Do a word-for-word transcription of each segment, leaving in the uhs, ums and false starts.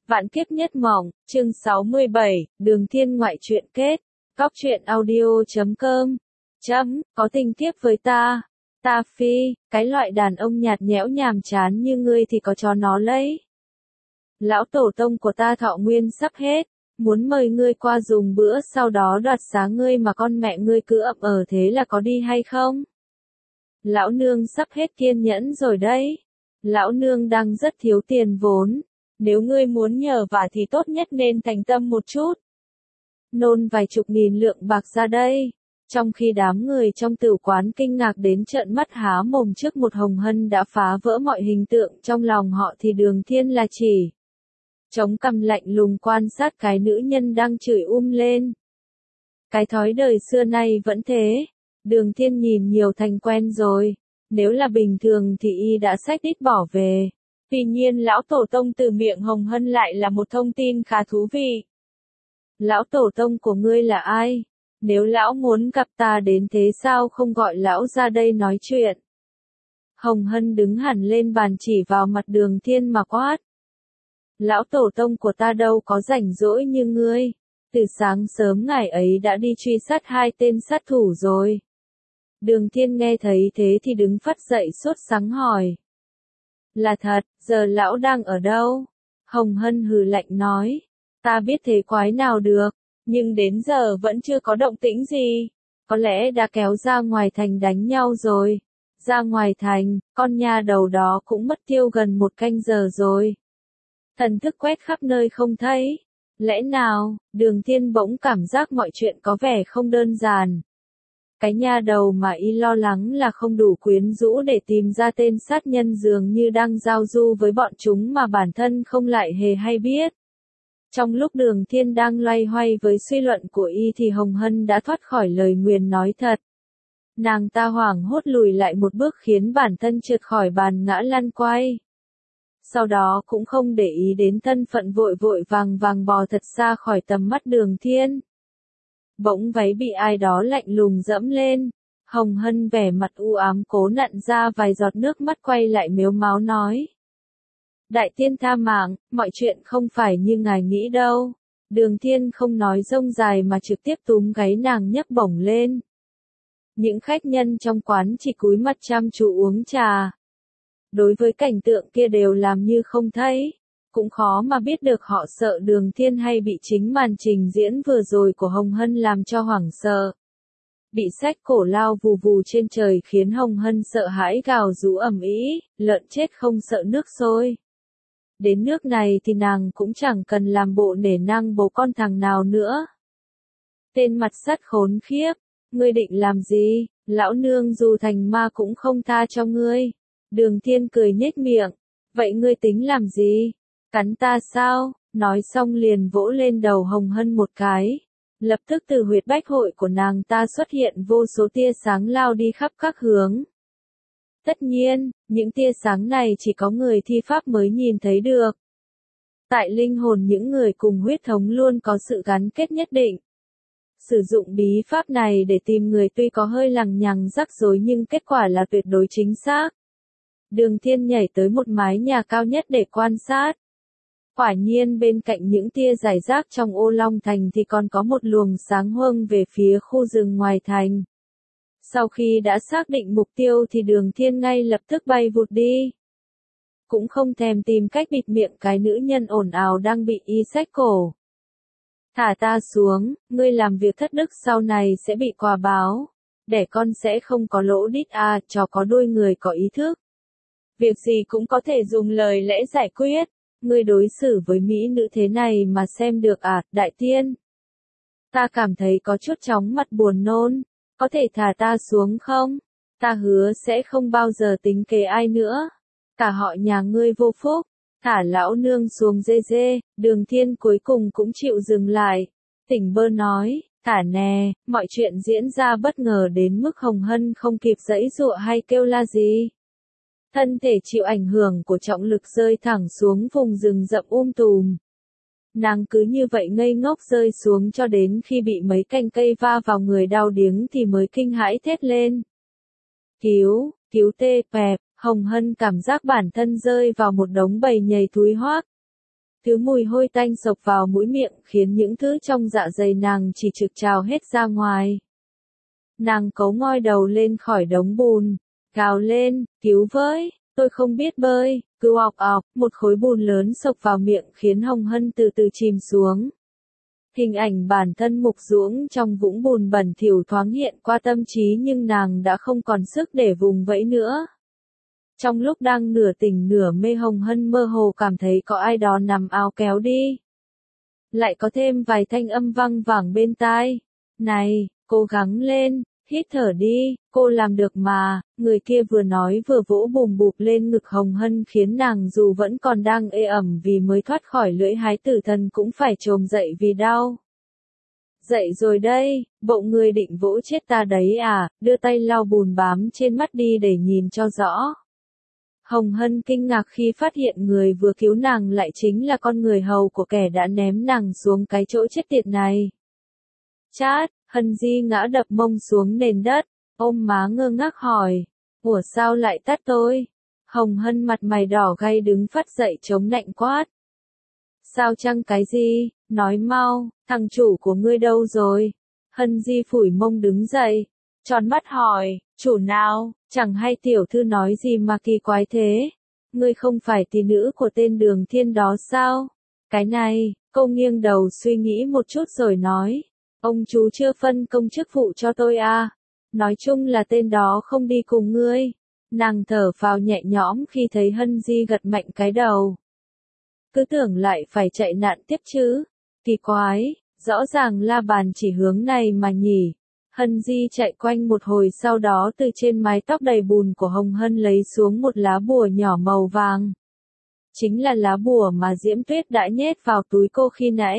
Vạn kiếp nhất mộng, chương sáu mươi bảy, Đường Thiên ngoại truyện kết. Góc truyện audio chấm com. Chấm, có tình tiếp với ta. Ta phi, cái loại đàn ông nhạt nhẽo nhàm chán như ngươi thì có cho nó lấy. Lão tổ tông của ta thọ nguyên sắp hết, muốn mời ngươi qua dùng bữa sau đó đoạt xá ngươi mà con mẹ ngươi cứ ậm ở thế là có đi hay không? Lão nương sắp hết kiên nhẫn rồi đấy. Lão nương đang rất thiếu tiền vốn. Nếu ngươi muốn nhờ vả thì tốt nhất nên thành tâm một chút. Nôn vài chục nghìn lượng bạc ra đây. Trong khi đám người trong tử quán kinh ngạc đến trợn mắt há mồm trước một Hồng Hân đã phá vỡ mọi hình tượng trong lòng họ thì Đường Thiên là chỉ chống cằm lạnh lùng quan sát cái nữ nhân đang chửi um lên. Cái thói đời xưa nay vẫn thế. Đường Thiên nhìn nhiều thành quen rồi. Nếu là bình thường thì y đã xách đít bỏ về. Tuy nhiên lão tổ tông từ miệng Hồng Hân lại là một thông tin khá thú vị. Lão tổ tông của ngươi là ai? Nếu lão muốn gặp ta đến thế sao không gọi lão ra đây nói chuyện? Hồng Hân đứng hẳn lên bàn chỉ vào mặt Đường Thiên mà quát. Lão tổ tông của ta đâu có rảnh rỗi như ngươi. Từ sáng sớm ngày ấy đã đi truy sát hai tên sát thủ rồi. Đường Thiên nghe thấy thế thì đứng phắt dậy sốt sắng hỏi. Là thật, giờ lão đang ở đâu? Hồng Hân hừ lạnh nói. Ta biết thế quái nào được, nhưng đến giờ vẫn chưa có động tĩnh gì. Có lẽ đã kéo ra ngoài thành đánh nhau rồi. Ra ngoài thành, con nha đầu đó cũng mất tiêu gần một canh giờ rồi. Thần thức quét khắp nơi không thấy. Lẽ nào, Đường Thiên bỗng cảm giác mọi chuyện có vẻ không đơn giản. Cái nha đầu mà y lo lắng là không đủ quyến rũ để tìm ra tên sát nhân dường như đang giao du với bọn chúng mà bản thân không lại hề hay biết. Trong lúc Đường Thiên đang loay hoay với suy luận của y thì Hồng Hân đã thoát khỏi lời nguyền nói thật. Nàng ta hoảng hốt lùi lại một bước khiến bản thân trượt khỏi bàn ngã lăn quay. Sau đó cũng không để ý đến thân phận vội vội vàng vàng bò thật xa khỏi tầm mắt Đường Thiên. Bỗng váy bị ai đó lạnh lùng dẫm lên. Hồng Hân vẻ mặt u ám cố nặn ra vài giọt nước mắt quay lại mếu máo nói. Đại tiên tha mạng, mọi chuyện không phải như ngài nghĩ đâu. Đường Thiên không nói rông dài mà trực tiếp túm gáy nàng nhấc bổng lên. Những khách nhân trong quán chỉ cúi mặt chăm chú uống trà. Đối với cảnh tượng kia đều làm như không thấy. Cũng khó mà biết được họ sợ Đường Thiên hay bị chính màn trình diễn vừa rồi của Hồng Hân làm cho hoảng sợ. Bị xách cổ lao vù vù trên trời khiến Hồng Hân sợ hãi gào rú ầm ĩ, lợn chết không sợ nước sôi. Đến nước này thì nàng cũng chẳng cần làm bộ nể nang bố con thằng nào nữa. Tên mặt sắt khốn khiếp, ngươi định làm gì? Lão nương dù thành ma cũng không tha cho ngươi. Đường Thiên cười nhếch miệng, vậy ngươi tính làm gì? Cắn ta sao? Nói xong liền vỗ lên đầu Hồng Hân một cái. Lập tức từ huyệt bách hội của nàng ta xuất hiện vô số tia sáng lao đi khắp các hướng. Tất nhiên, những tia sáng này chỉ có người thi pháp mới nhìn thấy được. Tại linh hồn những người cùng huyết thống luôn có sự gắn kết nhất định. Sử dụng bí pháp này để tìm người tuy có hơi lằng nhằng rắc rối nhưng kết quả là tuyệt đối chính xác. Đường Thiên nhảy tới một mái nhà cao nhất để quan sát. Quả nhiên bên cạnh những tia rải rác trong ô long thành thì còn có một luồng sáng huâng về phía khu rừng ngoài thành. Sau khi đã xác định mục tiêu thì Đường Thiên ngay lập tức bay vụt đi. Cũng không thèm tìm cách bịt miệng cái nữ nhân ồn ào đang bị y xách cổ. Thả ta xuống, ngươi làm việc thất đức sau này sẽ bị quả báo. Đẻ con sẽ không có lỗ đít à, chó có đuôi người có ý thức. Việc gì cũng có thể dùng lời lẽ giải quyết. Ngươi đối xử với mỹ nữ thế này mà xem được à, đại tiên. Ta cảm thấy có chút chóng mặt buồn nôn. Có thể thả ta xuống không? Ta hứa sẽ không bao giờ tính kế ai nữa. Cả họ nhà ngươi vô phúc. Thả lão nương xuống dê dê. Đường Thiên cuối cùng cũng chịu dừng lại. Tỉnh bơ nói, thả nè, mọi chuyện diễn ra bất ngờ đến mức Hồng Hân không kịp giãy giụa hay kêu la gì. Thân thể chịu ảnh hưởng của trọng lực rơi thẳng xuống vùng rừng rậm um tùm. Nàng cứ như vậy ngây ngốc rơi xuống cho đến khi bị mấy cành cây va vào người đau điếng thì mới kinh hãi thét lên. Cứu, cứu tê pẹp, Hồng Hân cảm giác bản thân rơi vào một đống bầy nhầy thúi hoác. Thứ mùi hôi tanh sộc vào mũi miệng khiến những thứ trong dạ dày nàng chỉ trực trào hết ra ngoài. Nàng cấu ngoi đầu lên khỏi đống bùn, gào lên, cứu với, tôi không biết bơi, cứ ọc ọc, một khối bùn lớn sộc vào miệng khiến Hồng Hân từ từ chìm xuống. Hình ảnh bản thân mục ruỗng trong vũng bùn bẩn thỉu thoáng hiện qua tâm trí nhưng nàng đã không còn sức để vùng vẫy nữa. Trong lúc đang nửa tỉnh nửa mê Hồng Hân mơ hồ cảm thấy có ai đó nằm áo kéo đi. Lại có thêm vài thanh âm vang vẳng bên tai. Này, cố gắng lên, hít thở đi, cô làm được mà, người kia vừa nói vừa vỗ bùm bụp lên ngực Hồng Hân khiến nàng dù vẫn còn đang ê ẩm vì mới thoát khỏi lưỡi hái tử thần cũng phải chồm dậy vì đau. Dậy rồi đây, bộ người định vỗ chết ta đấy à, đưa tay lau bùn bám trên mắt đi để nhìn cho rõ. Hồng Hân kinh ngạc khi phát hiện người vừa cứu nàng lại chính là con người hầu của kẻ đã ném nàng xuống cái chỗ chết tiệt này. Chát, Hân Di ngã đập mông xuống nền đất, ôm má ngơ ngác hỏi, ủa sao lại tát tôi? Hồng Hân mặt mày đỏ gay đứng phát dậy chống nạnh quát. Sao chăng cái gì, nói mau, thằng chủ của ngươi đâu rồi? Hân Di phủi mông đứng dậy, tròn mắt hỏi, chủ nào, chẳng hay tiểu thư nói gì mà kỳ quái thế? Ngươi không phải tỷ nữ của tên Đường Thiên đó sao? Cái này, cô nghiêng đầu suy nghĩ một chút rồi nói. Ông chú chưa phân công chức vụ cho tôi à? Nói chung là tên đó không đi cùng ngươi. Nàng thở phào nhẹ nhõm khi thấy Hân Di gật mạnh cái đầu. Cứ tưởng lại phải chạy nạn tiếp chứ. Kỳ quái, rõ ràng La Bàn chỉ hướng này mà nhỉ. Hân Di chạy quanh một hồi sau đó từ trên mái tóc đầy bùn của Hồng Hân lấy xuống một lá bùa nhỏ màu vàng. Chính là lá bùa mà Diễm Tuyết đã nhét vào túi cô khi nãy.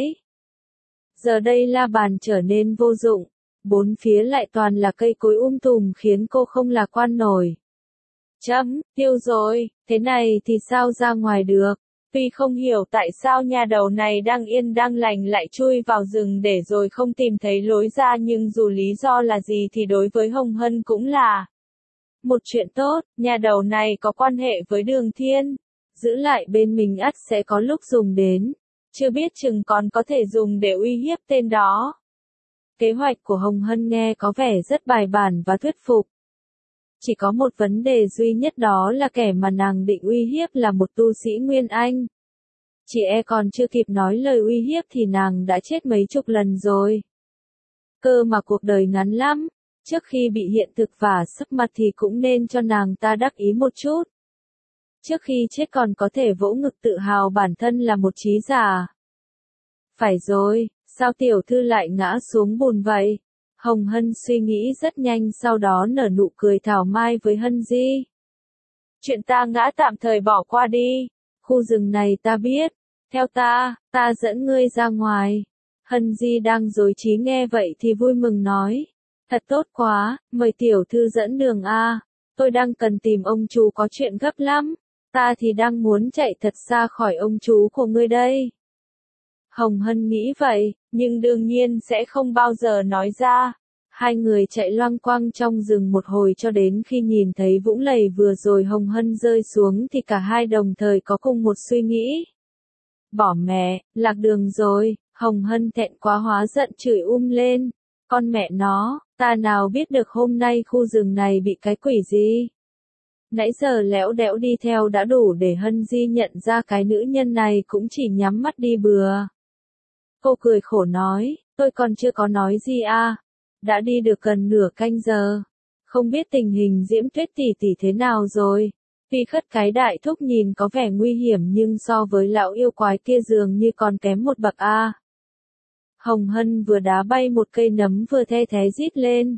Giờ đây La Bàn trở nên vô dụng, bốn phía lại toàn là cây cối um tùm khiến cô không lạc quan nổi. Chấm, tiêu rồi, thế này thì sao ra ngoài được? Tuy không hiểu tại sao nhà đầu này đang yên đang lành lại chui vào rừng để rồi không tìm thấy lối ra nhưng dù lý do là gì thì đối với Hồng Hân cũng là một chuyện tốt, nhà đầu này có quan hệ với Đường Thiên, giữ lại bên mình ắt sẽ có lúc dùng đến. Chưa biết chừng còn có thể dùng để uy hiếp tên đó. Kế hoạch của Hồng Hân nghe có vẻ rất bài bản và thuyết phục. Chỉ có một vấn đề duy nhất đó là kẻ mà nàng định uy hiếp là một tu sĩ Nguyên Anh. Chỉ e còn chưa kịp nói lời uy hiếp thì nàng đã chết mấy chục lần rồi. Cơ mà cuộc đời ngắn lắm, trước khi bị hiện thực vả sấp mặt thì cũng nên cho nàng ta đắc ý một chút. Trước khi chết còn có thể vỗ ngực tự hào bản thân là một trí giả. Phải rồi, sao tiểu thư lại ngã xuống bùn vậy? Hồng Hân suy nghĩ rất nhanh sau đó nở nụ cười thảo mai với Hân Di. Chuyện ta ngã tạm thời bỏ qua đi. Khu rừng này ta biết. Theo ta, ta dẫn ngươi ra ngoài. Hân Di đang dối trí nghe vậy thì vui mừng nói. Thật tốt quá, mời tiểu thư dẫn đường a. Tôi đang cần tìm ông chú có chuyện gấp lắm. Ta thì đang muốn chạy thật xa khỏi ông chú của ngươi đây. Hồng Hân nghĩ vậy, nhưng đương nhiên sẽ không bao giờ nói ra. Hai người chạy loang quang trong rừng một hồi cho đến khi nhìn thấy vũng lầy vừa rồi Hồng Hân rơi xuống thì cả hai đồng thời có cùng một suy nghĩ. Bỏ mẹ, lạc đường rồi, Hồng Hân thẹn quá hóa giận chửi um lên. Con mẹ nó, ta nào biết được hôm nay khu rừng này bị cái quỷ gì. Nãy giờ lẽo đẽo đi theo đã đủ để Hân Di nhận ra cái nữ nhân này cũng chỉ nhắm mắt đi bừa. Cô cười khổ nói, tôi còn chưa có nói gì à, đã đi được gần nửa canh giờ. Không biết tình hình Diễm Tuyết tỷ tỷ thế nào rồi. Tuy khất cái đại thúc nhìn có vẻ nguy hiểm nhưng so với lão yêu quái kia dường như còn kém một bậc a. À. Hồng Hân vừa đá bay một cây nấm vừa the thé rít lên.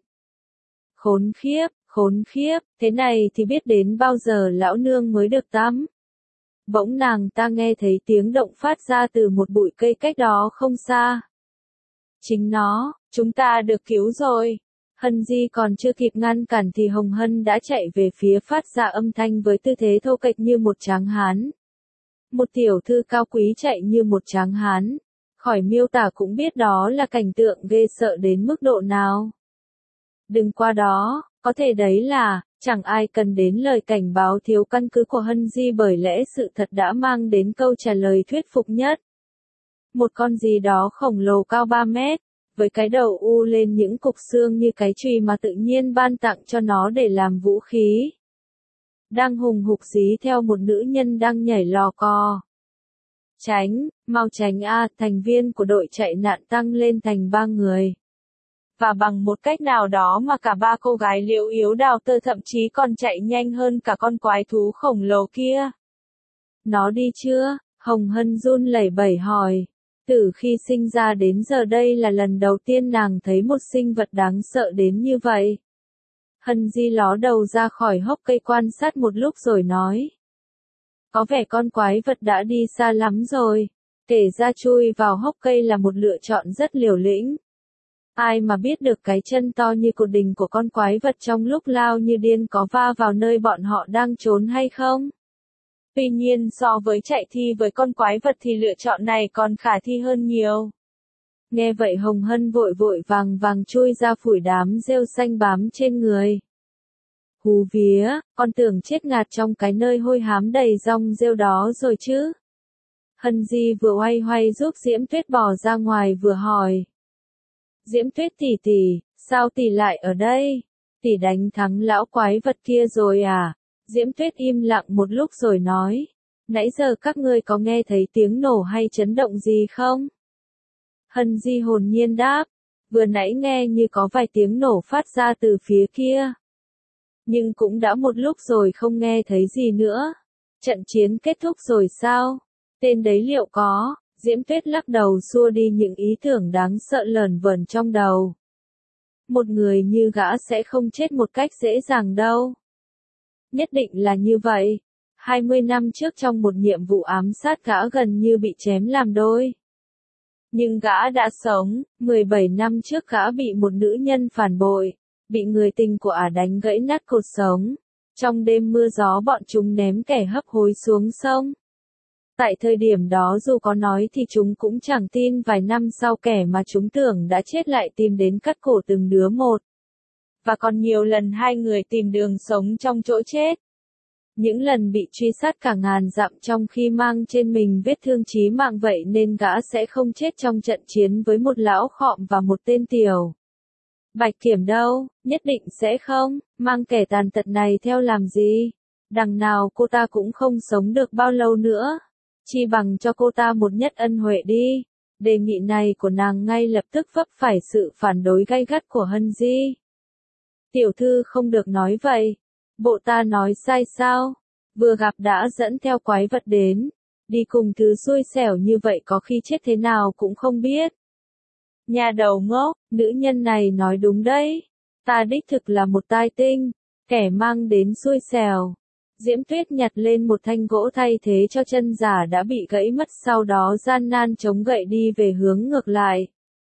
Khốn khiếp, khốn khiếp, thế này thì biết đến bao giờ lão nương mới được tắm. Bỗng nàng ta nghe thấy tiếng động phát ra từ một bụi cây cách đó không xa. Chính nó, chúng ta được cứu rồi. Hân Di còn chưa kịp ngăn cản thì Hồng Hân đã chạy về phía phát ra âm thanh với tư thế thô kệch như một tráng hán. Một tiểu thư cao quý chạy như một tráng hán. Khỏi miêu tả cũng biết đó là cảnh tượng ghê sợ đến mức độ nào. Đừng qua đó, có thể đấy là, Chẳng ai cần đến lời cảnh báo thiếu căn cứ của Hân Di bởi lẽ sự thật đã mang đến câu trả lời thuyết phục nhất. Một con gì đó khổng lồ cao ba mét, với cái đầu u lên những cục xương như cái chùy mà tự nhiên ban tặng cho nó để làm vũ khí. Đang hùng hục dí theo một nữ nhân đang nhảy lò cò. Tránh, mau tránh a, thành viên của đội chạy nạn tăng lên thành ba người. Và bằng một cách nào đó mà cả ba cô gái liễu yếu đào tơ thậm chí còn chạy nhanh hơn cả con quái thú khổng lồ kia. Nó đi chưa? Hồng Hân run lẩy bẩy hỏi. Từ khi sinh ra đến giờ đây là lần đầu tiên nàng thấy một sinh vật đáng sợ đến như vậy. Hân Di ló đầu ra khỏi hốc cây quan sát một lúc rồi nói. Có vẻ con quái vật đã đi xa lắm rồi. Kể ra chui vào hốc cây là một lựa chọn rất liều lĩnh. Ai mà biết được cái chân to như cột đình của con quái vật trong lúc lao như điên có va vào nơi bọn họ đang trốn hay không? Tuy nhiên so với chạy thi với con quái vật thì lựa chọn này còn khả thi hơn nhiều. Nghe vậy Hồng Hân vội vội vàng vàng chui ra phủi đám rêu xanh bám trên người. Hú vía, con tưởng chết ngạt trong cái nơi hôi hám đầy rong rêu đó rồi chứ. Hân Di vừa oai hoay giúp Diễm Tuyết bò ra ngoài vừa hỏi. Diễm Tuyết tỷ tỷ, sao tỷ lại ở đây? Tỷ đánh thắng lão quái vật kia rồi à? Diễm Tuyết im lặng một lúc rồi nói. Nãy giờ các ngươi có nghe thấy tiếng nổ hay chấn động gì không? Hân Di hồn nhiên đáp. Vừa nãy nghe như có vài tiếng nổ phát ra từ phía kia. Nhưng cũng đã một lúc rồi không nghe thấy gì nữa. Trận chiến kết thúc rồi sao? Tên đấy liệu có? Diễm Tuyết lắc đầu xua đi những ý tưởng đáng sợ lởn vởn trong đầu. Một người như gã sẽ không chết một cách dễ dàng đâu. Nhất định là như vậy. hai mươi năm trước trong một nhiệm vụ ám sát gã gần như bị chém làm đôi. Nhưng gã đã sống, mười bảy năm trước gã bị một nữ nhân phản bội, bị người tình của ả đánh gãy nát cột sống. Trong đêm mưa gió bọn chúng ném kẻ hấp hối xuống sông. Tại thời điểm đó dù có nói thì chúng cũng chẳng tin vài năm sau kẻ mà chúng tưởng đã chết lại tìm đến cắt cổ từng đứa một. Và còn nhiều lần hai người tìm đường sống trong chỗ chết. Những lần bị truy sát cả ngàn dặm trong khi mang trên mình vết thương chí mạng vậy nên gã sẽ không chết trong trận chiến với một lão khọm và một tên tiểu. Bạch Kiểm đâu, nhất định sẽ không, mang kẻ tàn tật này theo làm gì? Đằng nào cô ta cũng không sống được bao lâu nữa. Chi bằng cho cô ta một nhất ân huệ đi. Đề nghị này của nàng ngay lập tức vấp phải sự phản đối gay gắt của Hân Di. Tiểu thư không được nói vậy. Bộ ta nói sai sao? Vừa gặp đã dẫn theo quái vật đến. Đi cùng thứ xui xẻo như vậy có khi chết thế nào cũng không biết. Nhà đầu ngốc, nữ nhân này nói đúng đấy. Ta đích thực là một tai tinh. Kẻ mang đến xui xẻo. Diễm Tuyết nhặt lên một thanh gỗ thay thế cho chân giả đã bị gãy mất sau đó gian nan chống gậy đi về hướng ngược lại.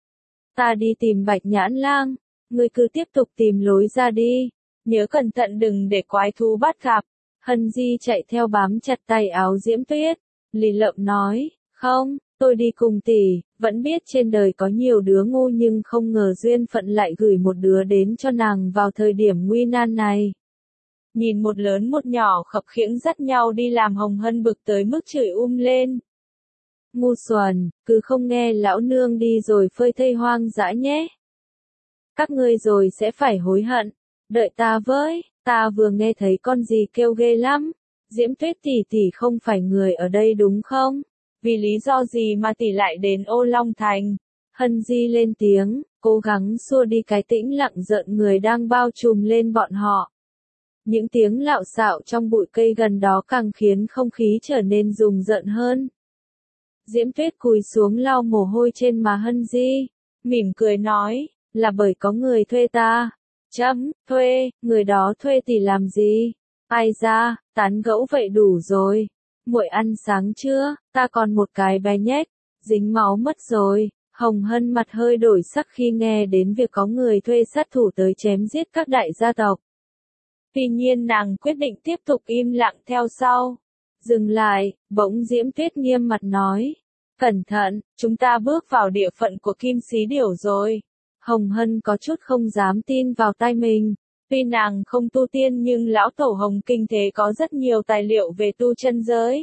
Ta đi tìm Bạch Nhãn Lang, ngươi cứ tiếp tục tìm lối ra đi, nhớ cẩn thận đừng để quái thú bắt gặp. Hân Di chạy theo bám chặt tay áo Diễm Tuyết, lì lợm nói, không, tôi đi cùng tỷ, vẫn biết trên đời có nhiều đứa ngu nhưng không ngờ duyên phận lại gửi một đứa đến cho nàng vào thời điểm nguy nan này. Nhìn một lớn một nhỏ khập khiễng dắt nhau đi làm Hồng Hân bực tới mức chửi um lên. Ngu xuẩn, cứ không nghe lão nương đi rồi phơi thây hoang dã nhé. Các ngươi rồi sẽ phải hối hận. Đợi ta với, ta vừa nghe thấy con gì kêu ghê lắm. Diễm Tuyết tỷ tỷ không phải người ở đây đúng không? Vì lý do gì mà tỷ lại đến Ô Long Thành? Hân Di lên tiếng, cố gắng xua đi cái tĩnh lặng giận người đang bao trùm lên bọn họ. Những tiếng lạo xạo trong bụi cây gần đó càng khiến không khí trở nên rùng rợn hơn. Diễm Tuyết cúi xuống lau mồ hôi trên má Hân Di, mỉm cười nói, là bởi có người thuê ta. Chấm, thuê, người đó thuê tỷ làm gì? Ai ra, tán gẫu vậy đủ rồi. Muội ăn sáng chưa? Ta còn một cái bé nhách, dính máu mất rồi. Hồng Hân mặt hơi đổi sắc khi nghe đến việc có người thuê sát thủ tới chém giết các đại gia tộc. Tuy nhiên nàng quyết định tiếp tục im lặng theo sau. Dừng lại, bỗng Diễm Tuyết nghiêm mặt nói. Cẩn thận, chúng ta bước vào địa phận của Kim Xí Điểu rồi. Hồng Hân có chút không dám tin vào tai mình. Tuy nàng không tu tiên nhưng lão tổ Hồng Kinh Thế có rất nhiều tài liệu về tu chân giới.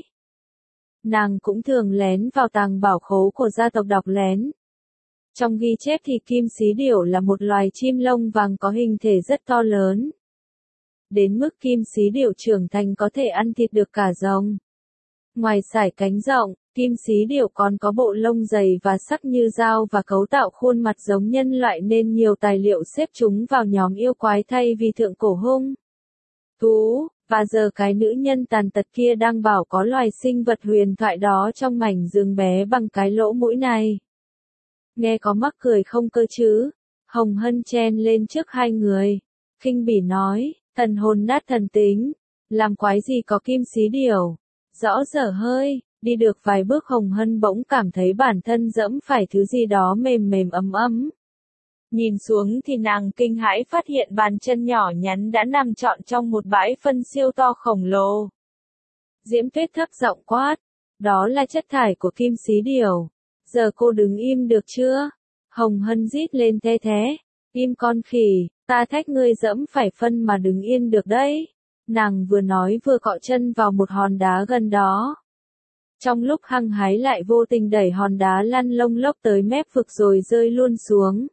Nàng cũng thường lén vào tàng bảo khố của gia tộc đọc lén. Trong ghi chép thì kim xí điểu là một loài chim lông vàng có hình thể rất to lớn. Đến mức kim xí điểu trưởng thành có thể ăn thịt được cả rồng. Ngoài sải cánh rộng, kim xí điểu còn có bộ lông dày và sắc như dao và cấu tạo khuôn mặt giống nhân loại nên nhiều tài liệu xếp chúng vào nhóm yêu quái thay vì thượng cổ hung thú, và giờ cái nữ nhân tàn tật kia đang bảo có loài sinh vật huyền thoại đó trong mảnh giường bé bằng cái lỗ mũi này. Nghe có mắc cười không cơ chứ? Hồng Hân chen lên trước hai người, khinh bỉ nói, thần hồn nát thần tính, làm quái gì có kim xí điểu, rõ dở hơi. Đi được vài bước Hồng Hân bỗng cảm thấy bản thân dẫm phải thứ gì đó mềm mềm ấm ấm. Nhìn xuống thì nàng kinh hãi phát hiện bàn chân nhỏ nhắn đã nằm trọn trong một bãi phân siêu to khổng lồ. Diễm Tuyết thấp giọng quát, đó là chất thải của kim xí điểu. Giờ cô đứng im được chưa? Hồng Hân rít lên the thế. Im con khỉ, ta thách ngươi dẫm phải phân mà đứng yên được đấy. Nàng vừa nói vừa cọ chân vào một hòn đá gần đó. Trong lúc hăng hái lại vô tình đẩy hòn đá lăn lông lốc tới mép vực rồi rơi luôn xuống.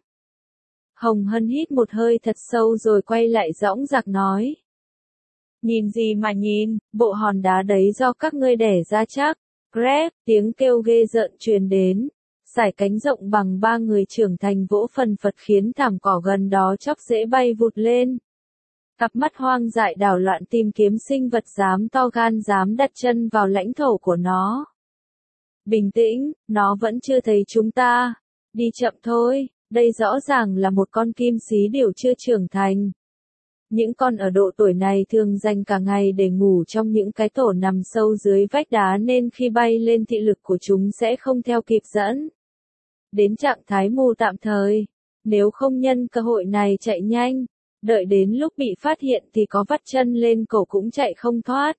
Hồng Hân hít một hơi thật sâu rồi quay lại dõng dạc nói. Nhìn gì mà nhìn, bộ hòn đá đấy do các ngươi đẻ ra chắc. Greg, tiếng kêu ghê rợn truyền đến. Sải cánh rộng bằng ba người trưởng thành vỗ phần phật khiến thảm cỏ gần đó chốc dễ bay vụt lên. Cặp mắt hoang dại đảo loạn tìm kiếm sinh vật dám to gan dám đặt chân vào lãnh thổ của nó. Bình tĩnh, nó vẫn chưa thấy chúng ta. Đi chậm thôi, đây rõ ràng là một con kim xí điểu chưa trưởng thành. Những con ở độ tuổi này thường dành cả ngày để ngủ trong những cái tổ nằm sâu dưới vách đá nên khi bay lên thị lực của chúng sẽ không theo kịp dẫn đến trạng thái mù tạm thời. Nếu không nhân cơ hội này chạy nhanh, đợi đến lúc bị phát hiện thì có vắt chân lên cổ cũng chạy không thoát.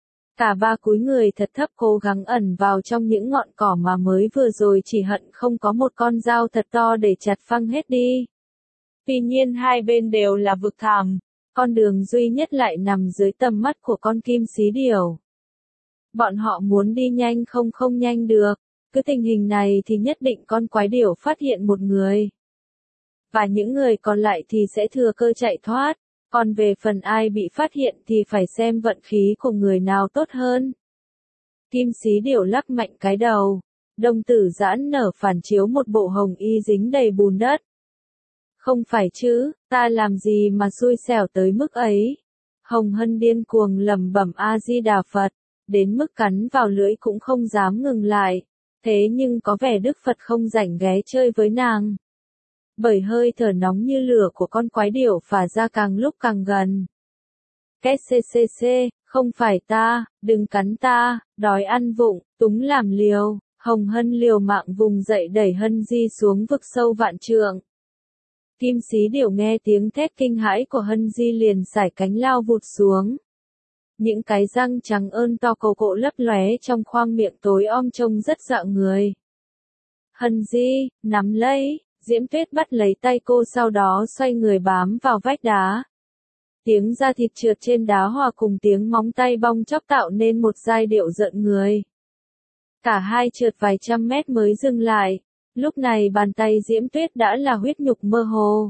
Cả ba cúi người thật thấp cố gắng ẩn vào trong những ngọn cỏ mà mới vừa rồi chỉ hận không có một con dao thật to để chặt phăng hết đi. Tuy nhiên hai bên đều là vực thẳm, con đường duy nhất lại nằm dưới tầm mắt của con kim xí điểu. Bọn họ muốn đi nhanh không không nhanh được, cứ tình hình này thì nhất định con quái điểu phát hiện một người. Và những người còn lại thì sẽ thừa cơ chạy thoát. Còn về phần ai bị phát hiện thì phải xem vận khí của người nào tốt hơn. Kim xí điểu lắc mạnh cái đầu. Đồng tử giãn nở phản chiếu một bộ hồng y dính đầy bùn đất. Không phải chứ, ta làm gì mà xui xẻo tới mức ấy. Hồng Hân điên cuồng lẩm bẩm A-di-đà Phật, đến mức cắn vào lưỡi cũng không dám ngừng lại. Thế nhưng có vẻ Đức Phật không rảnh ghé chơi với nàng. Bởi hơi thở nóng như lửa của con quái điểu phả ra càng lúc càng gần. Két xê xê xê, không phải ta, đừng cắn ta, đói ăn vụng, túng làm liều. Hồng Hân liều mạng vùng dậy đẩy Hân Di xuống vực sâu vạn trượng. Kim xí điểu nghe tiếng thét kinh hãi của Hân Di liền sải cánh lao vụt xuống. Những cái răng trắng ơn to cầu cộ lấp lóe trong khoang miệng tối om trông rất dọa người. Hân Di, nắm lấy. Diễm Tuyết bắt lấy tay cô sau đó xoay người bám vào vách đá. Tiếng da thịt trượt trên đá hòa cùng tiếng móng tay bong chóc tạo nên một giai điệu rợn người. Cả hai trượt vài trăm mét mới dừng lại. Lúc này bàn tay Diễm Tuyết đã là huyết nhục mơ hồ.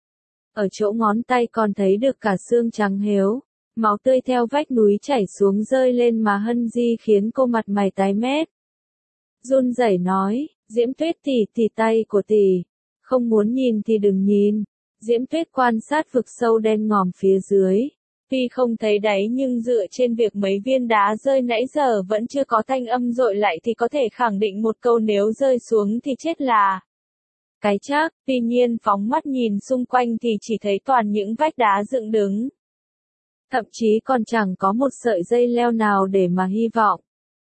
Ở chỗ ngón tay còn thấy được cả xương trắng héo. Máu tươi theo vách núi chảy xuống rơi lên má Hân Di khiến cô mặt mày tái mét. Run rẩy nói, Diễm Tuyết tỷ tỷ tay của tỷ. Không muốn nhìn thì đừng nhìn. Diễm Tuyết quan sát vực sâu đen ngòm phía dưới. Tuy không thấy đáy nhưng dựa trên việc mấy viên đá rơi nãy giờ vẫn chưa có thanh âm dội lại thì có thể khẳng định một câu nếu rơi xuống thì chết là cái chắc. Tuy nhiên phóng mắt nhìn xung quanh thì chỉ thấy toàn những vách đá dựng đứng. Thậm chí còn chẳng có một sợi dây leo nào để mà hy vọng.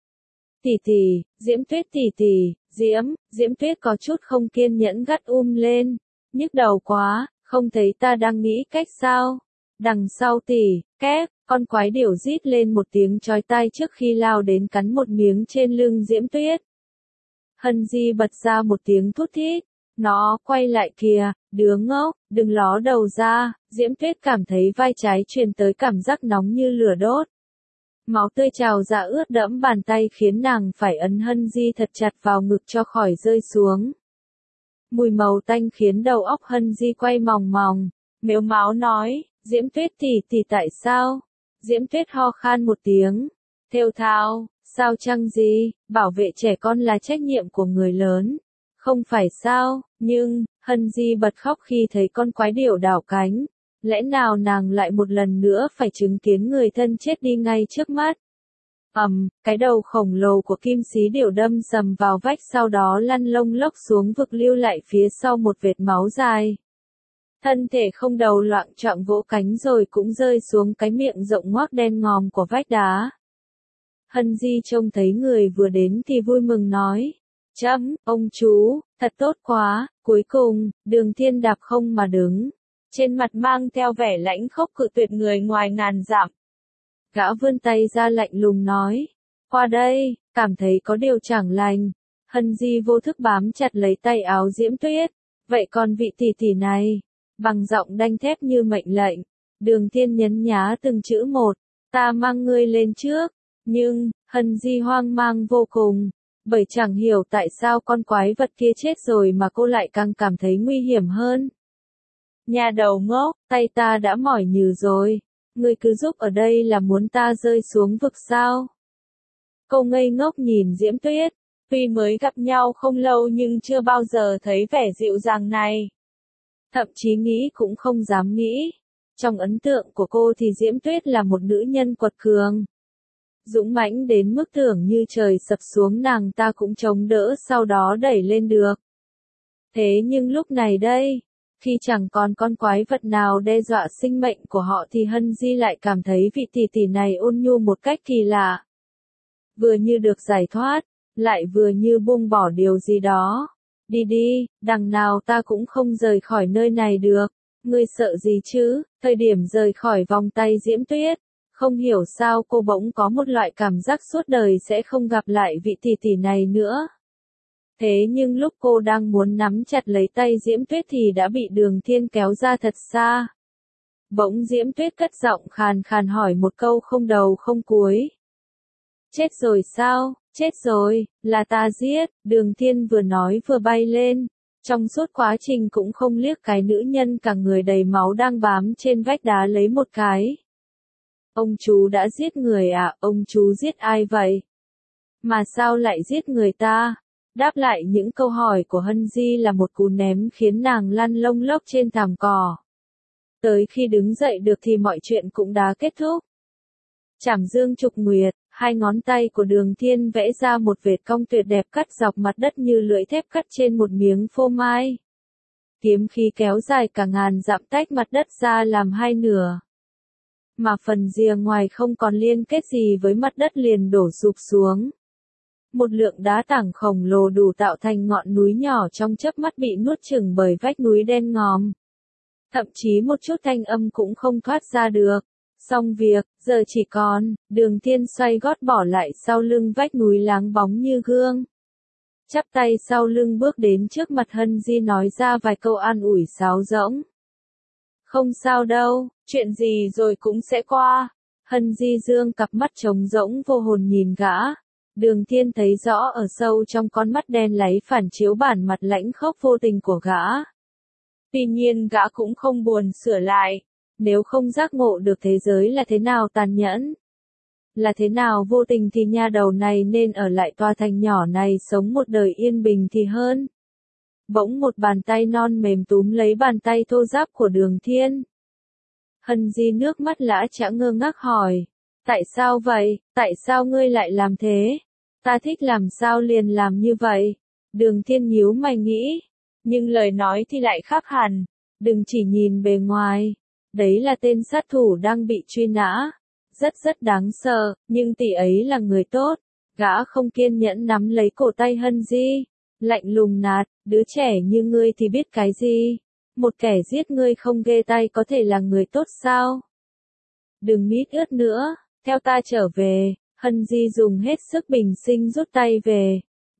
Tỷ tỷ, Diễm Tuyết tỷ tỷ, Diễm, Diễm Tuyết có chút không kiên nhẫn gắt um lên. Nhức đầu quá, không thấy ta đang nghĩ cách sao? Đằng sau tỷ, két, con quái điểu rít lên một tiếng chói tai trước khi lao đến cắn một miếng trên lưng Diễm Tuyết. Hân Di bật ra một tiếng thút thít, Nó quay lại kìa, đứa ngốc, đừng ló đầu ra. Diễm Tuyết cảm thấy vai trái truyền tới cảm giác nóng như lửa đốt. Máu tươi trào ra ướt đẫm bàn tay khiến nàng phải ấn Hân Di thật chặt vào ngực cho khỏi rơi xuống. Mùi màu tanh khiến đầu óc Hân Di quay mòng mòng, mếu máo nói, Diễm Tuyết tỷ tỷ tại sao? Diễm Tuyết ho khan một tiếng, thều thào, sao chăng gì, bảo vệ trẻ con là trách nhiệm của người lớn, không phải sao, nhưng, Hân Di bật khóc khi thấy con quái điểu đảo cánh. Lẽ nào nàng lại một lần nữa phải chứng kiến người thân chết đi ngay trước mắt? Ầm, um, cái đầu khổng lồ của kim xí điểu đâm sầm vào vách sau đó lăn lông lốc xuống vực lưu lại phía sau một vệt máu dài. Thân thể không đầu loạng choạng vỗ cánh rồi cũng rơi xuống cái miệng rộng ngoác đen ngòm của vách đá. Hân Di trông thấy người vừa đến thì vui mừng nói. Chấm, ông chú, thật tốt quá, cuối cùng, Đường Thiên đạp không mà đứng. Trên mặt mang theo vẻ lãnh khốc cự tuyệt người ngoài ngàn dặm. Gã vươn tay ra lạnh lùng nói. Qua đây, cảm thấy có điều chẳng lành. Hân Di vô thức bám chặt lấy tay áo Diễm Tuyết. Vậy còn vị tỷ tỷ này? Bằng giọng đanh thép như mệnh lệnh. Đường Thiên nhấn nhá từng chữ một. Ta mang ngươi lên trước. Nhưng, Hân Di hoang mang vô cùng. Bởi chẳng hiểu tại sao con quái vật kia chết rồi mà cô lại càng cảm thấy nguy hiểm hơn. Nhà đầu ngốc, tay ta đã mỏi nhừ rồi. Ngươi cứ giúp ở đây là muốn ta rơi xuống vực sao? Cô ngây ngốc nhìn Diễm Tuyết. Tuy mới gặp nhau không lâu nhưng chưa bao giờ thấy vẻ dịu dàng này. Thậm chí nghĩ cũng không dám nghĩ. Trong ấn tượng của cô thì Diễm Tuyết là một nữ nhân quật cường. Dũng mãnh đến mức tưởng như trời sập xuống nàng ta cũng chống đỡ sau đó đẩy lên được. Thế nhưng lúc này đây, khi chẳng còn con quái vật nào đe dọa sinh mệnh của họ thì Hân Di lại cảm thấy vị tỷ tỷ này ôn nhu một cách kỳ lạ. Vừa như được giải thoát, lại vừa như buông bỏ điều gì đó. Đi đi, đằng nào ta cũng không rời khỏi nơi này được. Ngươi sợ gì chứ? Thời điểm rời khỏi vòng tay Diễm Tuyết, không hiểu sao cô bỗng có một loại cảm giác suốt đời sẽ không gặp lại vị tỷ tỷ này nữa. Thế nhưng lúc cô đang muốn nắm chặt lấy tay Diễm Tuyết thì đã bị Đường Thiên kéo ra thật xa. Bỗng Diễm Tuyết cất giọng khàn khàn hỏi một câu không đầu không cuối. Chết rồi sao? Chết rồi, là ta giết. Đường Thiên vừa nói vừa bay lên. Trong suốt quá trình cũng không liếc cái nữ nhân cả người đầy máu đang bám trên vách đá lấy một cái. Ông chú đã giết người à? Ông chú giết ai vậy? Mà sao lại giết người ta? Đáp lại những câu hỏi của Hân Di là một cú ném khiến nàng lăn lông lốc trên thảm cỏ. Tới khi đứng dậy được thì mọi chuyện cũng đã kết thúc. Trảm dương trục nguyệt, hai ngón tay của Đường Thiên vẽ ra một vệt cong tuyệt đẹp cắt dọc mặt đất như lưỡi thép cắt trên một miếng phô mai. Kiếm khí kéo dài cả ngàn dặm tách mặt đất ra làm hai nửa. Mà phần rìa ngoài không còn liên kết gì với mặt đất liền đổ sụp xuống. Một lượng đá tảng khổng lồ đủ tạo thành ngọn núi nhỏ trong chớp mắt bị nuốt chửng bởi vách núi đen ngòm. Thậm chí một chút thanh âm cũng không thoát ra được. Xong việc, giờ chỉ còn, Đường Thiên xoay gót bỏ lại sau lưng vách núi láng bóng như gương. Chắp tay sau lưng bước đến trước mặt Hân Di nói ra vài câu an ủi sáo rỗng. Không sao đâu, chuyện gì rồi cũng sẽ qua. Hân Di dương cặp mắt trống rỗng vô hồn nhìn gã. Đường Thiên thấy rõ ở sâu trong con mắt đen láy phản chiếu bản mặt lãnh khốc vô tình của gã. Tuy nhiên gã cũng không buồn sửa lại. Nếu không giác ngộ được thế giới là thế nào tàn nhẫn, là thế nào vô tình thì nha đầu này nên ở lại tòa thành nhỏ này sống một đời yên bình thì hơn. Bỗng một bàn tay non mềm túm lấy bàn tay thô ráp của Đường Thiên. Hân Di nước mắt lã chã ngơ ngác hỏi. Tại sao vậy? Tại sao ngươi lại làm thế? Ta thích làm sao liền làm như vậy? Đường Thiên nhíu mày nghĩ. Nhưng lời nói thì lại khác hẳn. Đừng chỉ nhìn bề ngoài. Đấy là tên sát thủ đang bị truy nã. Rất rất đáng sợ, nhưng tỷ ấy là người tốt. Gã không kiên nhẫn nắm lấy cổ tay Hân Di. Lạnh lùng nạt, đứa trẻ như ngươi thì biết cái gì? Một kẻ giết ngươi không ghê tay có thể là người tốt sao? Đừng mít ướt nữa, theo ta trở về. Hân Di dùng hết sức bình sinh rút tay về.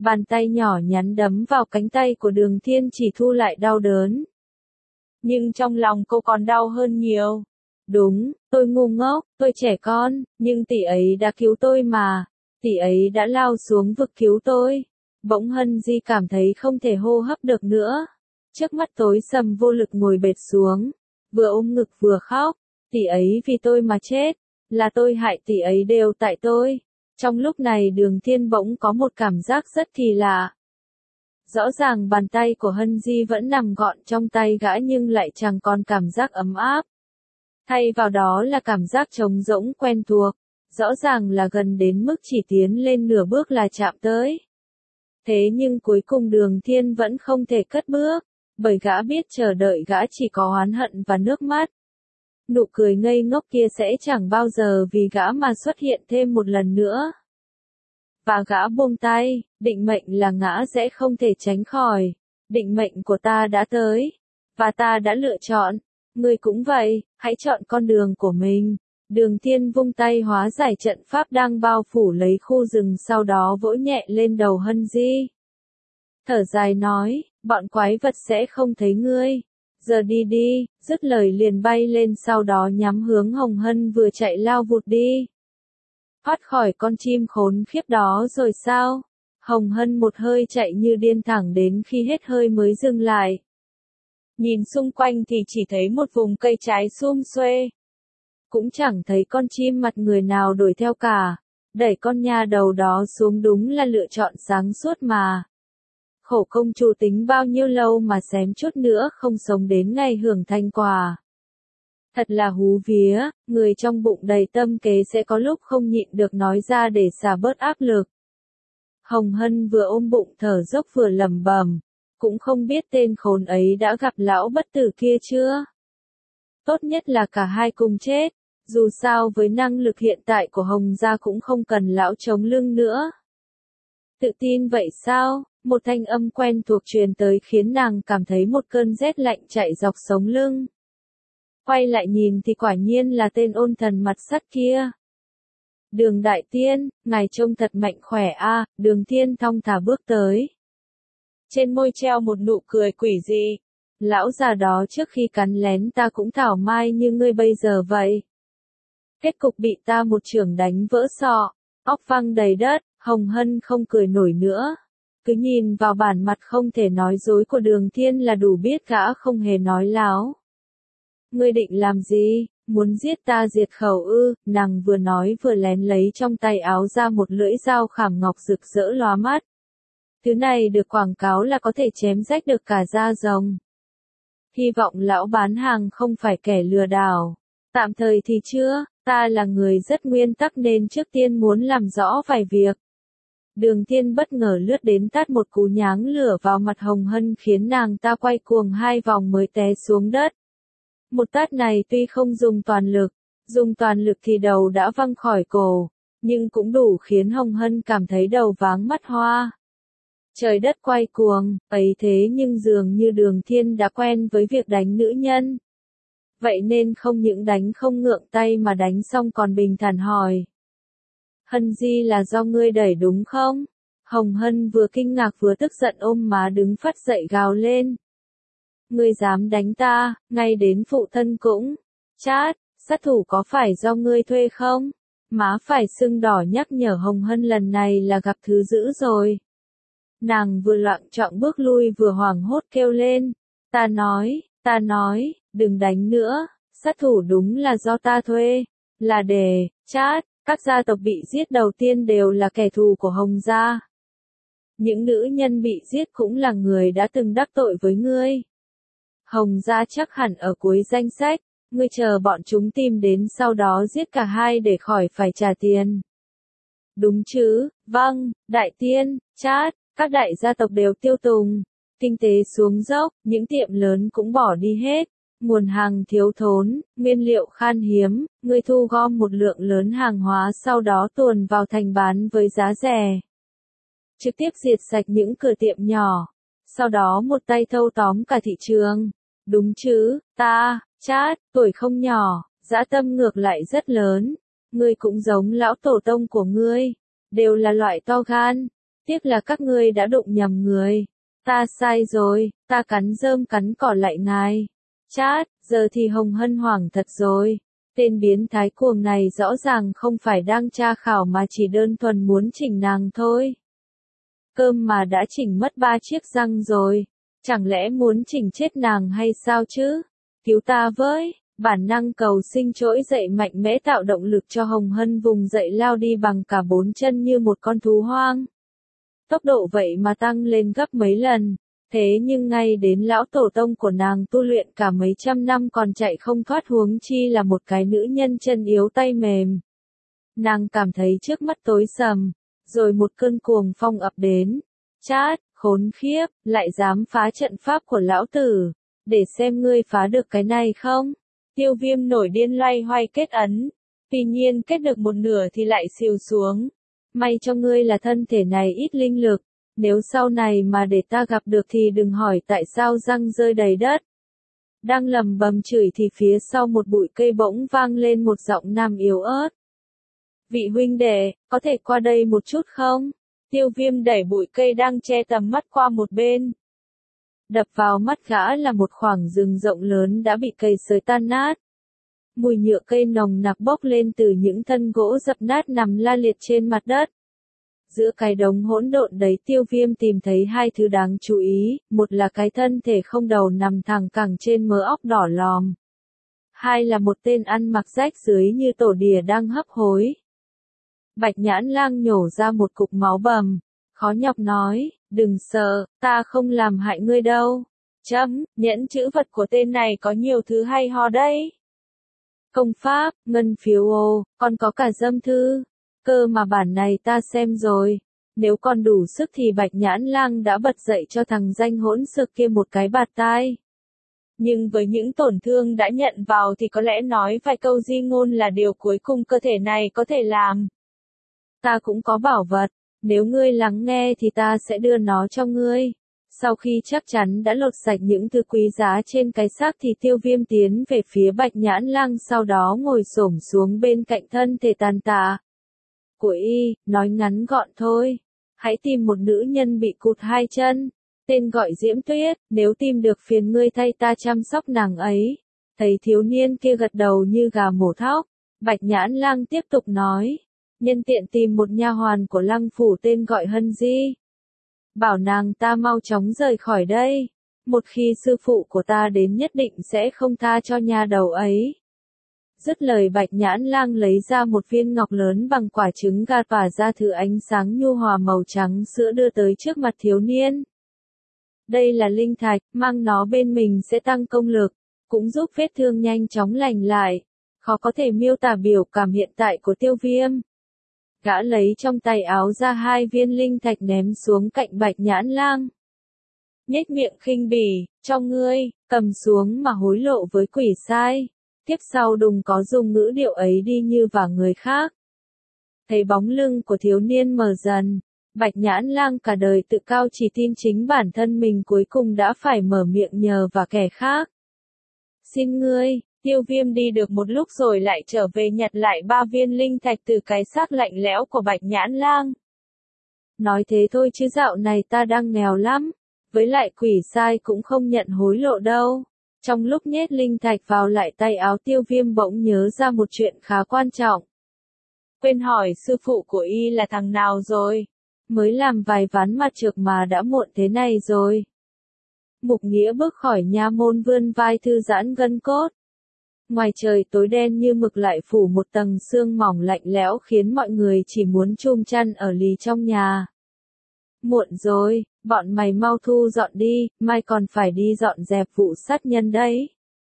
Bàn tay nhỏ nhắn đấm vào cánh tay của Đường Thiên chỉ thu lại đau đớn. Nhưng trong lòng cô còn đau hơn nhiều. Đúng, tôi ngu ngốc, tôi trẻ con, nhưng tỷ ấy đã cứu tôi mà. Tỷ ấy đã lao xuống vực cứu tôi. Bỗng Hân Di cảm thấy không thể hô hấp được nữa. Trước mắt tối sầm vô lực ngồi bệt xuống. Vừa ôm ngực vừa khóc. Tỷ ấy vì tôi mà chết. Là tôi hại tỷ ấy, đều tại tôi. Trong lúc này Đường Thiên bỗng có một cảm giác rất kỳ lạ. Rõ ràng bàn tay của Hân Di vẫn nằm gọn trong tay gã nhưng lại chẳng còn cảm giác ấm áp. Thay vào đó là cảm giác trống rỗng quen thuộc. Rõ ràng là gần đến mức chỉ tiến lên nửa bước là chạm tới. Thế nhưng cuối cùng Đường Thiên vẫn không thể cất bước, bởi gã biết chờ đợi gã chỉ có oán hận và nước mắt. Nụ cười ngây ngốc kia sẽ chẳng bao giờ vì gã mà xuất hiện thêm một lần nữa. Và gã buông tay, định mệnh là ngã sẽ không thể tránh khỏi. Định mệnh của ta đã tới. Và ta đã lựa chọn. Ngươi cũng vậy, hãy chọn con đường của mình. Đường Thiên vung tay hóa giải trận pháp đang bao phủ lấy khu rừng, sau đó vỗ nhẹ lên đầu Hân Di. Thở dài nói, bọn quái vật sẽ không thấy ngươi. Giờ đi đi, dứt lời liền bay lên, sau đó nhắm hướng Hồng Hân vừa chạy lao vụt đi. Thoát khỏi con chim khốn khiếp đó rồi sao? Hồng Hân một hơi chạy như điên thẳng đến khi hết hơi mới dừng lại. Nhìn xung quanh thì chỉ thấy một vùng cây trái sum xuê. Cũng chẳng thấy con chim mặt người nào đuổi theo cả. Đẩy con nha đầu đó xuống đúng là lựa chọn sáng suốt mà. Khổ công chủ tính bao nhiêu lâu mà xém chút nữa không sống đến ngày hưởng thành quả. Thật là hú vía, người trong bụng đầy tâm kế sẽ có lúc không nhịn được nói ra để xả bớt áp lực. Hồng Hân vừa ôm bụng thở dốc vừa lẩm bẩm, cũng không biết tên khốn ấy đã gặp lão bất tử kia chưa. Tốt nhất là cả hai cùng chết, dù sao với năng lực hiện tại của Hồng gia cũng không cần lão chống lưng nữa. Tự tin vậy sao? Một thanh âm quen thuộc truyền tới khiến nàng cảm thấy một cơn rét lạnh chạy dọc sống lưng. Quay lại nhìn thì quả nhiên là tên ôn thần mặt sắt kia. Đường đại tiên, ngài trông thật mạnh khỏe a. Đường Thiên thong thả bước tới. Trên môi treo một nụ cười quỷ dị. Lão già đó trước khi cắn lén ta cũng thảo mai như ngươi bây giờ vậy. Kết cục bị ta một chưởng đánh vỡ sọ, óc văng đầy đất. Hồng Hân không cười nổi nữa. Cứ nhìn vào bản mặt không thể nói dối của Đường Thiên là đủ biết gã không hề nói láo. Ngươi định làm gì? Muốn giết ta diệt khẩu ư? Nàng vừa nói vừa lén lấy trong tay áo ra một lưỡi dao khảm ngọc rực rỡ lóa mắt. Thứ này được quảng cáo là có thể chém rách được cả da rồng. Hy vọng lão bán hàng không phải kẻ lừa đảo. Tạm thời thì chưa, ta là người rất nguyên tắc nên trước tiên muốn làm rõ vài việc. Đường Thiên bất ngờ lướt đến tát một cú nháng lửa vào mặt Hồng Hân khiến nàng ta quay cuồng hai vòng mới té xuống đất. Một tát này tuy không dùng toàn lực, dùng toàn lực thì đầu đã văng khỏi cổ, nhưng cũng đủ khiến Hồng Hân cảm thấy đầu váng mắt hoa. Trời đất quay cuồng, ấy thế nhưng dường như Đường Thiên đã quen với việc đánh nữ nhân. Vậy nên không những đánh không ngượng tay mà đánh xong còn bình thản hỏi. Hân Di, là do ngươi đẩy đúng không? Hồng Hân vừa kinh ngạc vừa tức giận ôm má đứng phắt dậy gào lên. Ngươi dám đánh ta, ngay đến phụ thân cũng. Chát, sát thủ có phải do ngươi thuê không? Má phải sưng đỏ nhắc nhở Hồng Hân lần này là gặp thứ dữ rồi. Nàng vừa loạng choạng bước lui vừa hoảng hốt kêu lên. Ta nói, ta nói, đừng đánh nữa, sát thủ đúng là do ta thuê. Là để, chát, các gia tộc bị giết đầu tiên đều là kẻ thù của Hồng gia. Những nữ nhân bị giết cũng là người đã từng đắc tội với ngươi. Hồng gia chắc hẳn ở cuối danh sách, ngươi chờ bọn chúng tìm đến sau đó giết cả hai để khỏi phải trả tiền. Đúng chứ? Vâng, đại tiên, chát, các đại gia tộc đều tiêu tùng, kinh tế xuống dốc, những tiệm lớn cũng bỏ đi hết, nguồn hàng thiếu thốn, nguyên liệu khan hiếm, ngươi thu gom một lượng lớn hàng hóa sau đó tuồn vào thành bán với giá rẻ. Trực tiếp diệt sạch những cửa tiệm nhỏ, sau đó một tay thâu tóm cả thị trường. Đúng chứ, ta, chát, tuổi không nhỏ, dã tâm ngược lại rất lớn. Ngươi cũng giống lão tổ tông của ngươi, đều là loại to gan. Tiếc là các ngươi đã đụng nhầm người. Ta sai rồi, ta cắn rơm cắn cỏ lại ngài. Chát, giờ thì Hồng Hân hoảng thật rồi. Tên biến thái cuồng này rõ ràng không phải đang tra khảo mà chỉ đơn thuần muốn chỉnh nàng thôi. Cơm mà đã chỉnh mất ba chiếc răng rồi. Chẳng lẽ muốn chỉnh chết nàng hay sao chứ? Cứu ta với! Bản năng cầu sinh trỗi dậy mạnh mẽ tạo động lực cho Hồng Hân vùng dậy lao đi bằng cả bốn chân như một con thú hoang. Tốc độ vậy mà tăng lên gấp mấy lần. Thế nhưng ngay đến lão tổ tông của nàng tu luyện cả mấy trăm năm còn chạy không thoát, huống chi là một cái nữ nhân chân yếu tay mềm. Nàng cảm thấy trước mắt tối sầm, rồi một cơn cuồng phong ập đến. Chát, khốn khiếp, lại dám phá trận pháp của lão tử, để xem ngươi phá được cái này không. Tiêu Viêm nổi điên loay hoay kết ấn, tuy nhiên kết được một nửa thì lại xìu xuống. May cho ngươi là thân thể này ít linh lực, nếu sau này mà để ta gặp được thì đừng hỏi tại sao răng rơi đầy đất. Đang lầm bầm chửi thì phía sau một bụi cây bỗng vang lên một giọng nam yếu ớt. Vị huynh đệ, có thể qua đây một chút không? Tiêu Viêm đẩy bụi cây đang che tầm mắt qua một bên. Đập vào mắt gã là một khoảng rừng rộng lớn đã bị cây sới tan nát. Mùi nhựa cây nồng nặc bốc lên từ những thân gỗ dập nát nằm la liệt trên mặt đất. Giữa cái đống hỗn độn đấy Tiêu Viêm tìm thấy hai thứ đáng chú ý, một là cái thân thể không đầu nằm thẳng cẳng trên mớ óc đỏ lòm. Hai là một tên ăn mặc rách rưới như tổ đỉa đang hấp hối. Bạch Nhãn Lang nhổ ra một cục máu bầm, khó nhọc nói, đừng sợ, ta không làm hại ngươi đâu. Chấm, nhẫn chữ vật của tên này có nhiều thứ hay ho đấy. Công pháp, ngân phiếu ô, còn có cả dâm thư. Cơ mà bản này ta xem rồi. Nếu còn đủ sức thì Bạch Nhãn Lang đã bật dậy cho thằng danh hỗn xược kia một cái bạt tai. Nhưng với những tổn thương đã nhận vào thì có lẽ nói vài câu di ngôn là điều cuối cùng cơ thể này có thể làm. Ta cũng có bảo vật, nếu ngươi lắng nghe thì ta sẽ đưa nó cho ngươi. Sau khi chắc chắn đã lột sạch những thứ quý giá trên cái xác thì Tiêu Viêm tiến về phía Bạch Nhãn Lang, sau đó ngồi xổm xuống bên cạnh thân thể tàn tạ của y, nói ngắn gọn thôi. Hãy tìm một nữ nhân bị cụt hai chân, tên gọi Diễm Tuyết, nếu tìm được phiền ngươi thay ta chăm sóc nàng ấy. Thấy thiếu niên kia gật đầu như gà mổ thóc, Bạch Nhãn Lang tiếp tục nói, nhân tiện tìm một nha hoàn của Lăng phủ tên gọi Hân Di. Bảo nàng ta mau chóng rời khỏi đây, một khi sư phụ của ta đến nhất định sẽ không tha cho nha đầu ấy. Dứt lời Bạch Nhãn Lang lấy ra một viên ngọc lớn bằng quả trứng gà tỏa ra thứ ánh sáng nhu hòa màu trắng sữa đưa tới trước mặt thiếu niên. Đây là linh thạch, mang nó bên mình sẽ tăng công lực, cũng giúp vết thương nhanh chóng lành lại. Khó có thể miêu tả biểu cảm hiện tại của Tiêu Viêm. Gã lấy trong tay áo ra hai viên linh thạch ném xuống cạnh Bạch Nhãn Lang. Nhếch miệng khinh bỉ, cho ngươi, cầm xuống mà hối lộ với quỷ sai. Tiếp sau đừng có dùng ngữ điệu ấy đi như vào người khác. Thấy bóng lưng của thiếu niên mờ dần, Bạch Nhãn Lang cả đời tự cao chỉ tin chính bản thân mình cuối cùng đã phải mở miệng nhờ vào kẻ khác. Xin ngươi. Tiêu Viêm đi được một lúc rồi lại trở về nhặt lại ba viên linh thạch từ cái xác lạnh lẽo của Bạch Nhãn Lang. Nói thế thôi chứ dạo này ta đang nghèo lắm, với lại quỷ sai cũng không nhận hối lộ đâu. Trong lúc nhét linh thạch vào lại tay áo Tiêu Viêm bỗng nhớ ra một chuyện khá quan trọng. Quên hỏi sư phụ của y là thằng nào rồi, mới làm vài ván mặt trược mà đã muộn thế này rồi. Mục Nghĩa bước khỏi nha môn vươn vai thư giãn gân cốt. Ngoài trời tối đen như mực lại phủ một tầng sương mỏng lạnh lẽo khiến mọi người chỉ muốn chum chăn ở lì trong nhà. Muộn rồi, bọn mày mau thu dọn đi, mai còn phải đi dọn dẹp vụ sát nhân đấy.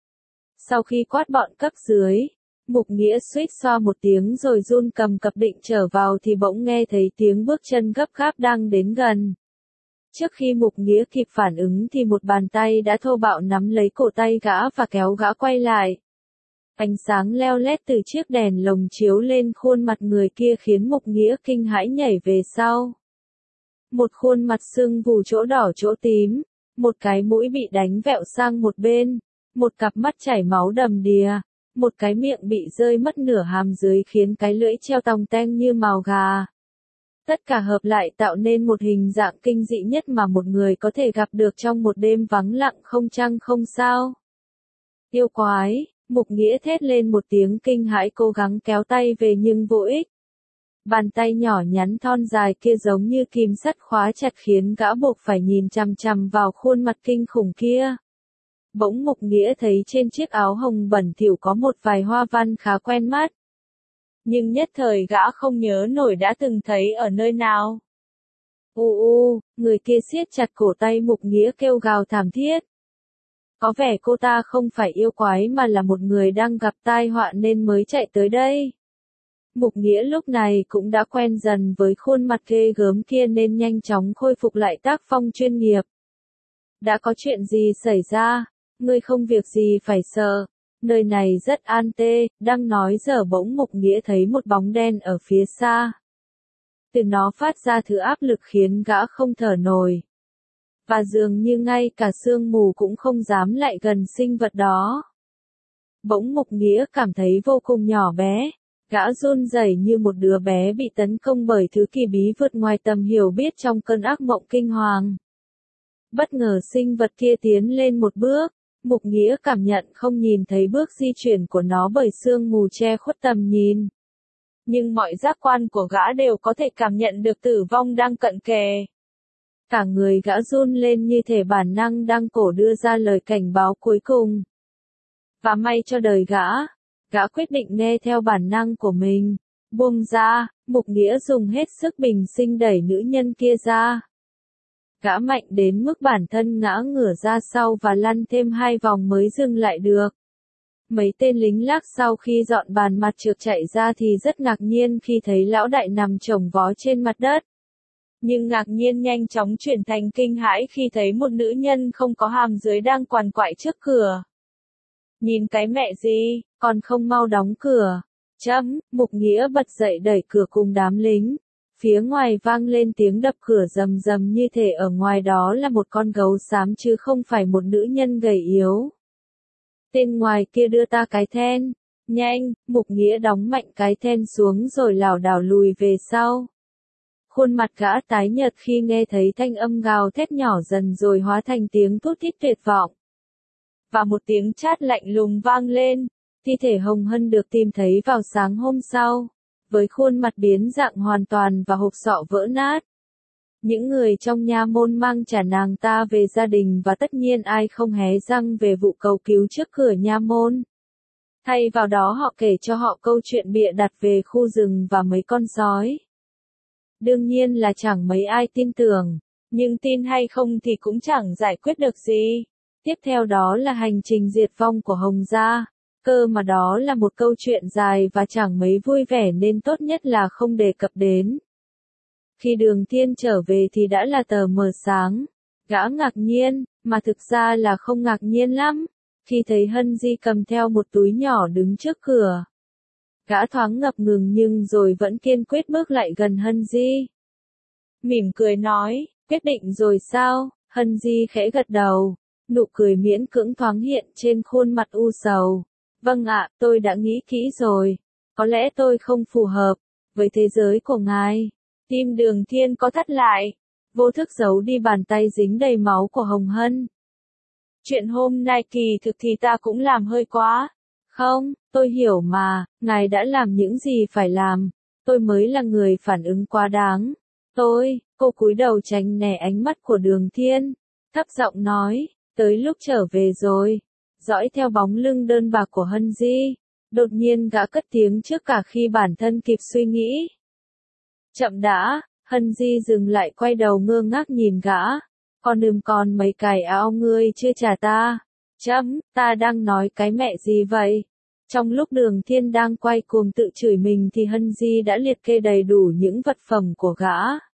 Sau khi quát bọn cấp dưới, Mục Nghĩa suýt xoa một tiếng rồi run cầm cập định trở vào thì bỗng nghe thấy tiếng bước chân gấp gáp đang đến gần. Trước khi Mục Nghĩa kịp phản ứng thì một bàn tay đã thô bạo nắm lấy cổ tay gã và kéo gã quay lại. Ánh sáng leo lét từ chiếc đèn lồng chiếu lên khuôn mặt người kia khiến Mục Nghĩa kinh hãi nhảy về sau. Một khuôn mặt sưng vù chỗ đỏ chỗ tím, một cái mũi bị đánh vẹo sang một bên, một cặp mắt chảy máu đầm đìa, một cái miệng bị rơi mất nửa hàm dưới khiến cái lưỡi treo tòng teng như mào gà. Tất cả hợp lại tạo nên một hình dạng kinh dị nhất mà một người có thể gặp được trong một đêm vắng lặng không trăng không sao. Yêu quái, Mục Nghĩa thét lên một tiếng kinh hãi cố gắng kéo tay về nhưng vô ích. Bàn tay nhỏ nhắn thon dài kia giống như kìm sắt khóa chặt khiến gã buộc phải nhìn chằm chằm vào khuôn mặt kinh khủng kia. Bỗng Mục Nghĩa thấy trên chiếc áo hồng bẩn thỉu có một vài hoa văn khá quen mắt. Nhưng nhất thời gã không nhớ nổi đã từng thấy ở nơi nào. U u, người kia siết chặt cổ tay Mục Nghĩa kêu gào thảm thiết. Có vẻ cô ta không phải yêu quái mà là một người đang gặp tai họa nên mới chạy tới đây. Mục Nghĩa lúc này cũng đã quen dần với khuôn mặt ghê gớm kia nên nhanh chóng khôi phục lại tác phong chuyên nghiệp. Đã có chuyện gì xảy ra? Ngươi không việc gì phải sợ. Nơi này rất an tê, đang nói giờ bỗng Mục Nghĩa thấy một bóng đen ở phía xa. Từ nó phát ra thứ áp lực khiến gã không thở nổi. Và dường như ngay cả sương mù cũng không dám lại gần sinh vật đó. Bỗng Mục Nghĩa cảm thấy vô cùng nhỏ bé. Gã run rẩy như một đứa bé bị tấn công bởi thứ kỳ bí vượt ngoài tầm hiểu biết trong cơn ác mộng kinh hoàng. Bất ngờ sinh vật kia tiến lên một bước. Mục Nghĩa cảm nhận không nhìn thấy bước di chuyển của nó bởi sương mù che khuất tầm nhìn. Nhưng mọi giác quan của gã đều có thể cảm nhận được tử vong đang cận kề. Cả người gã run lên như thể bản năng đang cổ đưa ra lời cảnh báo cuối cùng. Và may cho đời gã, gã quyết định nghe theo bản năng của mình. Buông ra, Mục Nghĩa dùng hết sức bình sinh đẩy nữ nhân kia ra. Gã mạnh đến mức bản thân ngã ngửa ra sau và lăn thêm hai vòng mới dừng lại được. Mấy tên lính lác sau khi dọn bàn mặt trượt chạy ra thì rất ngạc nhiên khi thấy lão đại nằm chồng vó trên mặt đất. Nhưng ngạc nhiên nhanh chóng chuyển thành kinh hãi khi thấy một nữ nhân không có hàm dưới đang quằn quại trước cửa. Nhìn cái mẹ gì, còn không mau đóng cửa. Chấm, Mục Nghĩa bật dậy đẩy cửa cùng đám lính. Phía ngoài vang lên tiếng đập cửa rầm rầm như thể ở ngoài đó là một con gấu xám chứ không phải một nữ nhân gầy yếu. Tên ngoài kia đưa ta cái then. Nhanh, Mục Nghĩa đóng mạnh cái then xuống rồi lảo đảo lùi về sau. Khuôn mặt gã tái nhợt khi nghe thấy thanh âm gào thét nhỏ dần rồi hóa thành tiếng thút thít tuyệt vọng. Và một tiếng chát lạnh lùng vang lên. Thi thể Hồng Hân được tìm thấy vào sáng hôm sau. Với khuôn mặt biến dạng hoàn toàn và hộp sọ vỡ nát. Những người trong nha môn mang trả nàng ta về gia đình và tất nhiên ai không hé răng về vụ cầu cứu trước cửa nha môn. Thay vào đó họ kể cho họ câu chuyện bịa đặt về khu rừng và mấy con sói. Đương nhiên là chẳng mấy ai tin tưởng, nhưng tin hay không thì cũng chẳng giải quyết được gì. Tiếp theo đó là hành trình diệt vong của Hồng gia. Cơ mà đó là một câu chuyện dài và chẳng mấy vui vẻ nên tốt nhất là không đề cập đến. Khi Đường Thiên trở về thì đã là tờ mờ sáng. Gã ngạc nhiên, mà thực ra là không ngạc nhiên lắm, khi thấy Hân Di cầm theo một túi nhỏ đứng trước cửa. Gã thoáng ngập ngừng nhưng rồi vẫn kiên quyết bước lại gần Hân Di. Mỉm cười nói, quyết định rồi sao? Hân Di khẽ gật đầu, nụ cười miễn cưỡng thoáng hiện trên khuôn mặt u sầu. Vâng ạ, tôi đã nghĩ kỹ rồi. Có lẽ tôi không phù hợp với thế giới của ngài. Tim Đường Thiên có thắt lại, vô thức giấu đi bàn tay dính đầy máu của Hồng Hân. Chuyện hôm nay kỳ thực thì ta cũng làm hơi quá. Không, tôi hiểu mà, ngài đã làm những gì phải làm. Tôi mới là người phản ứng quá đáng. Tôi, cô cúi đầu tránh né ánh mắt của Đường Thiên, thấp giọng nói, tới lúc trở về rồi. Dõi theo bóng lưng đơn bạc của Hân Di, đột nhiên gã cất tiếng trước cả khi bản thân kịp suy nghĩ. Chậm đã, Hân Di dừng lại quay đầu ngơ ngác nhìn gã. Con ừm còn mấy cái áo ngươi chưa trả ta. Chấm, ta đang nói cái mẹ gì vậy? Trong lúc Đường Thiên đang quay cuồng tự chửi mình thì Hân Di đã liệt kê đầy đủ những vật phẩm của gã.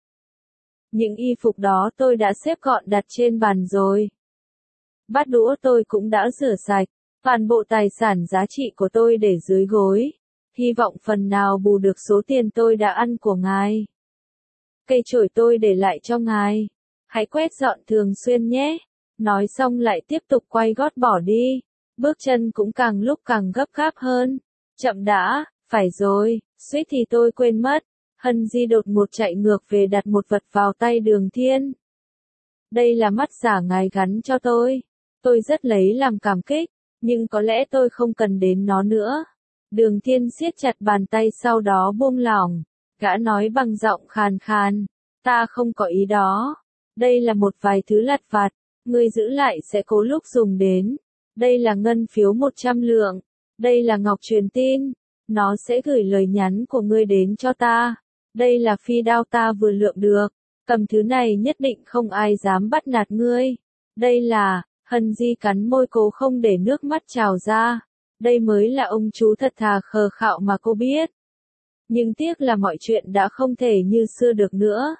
Những y phục đó tôi đã xếp gọn đặt trên bàn rồi. Bát đũa tôi cũng đã rửa sạch, toàn bộ tài sản giá trị của tôi để dưới gối. Hy vọng phần nào bù được số tiền tôi đã ăn của ngài. Cây chổi tôi để lại cho ngài. Hãy quét dọn thường xuyên nhé. Nói xong lại tiếp tục quay gót bỏ đi. Bước chân cũng càng lúc càng gấp gáp hơn. Chậm đã, phải rồi, suýt thì tôi quên mất. Hân Di đột ngột chạy ngược về đặt một vật vào tay Đường Thiên. Đây là mắt giả ngài gắn cho tôi. Tôi rất lấy làm cảm kích, nhưng có lẽ tôi không cần đến nó nữa. Đường Thiên siết chặt bàn tay sau đó buông lỏng. Gã nói bằng giọng khàn khàn. Ta không có ý đó. Đây là một vài thứ lặt vặt. Ngươi giữ lại sẽ cố lúc dùng đến. Đây là ngân phiếu một trăm lượng. Đây là ngọc truyền tin. Nó sẽ gửi lời nhắn của ngươi đến cho ta. Đây là phi đao ta vừa lượm được. Cầm thứ này nhất định không ai dám bắt nạt ngươi. Đây là, Hân Di cắn môi cố không để nước mắt trào ra. Đây mới là ông chú thật thà khờ khạo mà cô biết. Nhưng tiếc là mọi chuyện đã không thể như xưa được nữa.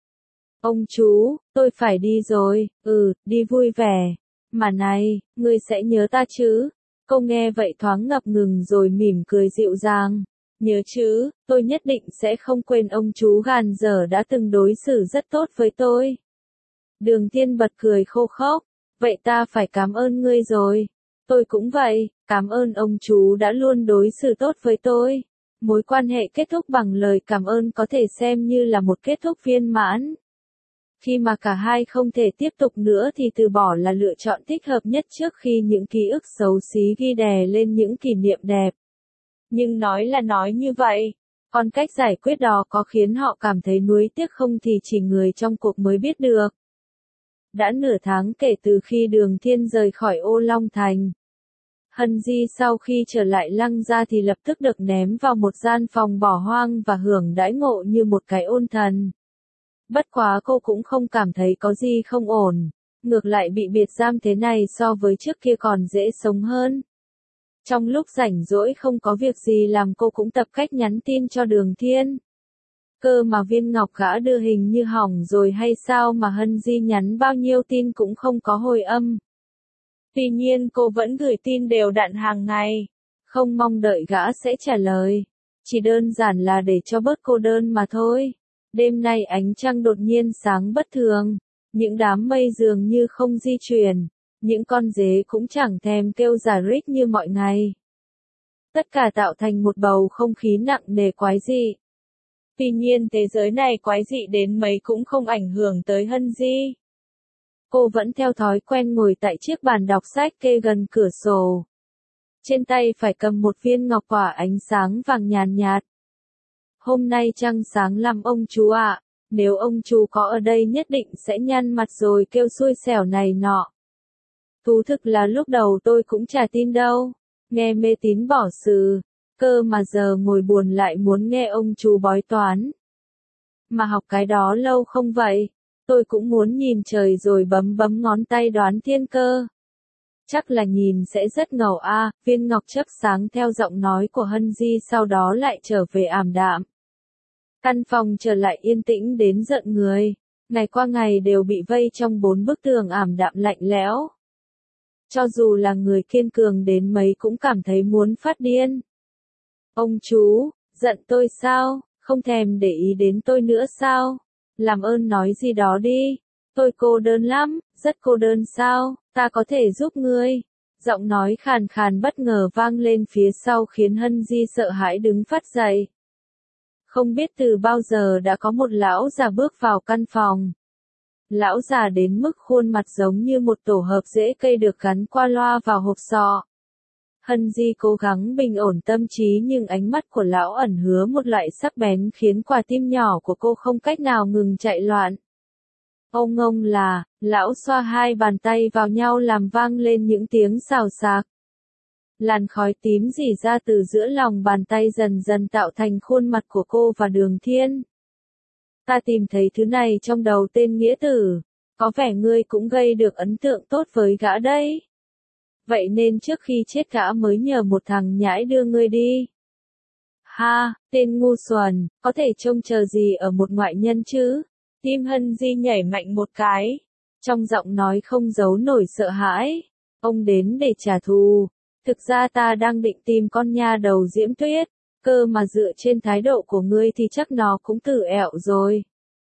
Ông chú, tôi phải đi rồi, ừ, đi vui vẻ. Mà này, ngươi sẽ nhớ ta chứ? Cô nghe vậy thoáng ngập ngừng rồi mỉm cười dịu dàng. Nhớ chứ, tôi nhất định sẽ không quên ông chú gàn dở đã từng đối xử rất tốt với tôi. Đường Thiên bật cười khô khốc. Vậy ta phải cảm ơn ngươi rồi. Tôi cũng vậy, cảm ơn ông chú đã luôn đối xử tốt với tôi. Mối quan hệ kết thúc bằng lời cảm ơn có thể xem như là một kết thúc viên mãn. Khi mà cả hai không thể tiếp tục nữa thì từ bỏ là lựa chọn thích hợp nhất trước khi những ký ức xấu xí ghi đè lên những kỷ niệm đẹp. Nhưng nói là nói như vậy, còn cách giải quyết đó có khiến họ cảm thấy nuối tiếc không thì chỉ người trong cuộc mới biết được. Đã nửa tháng kể từ khi Đường Thiên rời khỏi Ô Long Thành. Hân Di sau khi trở lại Lăng gia thì lập tức được ném vào một gian phòng bỏ hoang và hưởng đãi ngộ như một cái ôn thần. Bất quá cô cũng không cảm thấy có gì không ổn, ngược lại bị biệt giam thế này so với trước kia còn dễ sống hơn. Trong lúc rảnh rỗi không có việc gì làm cô cũng tập cách nhắn tin cho Đường Thiên. Cơ mà viên ngọc gã đưa hình như hỏng rồi hay sao mà Hân Di nhắn bao nhiêu tin cũng không có hồi âm. Tuy nhiên cô vẫn gửi tin đều đặn hàng ngày, không mong đợi gã sẽ trả lời. Chỉ đơn giản là để cho bớt cô đơn mà thôi. Đêm nay ánh trăng đột nhiên sáng bất thường, những đám mây dường như không di chuyển, những con dế cũng chẳng thèm kêu rả rích như mọi ngày. Tất cả tạo thành một bầu không khí nặng nề quái dị. Tuy nhiên thế giới này quái dị đến mấy cũng không ảnh hưởng tới Hân Di. Cô vẫn theo thói quen ngồi tại chiếc bàn đọc sách kê gần cửa sổ. Trên tay phải cầm một viên ngọc quả ánh sáng vàng nhàn nhạt. Hôm nay trăng sáng lắm ông chú ạ, nếu ông chú có ở đây nhất định sẽ nhăn mặt rồi kêu xui xẻo này nọ. Thú thực là lúc đầu tôi cũng chả tin đâu, nghe mê tín bỏ xứ, cơ mà giờ ngồi buồn lại muốn nghe ông chú bói toán. Mà học cái đó lâu không vậy, tôi cũng muốn nhìn trời rồi bấm bấm ngón tay đoán thiên cơ. Chắc là nhìn sẽ rất ngầu a, à, viên ngọc chớp sáng theo giọng nói của Hân Di sau đó lại trở về ảm đạm. Căn phòng trở lại yên tĩnh đến giận người, ngày qua ngày đều bị vây trong bốn bức tường ảm đạm lạnh lẽo. Cho dù là người kiên cường đến mấy cũng cảm thấy muốn phát điên. Ông chú, giận tôi sao, không thèm để ý đến tôi nữa sao? Làm ơn nói gì đó đi, tôi cô đơn lắm, rất cô đơn sao, ta có thể giúp ngươi. Giọng nói khàn khàn bất ngờ vang lên phía sau khiến Hân Di sợ hãi đứng phát dậy. Không biết từ bao giờ đã có một lão già bước vào căn phòng. Lão già đến mức khuôn mặt giống như một tổ hợp rễ cây được gắn qua loa vào hộp sọ. Hân Di cố gắng bình ổn tâm trí nhưng ánh mắt của lão ẩn hứa một loại sắc bén khiến quả tim nhỏ của cô không cách nào ngừng chạy loạn. Ông ngông là, lão xoa hai bàn tay vào nhau làm vang lên những tiếng xào xạc. Làn khói tím rỉ ra từ giữa lòng bàn tay dần dần tạo thành khuôn mặt của cô và Đường Thiên. Ta tìm thấy thứ này trong đầu tên nghĩa tử, có vẻ ngươi cũng gây được ấn tượng tốt với gã đấy. Vậy nên trước khi chết gã mới nhờ một thằng nhãi đưa ngươi đi. Ha, tên ngu xuẩn, có thể trông chờ gì ở một ngoại nhân chứ? Tim Hân Di nhảy mạnh một cái, trong giọng nói không giấu nổi sợ hãi. Ông đến để trả thù. Thực ra ta đang định tìm con nha đầu Diễm Tuyết, cơ mà dựa trên thái độ của ngươi thì chắc nó cũng tự ẹo rồi.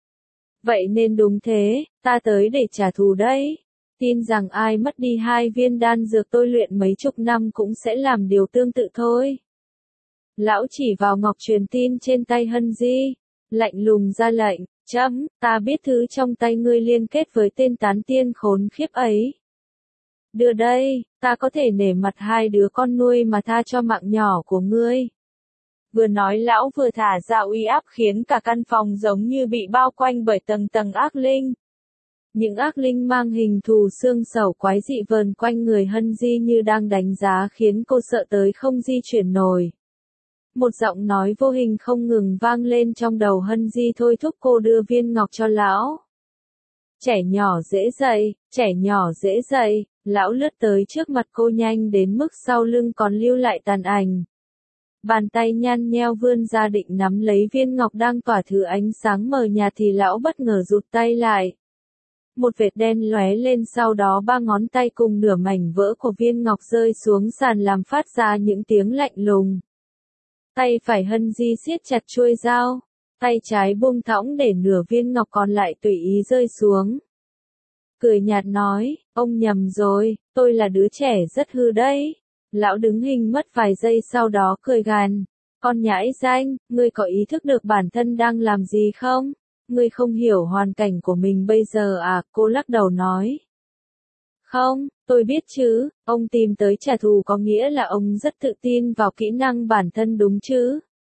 Vậy nên đúng thế, ta tới để trả thù đấy. Tin rằng ai mất đi hai viên đan dược tôi luyện mấy chục năm cũng sẽ làm điều tương tự thôi. Lão chỉ vào ngọc truyền tin trên tay Hân Di. lạnh lùng ra lệnh, chấm, ta biết thứ trong tay ngươi liên kết với tên tán tiên khốn khiếp ấy. Đưa đây, ta có thể nể mặt hai đứa con nuôi mà tha cho mạng nhỏ của ngươi. Vừa nói lão vừa thả ra uy áp khiến cả căn phòng giống như bị bao quanh bởi tầng tầng ác linh. Những ác linh mang hình thù xương sầu quái dị vờn quanh người Hân Di như đang đánh giá khiến cô sợ tới không di chuyển nổi. Một giọng nói vô hình không ngừng vang lên trong đầu Hân Di thôi thúc cô đưa viên ngọc cho lão. Trẻ nhỏ dễ dậy, trẻ nhỏ dễ dậy, lão lướt tới trước mặt cô nhanh đến mức sau lưng còn lưu lại tàn ảnh. Bàn tay nhăn nheo vươn ra định nắm lấy viên ngọc đang tỏa thứ ánh sáng mờ nhạt thì lão bất ngờ rụt tay lại. Một vệt đen lóe lên sau đó ba ngón tay cùng nửa mảnh vỡ của viên ngọc rơi xuống sàn làm phát ra những tiếng lạnh lùng. Tay phải Hân Di siết chặt chuôi dao, tay trái buông thõng để nửa viên ngọc còn lại tùy ý rơi xuống. Cười nhạt nói, ông nhầm rồi, tôi là đứa trẻ rất hư đấy. Lão đứng hình mất vài giây sau đó cười gằn, con nhãi danh, ngươi có ý thức được bản thân đang làm gì không? Ngươi không hiểu hoàn cảnh của mình bây giờ à? Cô lắc đầu nói. Không, tôi biết chứ, ông tìm tới trả thù có nghĩa là ông rất tự tin vào kỹ năng bản thân đúng chứ?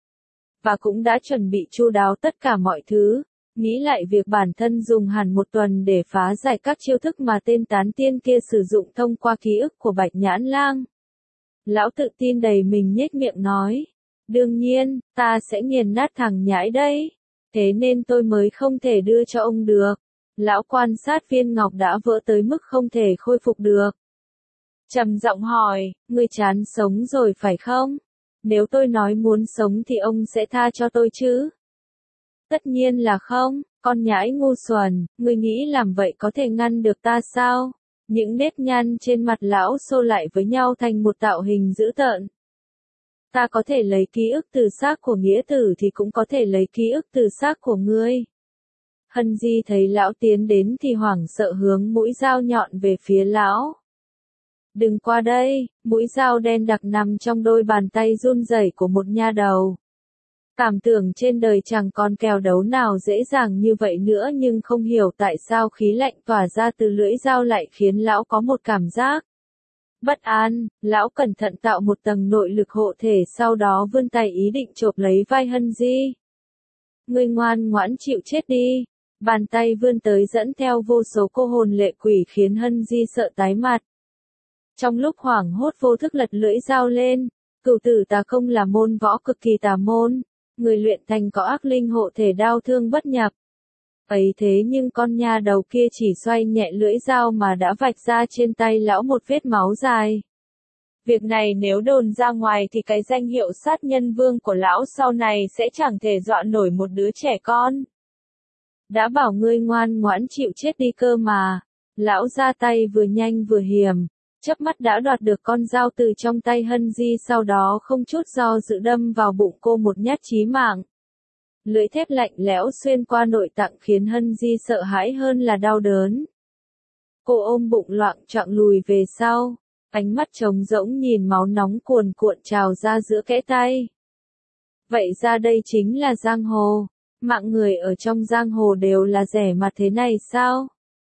Và cũng đã chuẩn bị chu đáo tất cả mọi thứ, nghĩ lại việc bản thân dùng hẳn một tuần để phá giải các chiêu thức mà tên tán tiên kia sử dụng thông qua ký ức của Bạch Nhãn Lang. Lão tự tin đầy mình nhếch miệng nói, đương nhiên, ta sẽ nghiền nát thằng nhãi đấy, thế nên tôi mới không thể đưa cho ông được. Lão quan sát viên ngọc đã vỡ tới mức không thể khôi phục được. Trầm giọng hỏi, ngươi chán sống rồi phải không? Nếu tôi nói muốn sống thì ông sẽ tha cho tôi chứ? Tất nhiên là không, con nhãi ngu xuẩn, ngươi nghĩ làm vậy có thể ngăn được ta sao? Những nếp nhăn trên mặt lão xô lại với nhau thành một tạo hình dữ tợn. Ta có thể lấy ký ức từ xác của nghĩa tử thì cũng có thể lấy ký ức từ xác của ngươi. Hân Di thấy lão tiến đến thì hoảng sợ hướng mũi dao nhọn về phía lão. Đừng qua đây, mũi dao đen đặc nằm trong đôi bàn tay run rẩy của một nha đầu. Cảm tưởng trên đời chẳng còn kèo đấu nào dễ dàng như vậy nữa nhưng không hiểu tại sao khí lạnh tỏa ra từ lưỡi dao lại khiến lão có một cảm giác bất an. Lão cẩn thận tạo một tầng nội lực hộ thể sau đó vươn tay ý định chộp lấy vai Hân Di. Ngươi ngoan ngoãn chịu chết đi. Bàn tay vươn tới dẫn theo vô số cô hồn lệ quỷ khiến Hân Di sợ tái mặt. Trong lúc hoảng hốt vô thức lật lưỡi dao lên, cửu tử tà công là môn võ cực kỳ tà môn, người luyện thành có ác linh hộ thể đau thương bất nhập. Ấy thế nhưng con nha đầu kia chỉ xoay nhẹ lưỡi dao mà đã vạch ra trên tay lão một vết máu dài. Việc này nếu đồn ra ngoài thì cái danh hiệu sát nhân vương của lão sau này sẽ chẳng thể dọa nổi một đứa trẻ con. Đã bảo ngươi ngoan ngoãn chịu chết đi cơ mà. Lão ra tay vừa nhanh vừa hiểm, chớp mắt đã đoạt được con dao từ trong tay Hân Di sau đó không chút do dự đâm vào bụng cô một nhát chí mạng. Lưỡi thép lạnh lẽo xuyên qua nội tạng khiến Hân Di sợ hãi hơn là đau đớn. Cô ôm bụng loạng choạng lùi về sau, ánh mắt trống rỗng nhìn máu nóng cuồn cuộn trào ra giữa kẽ tay. Vậy ra đây chính là giang hồ. Mạng người ở trong giang hồ đều là rẻ mặt thế này sao?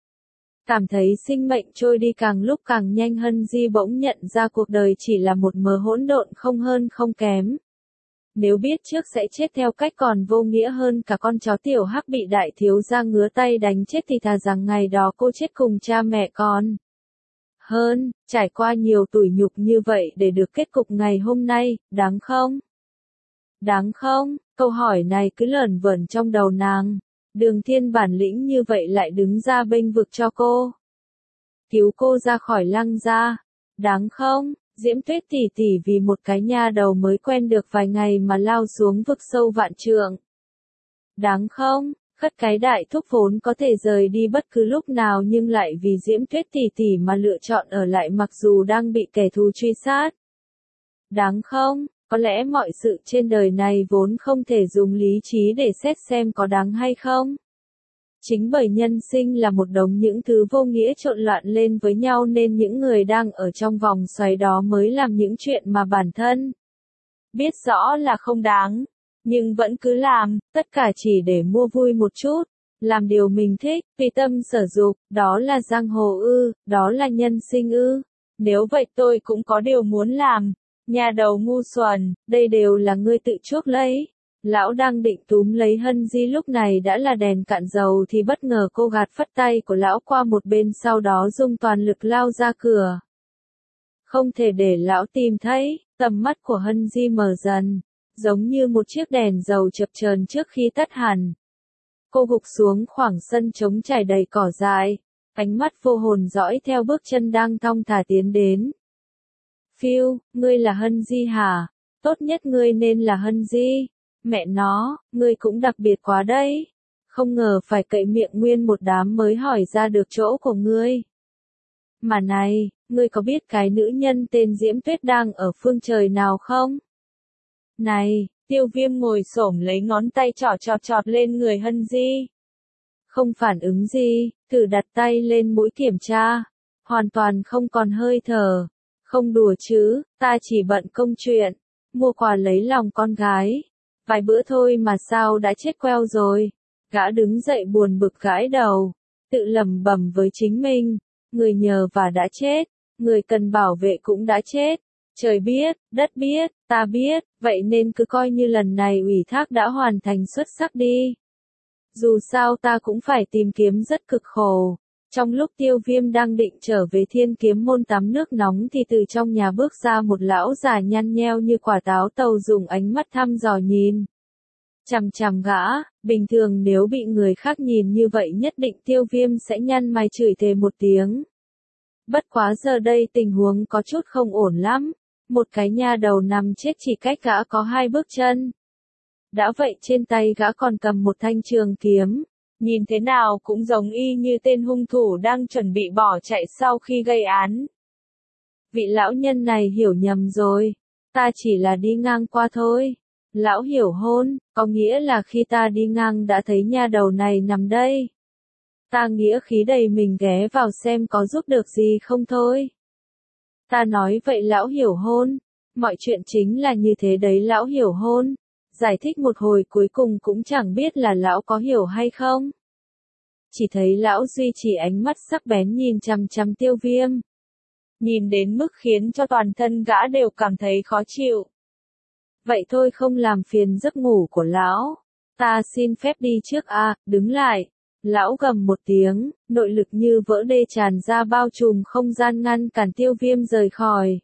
Cảm thấy sinh mệnh trôi đi càng lúc càng nhanh Hân Di bỗng nhận ra cuộc đời chỉ là một mớ hỗn độn không hơn không kém. Nếu biết trước sẽ chết theo cách còn vô nghĩa hơn cả con chó tiểu hắc bị đại thiếu gia ngứa tay đánh chết thì thà rằng ngày đó cô chết cùng cha mẹ con. Hơn, trải qua nhiều tủi nhục như vậy để được kết cục ngày hôm nay, đáng không? Đáng không? Câu hỏi này cứ lởn vởn trong đầu nàng. Đường Thiên bản lĩnh như vậy lại đứng ra bênh vực cho cô. Cứu cô ra khỏi Lăng gia. Đáng không? Diễm Tuyết tỷ tỷ vì một cái nha đầu mới quen được vài ngày mà lao xuống vực sâu vạn trượng. Đáng không? Khất cái đại thúc vốn có thể rời đi bất cứ lúc nào nhưng lại vì Diễm Tuyết tỷ tỷ mà lựa chọn ở lại mặc dù đang bị kẻ thù truy sát. Đáng không? Có lẽ mọi sự trên đời này vốn không thể dùng lý trí để xét xem có đáng hay không. Chính bởi nhân sinh là một đống những thứ vô nghĩa trộn loạn lên với nhau nên những người đang ở trong vòng xoáy đó mới làm những chuyện mà bản thân biết rõ là không đáng. nhưng vẫn cứ làm, tất cả chỉ để mua vui một chút, làm điều mình thích, tùy tâm sở dục, đó là giang hồ ư, đó là nhân sinh ư. Nếu vậy tôi cũng có điều muốn làm. Nhà đầu ngu xuẩn, đây đều là ngươi tự chuốc lấy. Lão đang định túm lấy Hân Di lúc này đã là đèn cạn dầu thì bất ngờ cô gạt phất tay của lão qua một bên, sau đó dùng toàn lực lao ra cửa. Không thể để lão tìm thấy, tầm mắt của Hân Di mờ dần, giống như một chiếc đèn dầu chập chờn trước khi tắt hẳn. Cô gục xuống khoảng sân trống trải đầy cỏ dại, ánh mắt vô hồn dõi theo bước chân đang thong thả tiến đến. Phiêu, ngươi là Hân Di hả? Tốt nhất ngươi nên là Hân Di. Mẹ nó, ngươi cũng đặc biệt quá đấy. Không ngờ phải cậy miệng nguyên một đám mới hỏi ra được chỗ của ngươi. Mà này, ngươi có biết cái nữ nhân tên Diễm Tuyết đang ở phương trời nào không? Này, Tiêu Viêm ngồi xổm lấy ngón tay trỏ chọt chọt lên người Hân Di. Không phản ứng gì, thử đặt tay lên mũi kiểm tra. Hoàn toàn không còn hơi thở. Không đùa chứ, ta chỉ bận công chuyện. Mua quà lấy lòng con gái. Vài bữa thôi mà sao đã chết queo rồi. Gã đứng dậy buồn bực gãi đầu. Tự lẩm bẩm với chính mình. Người nhờ và đã chết. Người cần bảo vệ cũng đã chết. Trời biết, đất biết, ta biết, vậy nên cứ coi như lần này ủy thác đã hoàn thành xuất sắc đi. Dù sao ta cũng phải tìm kiếm rất cực khổ. Trong lúc Tiêu Viêm đang định trở về Thiên Kiếm Môn tắm nước nóng thì từ trong nhà bước ra một lão già nhăn nheo như quả táo tàu, dùng ánh mắt thăm dò nhìn chằm chằm gã. Bình thường nếu bị người khác nhìn như vậy nhất định Tiêu Viêm sẽ nhăn mày chửi thề một tiếng. Bất quá giờ đây tình huống có chút không ổn lắm. Một cái nha đầu nằm chết chỉ cách gã có hai bước chân. Đã vậy trên tay gã còn cầm một thanh trường kiếm. Nhìn thế nào cũng giống y như tên hung thủ đang chuẩn bị bỏ chạy sau khi gây án. Vị lão nhân này hiểu nhầm rồi. Ta chỉ là đi ngang qua thôi. Lão hiểu hôn, có nghĩa là khi ta đi ngang đã thấy nha đầu này nằm đây. Ta nghĩa khí đầy mình ghé vào xem có giúp được gì không thôi. Ta nói vậy lão hiểu hôn. Mọi chuyện chính là như thế đấy lão hiểu hôn. Giải thích một hồi cuối cùng cũng chẳng biết là lão có hiểu hay không. Chỉ thấy lão duy trì ánh mắt sắc bén nhìn chằm chằm Tiêu Viêm. Nhìn đến mức khiến cho toàn thân gã đều cảm thấy khó chịu. Vậy thôi không làm phiền giấc ngủ của lão. Ta xin phép đi trước a, à, đứng lại. Lão gầm một tiếng, nội lực như vỡ đê tràn ra bao trùm không gian ngăn cản Tiêu Viêm rời khỏi.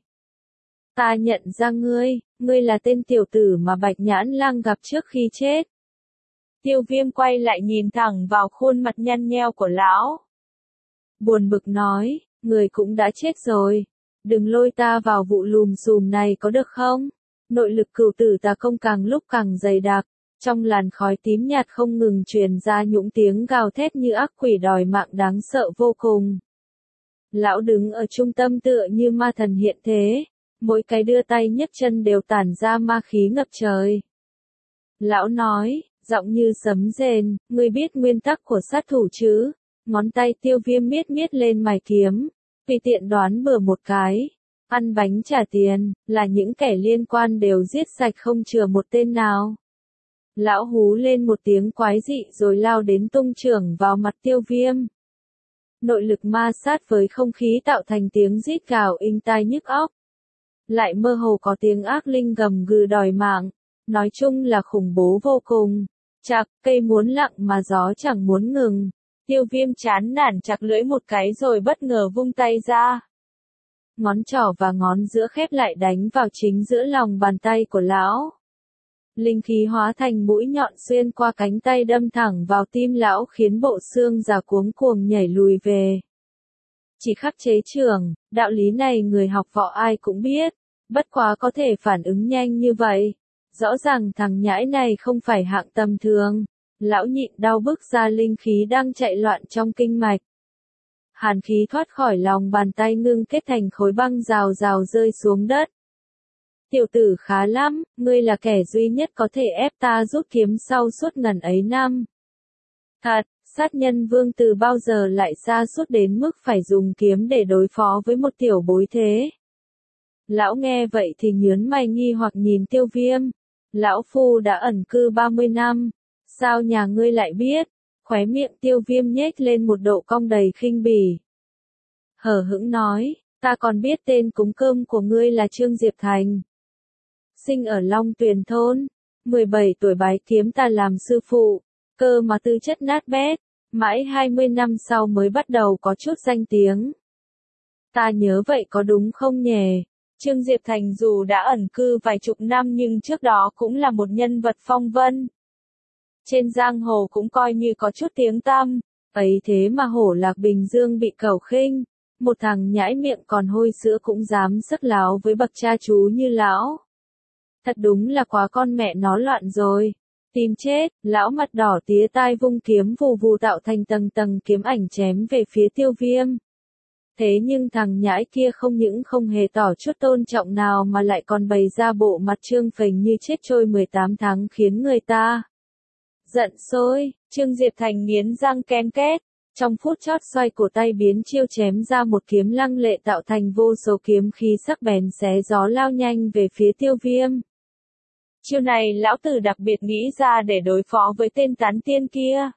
Ta nhận ra ngươi, ngươi là tên tiểu tử mà Bạch Nhãn Lang gặp trước khi chết. Tiêu Viêm quay lại nhìn thẳng vào khuôn mặt nhăn nheo của lão. Buồn bực nói, người cũng đã chết rồi. Đừng lôi ta vào vụ lùm xùm này có được không? Nội lực cửu tử tà công càng lúc càng dày đặc. Trong làn khói tím nhạt không ngừng truyền ra những tiếng gào thét như ác quỷ đòi mạng đáng sợ vô cùng. Lão đứng ở trung tâm tựa như ma thần hiện thế. Mỗi cái đưa tay nhấc chân đều tản ra ma khí ngập trời. Lão nói, giọng như sấm rền, ngươi biết nguyên tắc của sát thủ chứ? Ngón tay Tiêu Viêm miết miết lên mài kiếm, tùy tiện đoán bừa một cái. Ăn bánh trả tiền, là những kẻ liên quan đều giết sạch không chừa một tên nào. Lão hú lên một tiếng quái dị rồi lao đến tung chưởng vào mặt Tiêu Viêm. Nội lực ma sát với không khí tạo thành tiếng rít gào inh tai nhức óc. Lại mơ hồ có tiếng ác linh gầm gừ đòi mạng. Nói chung là khủng bố vô cùng. Chạc, cây muốn lặng mà gió chẳng muốn ngừng. Tiêu Viêm chán nản chặt lưỡi một cái rồi bất ngờ vung tay ra. Ngón trỏ và ngón giữa khép lại đánh vào chính giữa lòng bàn tay của lão. Linh khí hóa thành mũi nhọn xuyên qua cánh tay đâm thẳng vào tim lão khiến bộ xương già cuống cuồng nhảy lùi về. Chỉ khắc chế trường, đạo lý này người học võ ai cũng biết, bất quá có thể phản ứng nhanh như vậy. Rõ ràng thằng nhãi này không phải hạng tầm thường. Lão nhịn đau bức ra linh khí đang chạy loạn trong kinh mạch. Hàn khí thoát khỏi lòng bàn tay ngưng kết thành khối băng rào rào rơi xuống đất. Tiểu tử khá lắm, ngươi là kẻ duy nhất có thể ép ta rút kiếm sau suốt ngần ấy năm. Thật, sát nhân vương từ bao giờ lại xa suốt đến mức phải dùng kiếm để đối phó với một tiểu bối thế. Lão nghe vậy thì nhớn mày nghi hoặc nhìn Tiêu Viêm. Lão phu đã ẩn cư ba mươi năm, sao nhà ngươi lại biết? Khóe miệng Tiêu Viêm nhếch lên một độ cong đầy khinh bỉ. Hờ hững nói, ta còn biết tên cúng cơm của ngươi là Trương Diệp Thành. Sinh ở Long Tuyền thôn, mười bảy tuổi bái kiếm ta làm sư phụ, cơ mà tư chất nát bét, mãi hai mươi năm sau mới bắt đầu có chút danh tiếng. Ta nhớ vậy có đúng không nhỉ? Trương Diệp Thành dù đã ẩn cư vài chục năm nhưng trước đó cũng là một nhân vật phong vân. Trên giang hồ cũng coi như có chút tiếng tăm, ấy thế mà hổ Lạc Bình Dương bị cẩu khinh, một thằng nhãi miệng còn hôi sữa cũng dám sức láo với bậc cha chú như lão. Thật đúng là quá con mẹ nó loạn rồi. Tìm chết, lão mặt đỏ tía tai vung kiếm vù vù tạo thành tầng tầng kiếm ảnh chém về phía Tiêu Viêm. Thế nhưng thằng nhãi kia không những không hề tỏ chút tôn trọng nào mà lại còn bày ra bộ mặt trương phình như chết trôi mười tám tháng khiến người ta giận sôi. Trương Diệp Thành nghiến răng ken két, trong phút chót xoay cổ tay biến chiêu chém ra một kiếm lăng lệ tạo thành vô số kiếm khí sắc bén xé gió lao nhanh về phía Tiêu Viêm. Chiêu này lão tử đặc biệt nghĩ ra để đối phó với tên tán tiên kia.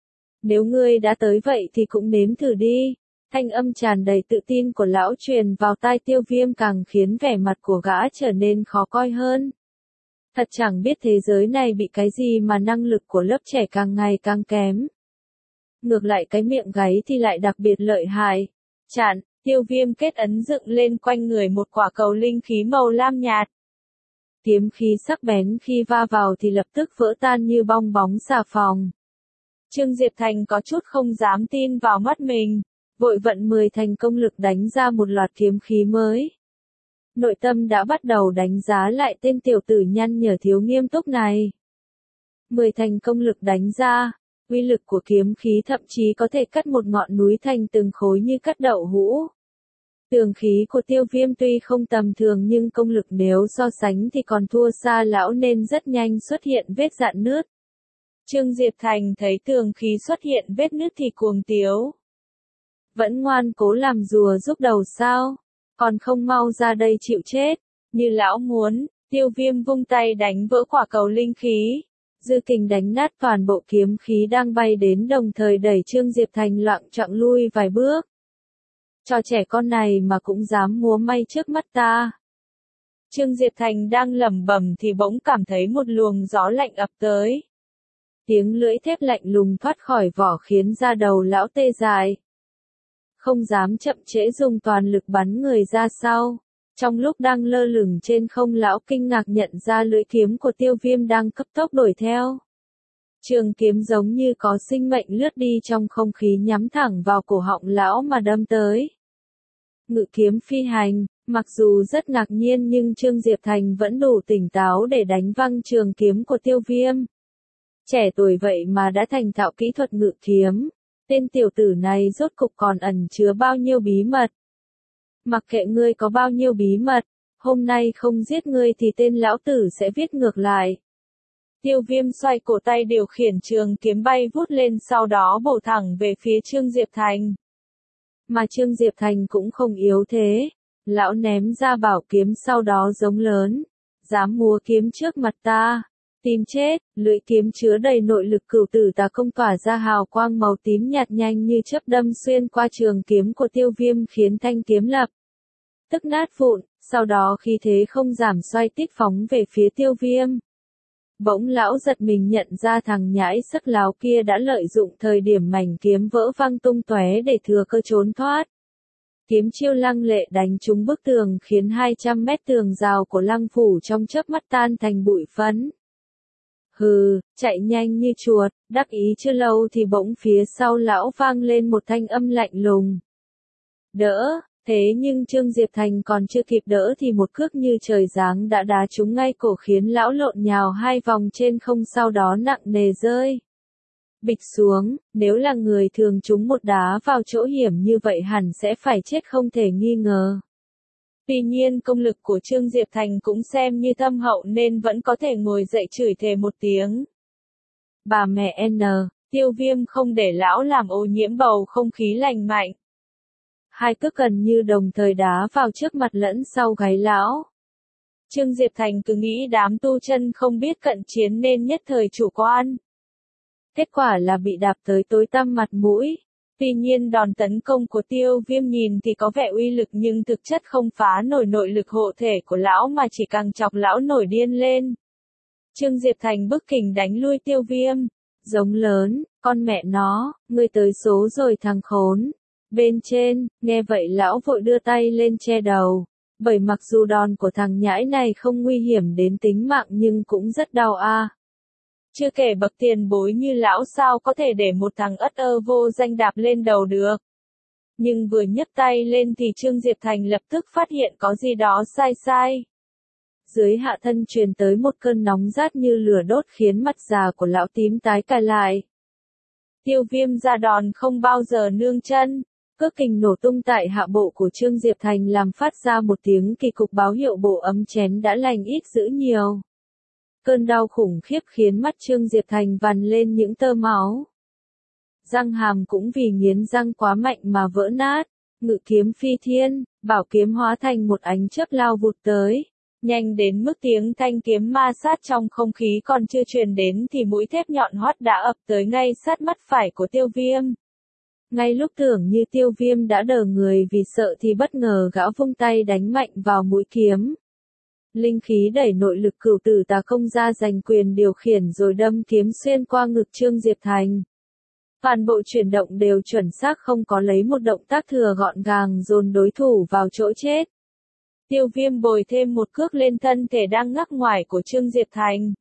Nếu ngươi đã tới vậy thì cũng nếm thử đi. Thanh âm tràn đầy tự tin của lão truyền vào tai Tiêu Viêm càng khiến vẻ mặt của gã trở nên khó coi hơn. Thật chẳng biết thế giới này bị cái gì mà năng lực của lớp trẻ càng ngày càng kém. Ngược lại cái miệng gáy thì lại đặc biệt lợi hại. Chặn, Tiêu Viêm kết ấn dựng lên quanh người một quả cầu linh khí màu lam nhạt. Kiếm khí sắc bén khi va vào thì lập tức vỡ tan như bong bóng xà phòng. Trương Diệp Thành có chút không dám tin vào mắt mình, vội vận mười thành công lực đánh ra một loạt kiếm khí mới. Nội tâm đã bắt đầu đánh giá lại tên tiểu tử nhăn nhở thiếu nghiêm túc này. Mười thành công lực đánh ra, uy lực của kiếm khí thậm chí có thể cắt một ngọn núi thành từng khối như cắt đậu hũ. Tường khí của Tiêu Viêm tuy không tầm thường nhưng công lực nếu so sánh thì còn thua xa lão nên rất nhanh xuất hiện vết rạn nứt. Trương Diệp Thành thấy tường khí xuất hiện vết nứt thì cuồng tiếu. Vẫn ngoan cố làm rùa giúp đầu sao? Còn không mau ra đây chịu chết. Như lão muốn, Tiêu Viêm vung tay đánh vỡ quả cầu linh khí. Dư kình đánh nát toàn bộ kiếm khí đang bay đến đồng thời đẩy Trương Diệp Thành loạng choạng lui vài bước. Cho trẻ con này mà cũng dám múa may trước mắt ta. Trương Diệp Thành đang lẩm bẩm thì bỗng cảm thấy một luồng gió lạnh ập tới. Tiếng lưỡi thép lạnh lùng thoát khỏi vỏ khiến da đầu lão tê dại. Không dám chậm trễ dùng toàn lực bắn người ra sau. Trong lúc đang lơ lửng trên không lão kinh ngạc nhận ra lưỡi kiếm của Tiêu Viêm đang cấp tốc đuổi theo. Trường kiếm giống như có sinh mệnh lướt đi trong không khí nhắm thẳng vào cổ họng lão mà đâm tới. Ngự kiếm phi hành, mặc dù rất ngạc nhiên nhưng Trương Diệp Thành vẫn đủ tỉnh táo để đánh văng trường kiếm của Tiêu Viêm. Trẻ tuổi vậy mà đã thành thạo kỹ thuật ngự kiếm, tên tiểu tử này rốt cục còn ẩn chứa bao nhiêu bí mật. Mặc kệ ngươi có bao nhiêu bí mật, hôm nay không giết ngươi thì tên lão tử sẽ viết ngược lại. Tiêu Viêm xoay cổ tay điều khiển trường kiếm bay vút lên sau đó bổ thẳng về phía Trương Diệp Thành. Mà Trương Diệp Thành cũng không yếu thế, lão ném ra bảo kiếm sau đó giống lớn, dám múa kiếm trước mặt ta, tìm chết. Lưỡi kiếm chứa đầy nội lực cửu tử tà công tỏa ra hào quang màu tím nhạt nhanh như chớp đâm xuyên qua trường kiếm của Tiêu Viêm khiến thanh kiếm lập tức nát vụn, sau đó khi thế không giảm xoay tít phóng về phía Tiêu Viêm. Bỗng lão giật mình nhận ra thằng nhãi sắc láo kia đã lợi dụng thời điểm mảnh kiếm vỡ văng tung tóe để thừa cơ trốn thoát. Kiếm chiêu lăng lệ đánh trúng bức tường khiến hai trăm mét tường rào của lăng phủ trong chớp mắt tan thành bụi phấn. Hừ, chạy nhanh như chuột, đắc ý chưa lâu thì bỗng phía sau lão vang lên một thanh âm lạnh lùng. Đỡ, thế nhưng Trương Diệp Thành còn chưa kịp đỡ thì một cước như trời giáng đã đá trúng ngay cổ khiến lão lộn nhào hai vòng trên không sau đó nặng nề rơi bịch xuống. Nếu là người thường trúng một đá vào chỗ hiểm như vậy hẳn sẽ phải chết không thể nghi ngờ. Tuy nhiên công lực của Trương Diệp Thành cũng xem như thâm hậu nên vẫn có thể ngồi dậy chửi thề một tiếng. Bà mẹ N, Tiêu Viêm không để lão làm ô nhiễm bầu không khí lành mạnh. Hai cước gần như đồng thời đá vào trước mặt lẫn sau gáy lão. Trương Diệp Thành cứ nghĩ đám tu chân không biết cận chiến nên nhất thời chủ quan. Kết quả là bị đạp tới tối tăm mặt mũi. Tuy nhiên đòn tấn công của Tiêu Viêm nhìn thì có vẻ uy lực nhưng thực chất không phá nổi nội lực hộ thể của lão mà chỉ càng chọc lão nổi điên lên. Trương Diệp Thành bức kình đánh lui Tiêu Viêm. Giống lớn, con mẹ nó, ngươi tới số rồi thằng khốn. Bên trên, nghe vậy lão vội đưa tay lên che đầu. Bởi mặc dù đòn của thằng nhãi này không nguy hiểm đến tính mạng nhưng cũng rất đau a. À. Chưa kể bậc tiền bối như lão sao có thể để một thằng ất ơ vô danh đạp lên đầu được. Nhưng vừa nhấc tay lên thì Trương Diệp Thành lập tức phát hiện có gì đó sai sai. Dưới hạ thân truyền tới một cơn nóng rát như lửa đốt khiến mặt già của lão tím tái cả lại. Tiêu Viêm ra đòn không bao giờ nương chân. Cước kình nổ tung tại hạ bộ của Trương Diệp Thành làm phát ra một tiếng kỳ cục báo hiệu bộ ấm chén đã lành ít dữ nhiều. Cơn đau khủng khiếp khiến mắt Trương Diệp Thành vằn lên những tơ máu. Răng hàm cũng vì nghiến răng quá mạnh mà vỡ nát. Ngự kiếm phi thiên, bảo kiếm hóa thành một ánh chớp lao vụt tới. Nhanh đến mức tiếng thanh kiếm ma sát trong không khí còn chưa truyền đến thì mũi thép nhọn hoắt đã ập tới ngay sát mắt phải của Tiêu Viêm. Ngay lúc tưởng như Tiêu Viêm đã đờ người vì sợ thì bất ngờ gã vung tay đánh mạnh vào mũi kiếm. Linh khí đẩy nội lực cửu tử tà công ra giành quyền điều khiển rồi đâm kiếm xuyên qua ngực Trương Diệp Thành. Toàn bộ chuyển động đều chuẩn xác không có lấy một động tác thừa gọn gàng dồn đối thủ vào chỗ chết. Tiêu Viêm bồi thêm một cước lên thân thể đang ngắc ngoài của Trương Diệp Thành.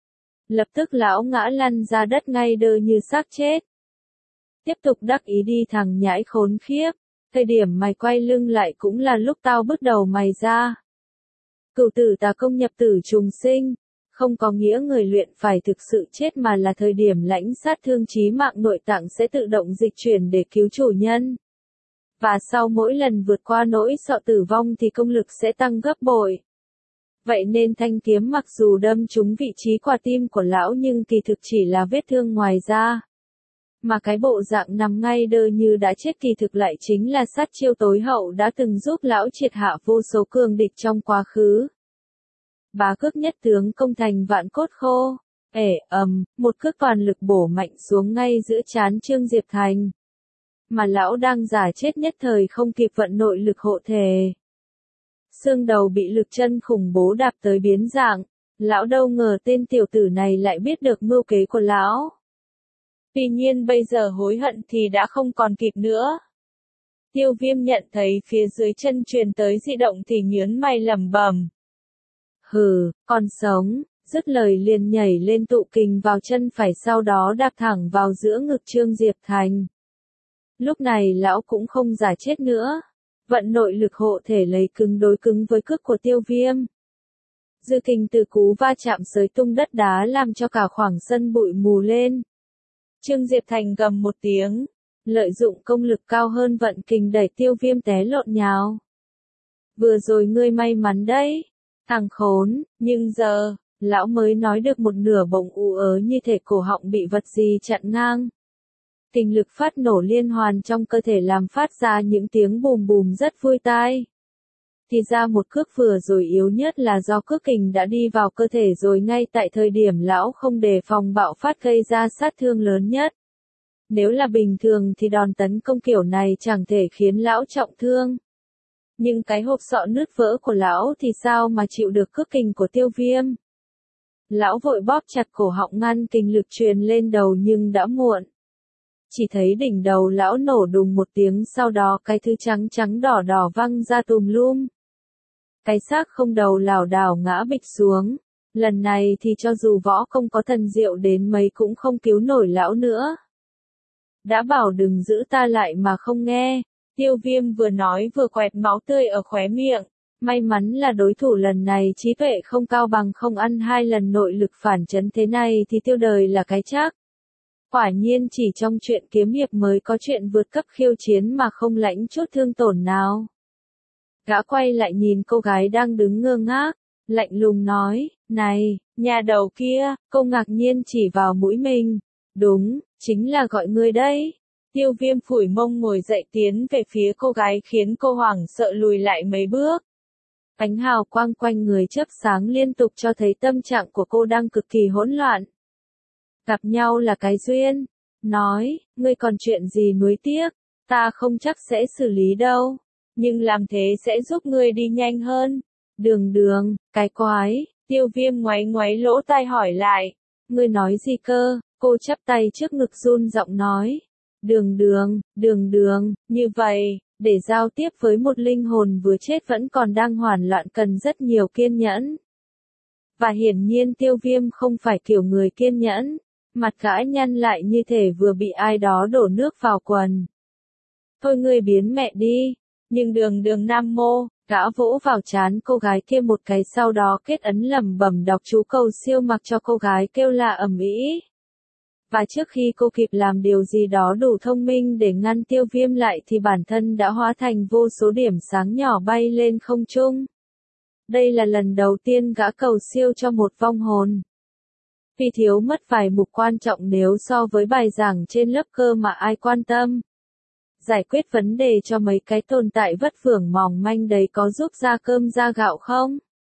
Lập tức lão ngã lăn ra đất ngay đơ như xác chết. Tiếp tục đắc ý đi thằng nhãi khốn khiếp, thời điểm mày quay lưng lại cũng là lúc tao bứt đầu mày ra. Cửu tử tà công nhập tử trùng sinh, không có nghĩa người luyện phải thực sự chết mà là thời điểm lãnh sát thương chí mạng nội tạng sẽ tự động dịch chuyển để cứu chủ nhân. Và sau mỗi lần vượt qua nỗi sợ tử vong thì công lực sẽ tăng gấp bội. Vậy nên thanh kiếm mặc dù đâm trúng vị trí quả tim của lão nhưng kỳ thực chỉ là vết thương ngoài da. Mà cái bộ dạng nằm ngay đơ như đã chết kỳ thực lại chính là sát chiêu tối hậu đã từng giúp lão triệt hạ vô số cường địch trong quá khứ. Bá cước nhất tướng công thành vạn cốt khô. Ể ầm, một cước toàn lực bổ mạnh xuống ngay giữa trán Trương Diệp Thành. Mà lão đang giả chết nhất thời không kịp vận nội lực hộ thể. Xương đầu bị lực chân khủng bố đạp tới biến dạng. Lão đâu ngờ tên tiểu tử này lại biết được mưu kế của lão. Tuy nhiên bây giờ hối hận thì đã không còn kịp nữa. Tiêu Viêm nhận thấy phía dưới chân truyền tới dị động thì nhớn mày lẩm bẩm. Hừ, còn sống, dứt lời liền nhảy lên tụ kình vào chân phải sau đó đạp thẳng vào giữa ngực Trương Diệp Thành. Lúc này lão cũng không giả chết nữa. Vận nội lực hộ thể lấy cứng đối cứng với cước của Tiêu Viêm. Dư kình từ cú va chạm xới tung đất đá làm cho cả khoảng sân bụi mù lên. Trương Diệp Thành gầm một tiếng, lợi dụng công lực cao hơn vận kình đẩy Tiêu Viêm té lộn nhào. Vừa rồi ngươi may mắn đấy, thằng khốn, nhưng giờ, lão mới nói được một nửa bỗng ù ớ như thể cổ họng bị vật gì chặn ngang. Kình lực phát nổ liên hoàn trong cơ thể làm phát ra những tiếng bùm bùm rất vui tai. Thì ra một cước vừa rồi yếu nhất là do cước kình đã đi vào cơ thể rồi ngay tại thời điểm lão không đề phòng bạo phát gây ra sát thương lớn nhất. Nếu là bình thường thì đòn tấn công kiểu này chẳng thể khiến lão trọng thương. Nhưng cái hộp sọ nứt vỡ của lão thì sao mà chịu được cước kình của Tiêu Viêm. Lão vội bóp chặt cổ họng ngăn kình lực truyền lên đầu nhưng đã muộn. Chỉ thấy đỉnh đầu lão nổ đùng một tiếng sau đó cái thứ trắng trắng đỏ đỏ văng ra tùm lum. Cái xác không đầu lảo đảo ngã bịch xuống. Lần này thì cho dù võ công có thần diệu đến mấy cũng không cứu nổi lão nữa. Đã bảo đừng giữ ta lại mà không nghe. Tiêu Viêm vừa nói vừa quẹt máu tươi ở khóe miệng. May mắn là đối thủ lần này trí tuệ không cao bằng không ăn hai lần nội lực phản chấn thế này thì tiêu đời là cái chắc. Quả nhiên chỉ trong chuyện kiếm hiệp mới có chuyện vượt cấp khiêu chiến mà không lãnh chút thương tổn nào. Gã quay lại nhìn cô gái đang đứng ngơ ngác, lạnh lùng nói, này, nhà đầu kia, cô ngạc nhiên chỉ vào mũi mình. Đúng, chính là gọi ngươi đấy. Tiêu Viêm phủi mông ngồi dậy tiến về phía cô gái khiến cô hoảng sợ lùi lại mấy bước. Ánh hào quang quanh người chớp sáng liên tục cho thấy tâm trạng của cô đang cực kỳ hỗn loạn. Gặp nhau là cái duyên. Nói, ngươi còn chuyện gì nuối tiếc, ta không chắc sẽ xử lý đâu. Nhưng làm thế sẽ giúp ngươi đi nhanh hơn. Đường đường, cái quái, Tiêu Viêm ngoáy ngoáy lỗ tai hỏi lại. Ngươi nói gì cơ? Cô chắp tay trước ngực run giọng nói. Đường đường, đường đường, như vậy, để giao tiếp với một linh hồn vừa chết vẫn còn đang hoảng loạn cần rất nhiều kiên nhẫn. Và hiển nhiên Tiêu Viêm không phải kiểu người kiên nhẫn. Mặt gã nhăn lại như thể vừa bị ai đó đổ nước vào quần. Thôi ngươi biến mẹ đi. Nhưng đường đường nam mô, gã vỗ vào trán cô gái kia một cái sau đó kết ấn lẩm bẩm đọc chú cầu siêu mặc cho cô gái kêu la ầm ĩ. Và trước khi cô kịp làm điều gì đó đủ thông minh để ngăn Tiêu Viêm lại thì bản thân đã hóa thành vô số điểm sáng nhỏ bay lên không trung. Đây là lần đầu tiên gã cầu siêu cho một vong hồn. Vì thiếu mất vài mục quan trọng nếu so với bài giảng trên lớp cơ mà ai quan tâm. Giải quyết vấn đề cho mấy cái tồn tại vất vưởng mỏng manh đấy có giúp ra cơm ra gạo không?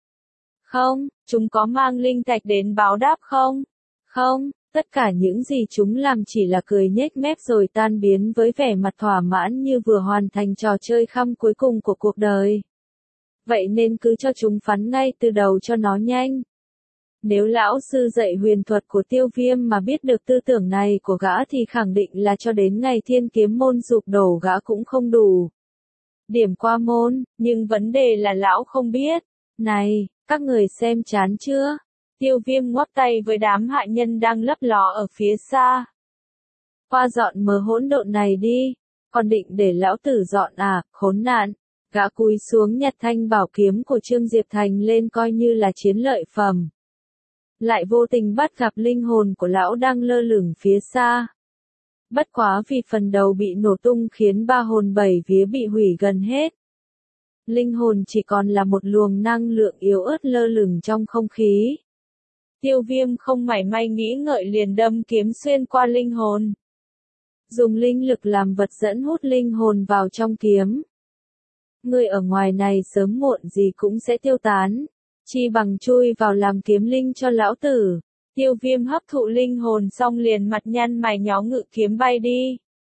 Không, chúng có mang linh thạch đến báo đáp không? Không, tất cả những gì chúng làm chỉ là cười nhếch mép rồi tan biến với vẻ mặt thỏa mãn như vừa hoàn thành trò chơi khăm cuối cùng của cuộc đời. Vậy nên cứ cho chúng phắn ngay từ đầu cho nó nhanh. Nếu lão sư dạy huyền thuật của Tiêu Viêm mà biết được tư tưởng này của gã thì khẳng định là cho đến ngày thiên kiếm môn sụp đổ gã cũng không đủ điểm qua môn, nhưng vấn đề là lão không biết. Này, các người xem chán chưa? Tiêu Viêm ngoắc tay với đám hạ nhân đang lấp ló ở phía xa. Qua dọn mớ hỗn độn này đi, còn định để lão tử dọn à, khốn nạn. Gã cúi xuống nhặt thanh bảo kiếm của Trương Diệp Thành lên coi như là chiến lợi phẩm. Lại vô tình bắt gặp linh hồn của lão đang lơ lửng phía xa. Bất quá vì phần đầu bị nổ tung khiến ba hồn bảy vía bị hủy gần hết. Linh hồn chỉ còn là một luồng năng lượng yếu ớt lơ lửng trong không khí. Tiêu Viêm không mảy may nghĩ ngợi liền đâm kiếm xuyên qua linh hồn. Dùng linh lực làm vật dẫn hút linh hồn vào trong kiếm. Người ở ngoài này sớm muộn gì cũng sẽ tiêu tán. Chi bằng chui vào làm kiếm linh cho lão tử. Tiêu Viêm hấp thụ linh hồn xong liền mặt nhăn mày nhó ngự kiếm bay đi.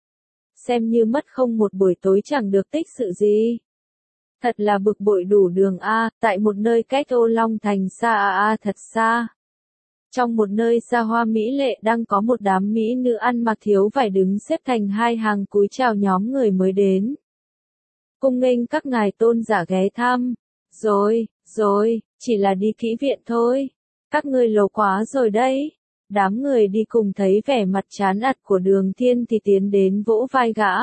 Xem như mất không một buổi tối chẳng được tích sự gì. Thật là bực bội đủ đường a, tại một nơi cách Ô Long Thành xa a a thật xa. Trong một nơi xa hoa mỹ lệ đang có một đám mỹ nữ ăn mặc thiếu vải đứng xếp thành hai hàng cúi chào nhóm người mới đến. Cung nghênh các ngài tôn giả ghé thăm. Rồi, rồi, chỉ là đi kỹ viện thôi. Các ngươi lố quá rồi đấy. Đám người đi cùng thấy vẻ mặt chán ặt của Đường Thiên thì tiến đến vỗ vai gã.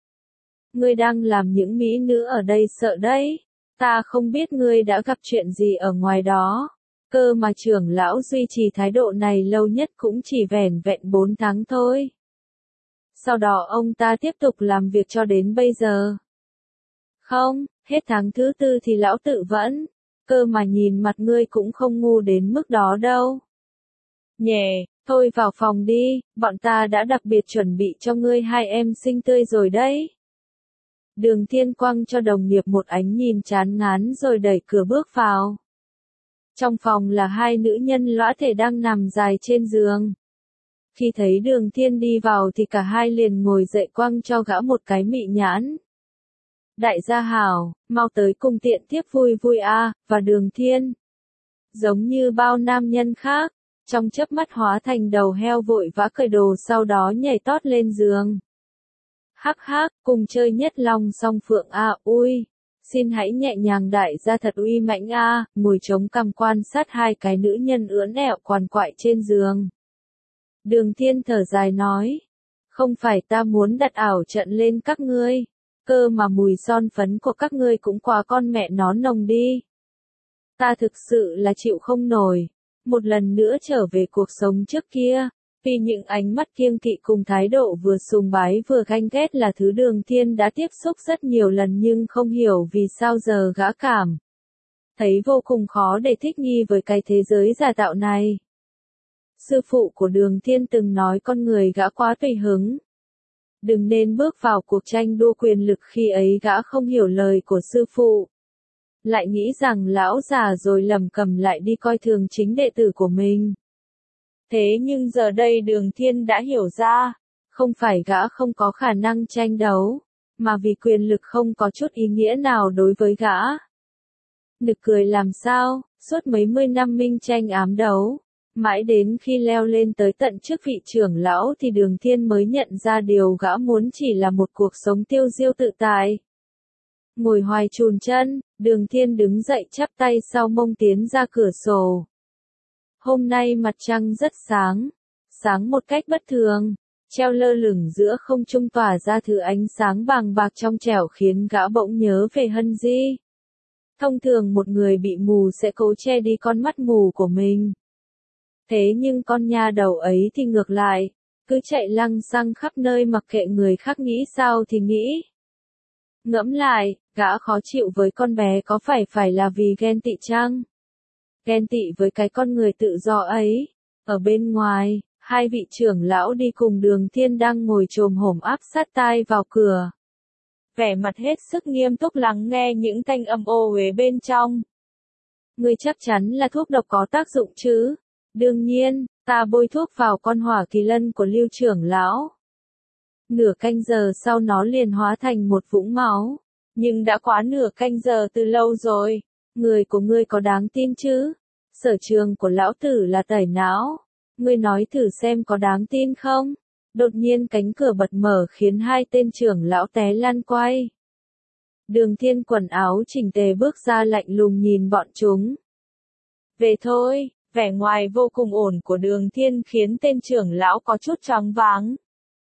Ngươi đang làm những mỹ nữ ở đây sợ đấy. Ta không biết ngươi đã gặp chuyện gì ở ngoài đó. Cơ mà trưởng lão duy trì thái độ này lâu nhất cũng chỉ vẻn vẹn bốn tháng thôi. Sau đó ông ta tiếp tục làm việc cho đến bây giờ. Không, hết tháng thứ tư thì lão tự vẫn. Cơ mà nhìn mặt ngươi cũng không ngu đến mức đó đâu. Nhè, thôi vào phòng đi, bọn ta đã đặc biệt chuẩn bị cho ngươi hai em xinh tươi rồi đấy. Đường Thiên quăng cho đồng nghiệp một ánh nhìn chán ngán rồi đẩy cửa bước vào. Trong phòng là hai nữ nhân lõa thể đang nằm dài trên giường. Khi thấy Đường Thiên đi vào thì cả hai liền ngồi dậy quăng cho gã một cái mị nhãn. Đại gia hảo, mau tới cùng tiện tiếp vui vui a, và Đường Thiên. Giống như bao nam nhân khác, trong chớp mắt hóa thành đầu heo vội vã cởi đồ sau đó nhảy tót lên giường. Hắc hắc, cùng chơi nhất long song phượng a, ui. Xin hãy nhẹ nhàng đại gia thật uy mãnh a, ngồi chống cằm quan sát hai cái nữ nhân ưỡn ẹo quằn quại trên giường. Đường Thiên thở dài nói, không phải ta muốn đặt ảo trận lên các ngươi, cơ mà mùi son phấn của các ngươi cũng quá con mẹ nó nồng đi. Ta thực sự là chịu không nổi, một lần nữa trở về cuộc sống trước kia. Vì những ánh mắt kiêng kỵ cùng thái độ vừa sùng bái vừa ganh ghét là thứ Đường Thiên đã tiếp xúc rất nhiều lần nhưng không hiểu vì sao giờ gã cảm thấy vô cùng khó để thích nghi với cái thế giới giả tạo này. Sư phụ của Đường Thiên từng nói con người gã quá tùy hứng. Đừng nên bước vào cuộc tranh đua quyền lực khi ấy gã không hiểu lời của sư phụ. lại nghĩ rằng lão già rồi lầm cầm lại đi coi thường chính đệ tử của mình. Thế nhưng giờ đây Đường Thiên đã hiểu ra, không phải gã không có khả năng tranh đấu, mà vì quyền lực không có chút ý nghĩa nào đối với gã. Nực cười làm sao, suốt mấy mươi năm minh tranh ám đấu, mãi đến khi leo lên tới tận chức vị trưởng lão thì Đường Thiên mới nhận ra điều gã muốn chỉ là một cuộc sống tiêu diêu tự tại. Ngồi hoài chùn chân, Đường Thiên đứng dậy chắp tay sau mông tiến ra cửa sổ. Hôm nay mặt trăng rất sáng, sáng một cách bất thường, treo lơ lửng giữa không trung tỏa ra thứ ánh sáng vàng bạc trong trẻo khiến gã bỗng nhớ về Hân Di. Thông thường một người bị mù sẽ cố che đi con mắt mù của mình. Thế nhưng con nha đầu ấy thì ngược lại, cứ chạy lăng xăng khắp nơi mặc kệ người khác nghĩ sao thì nghĩ. Ngẫm lại, gã khó chịu với con bé có phải phải là vì ghen tị chăng? Ghen tị với cái con người tự do ấy. Ở bên ngoài, hai vị trưởng lão đi cùng Đường Thiên đang ngồi chồm hổm áp sát tai vào cửa. Vẻ mặt hết sức nghiêm túc lắng nghe những thanh âm ô uế bên trong. Ngươi chắc chắn là thuốc độc có tác dụng chứ? Đương nhiên, ta bôi thuốc vào con hỏa kỳ lân của Lưu trưởng lão. Nửa canh giờ sau nó liền hóa thành một vũng máu. Nhưng đã quá nửa canh giờ từ lâu rồi. Người của ngươi có đáng tin chứ? Sở trường của lão tử là tẩy não. Ngươi nói thử xem có đáng tin không? Đột nhiên cánh cửa bật mở khiến hai tên trưởng lão té lăn quay. Đường Thiên quần áo chỉnh tề bước ra lạnh lùng nhìn bọn chúng. Về thôi, vẻ ngoài vô cùng ổn của Đường Thiên khiến tên trưởng lão có chút choáng váng.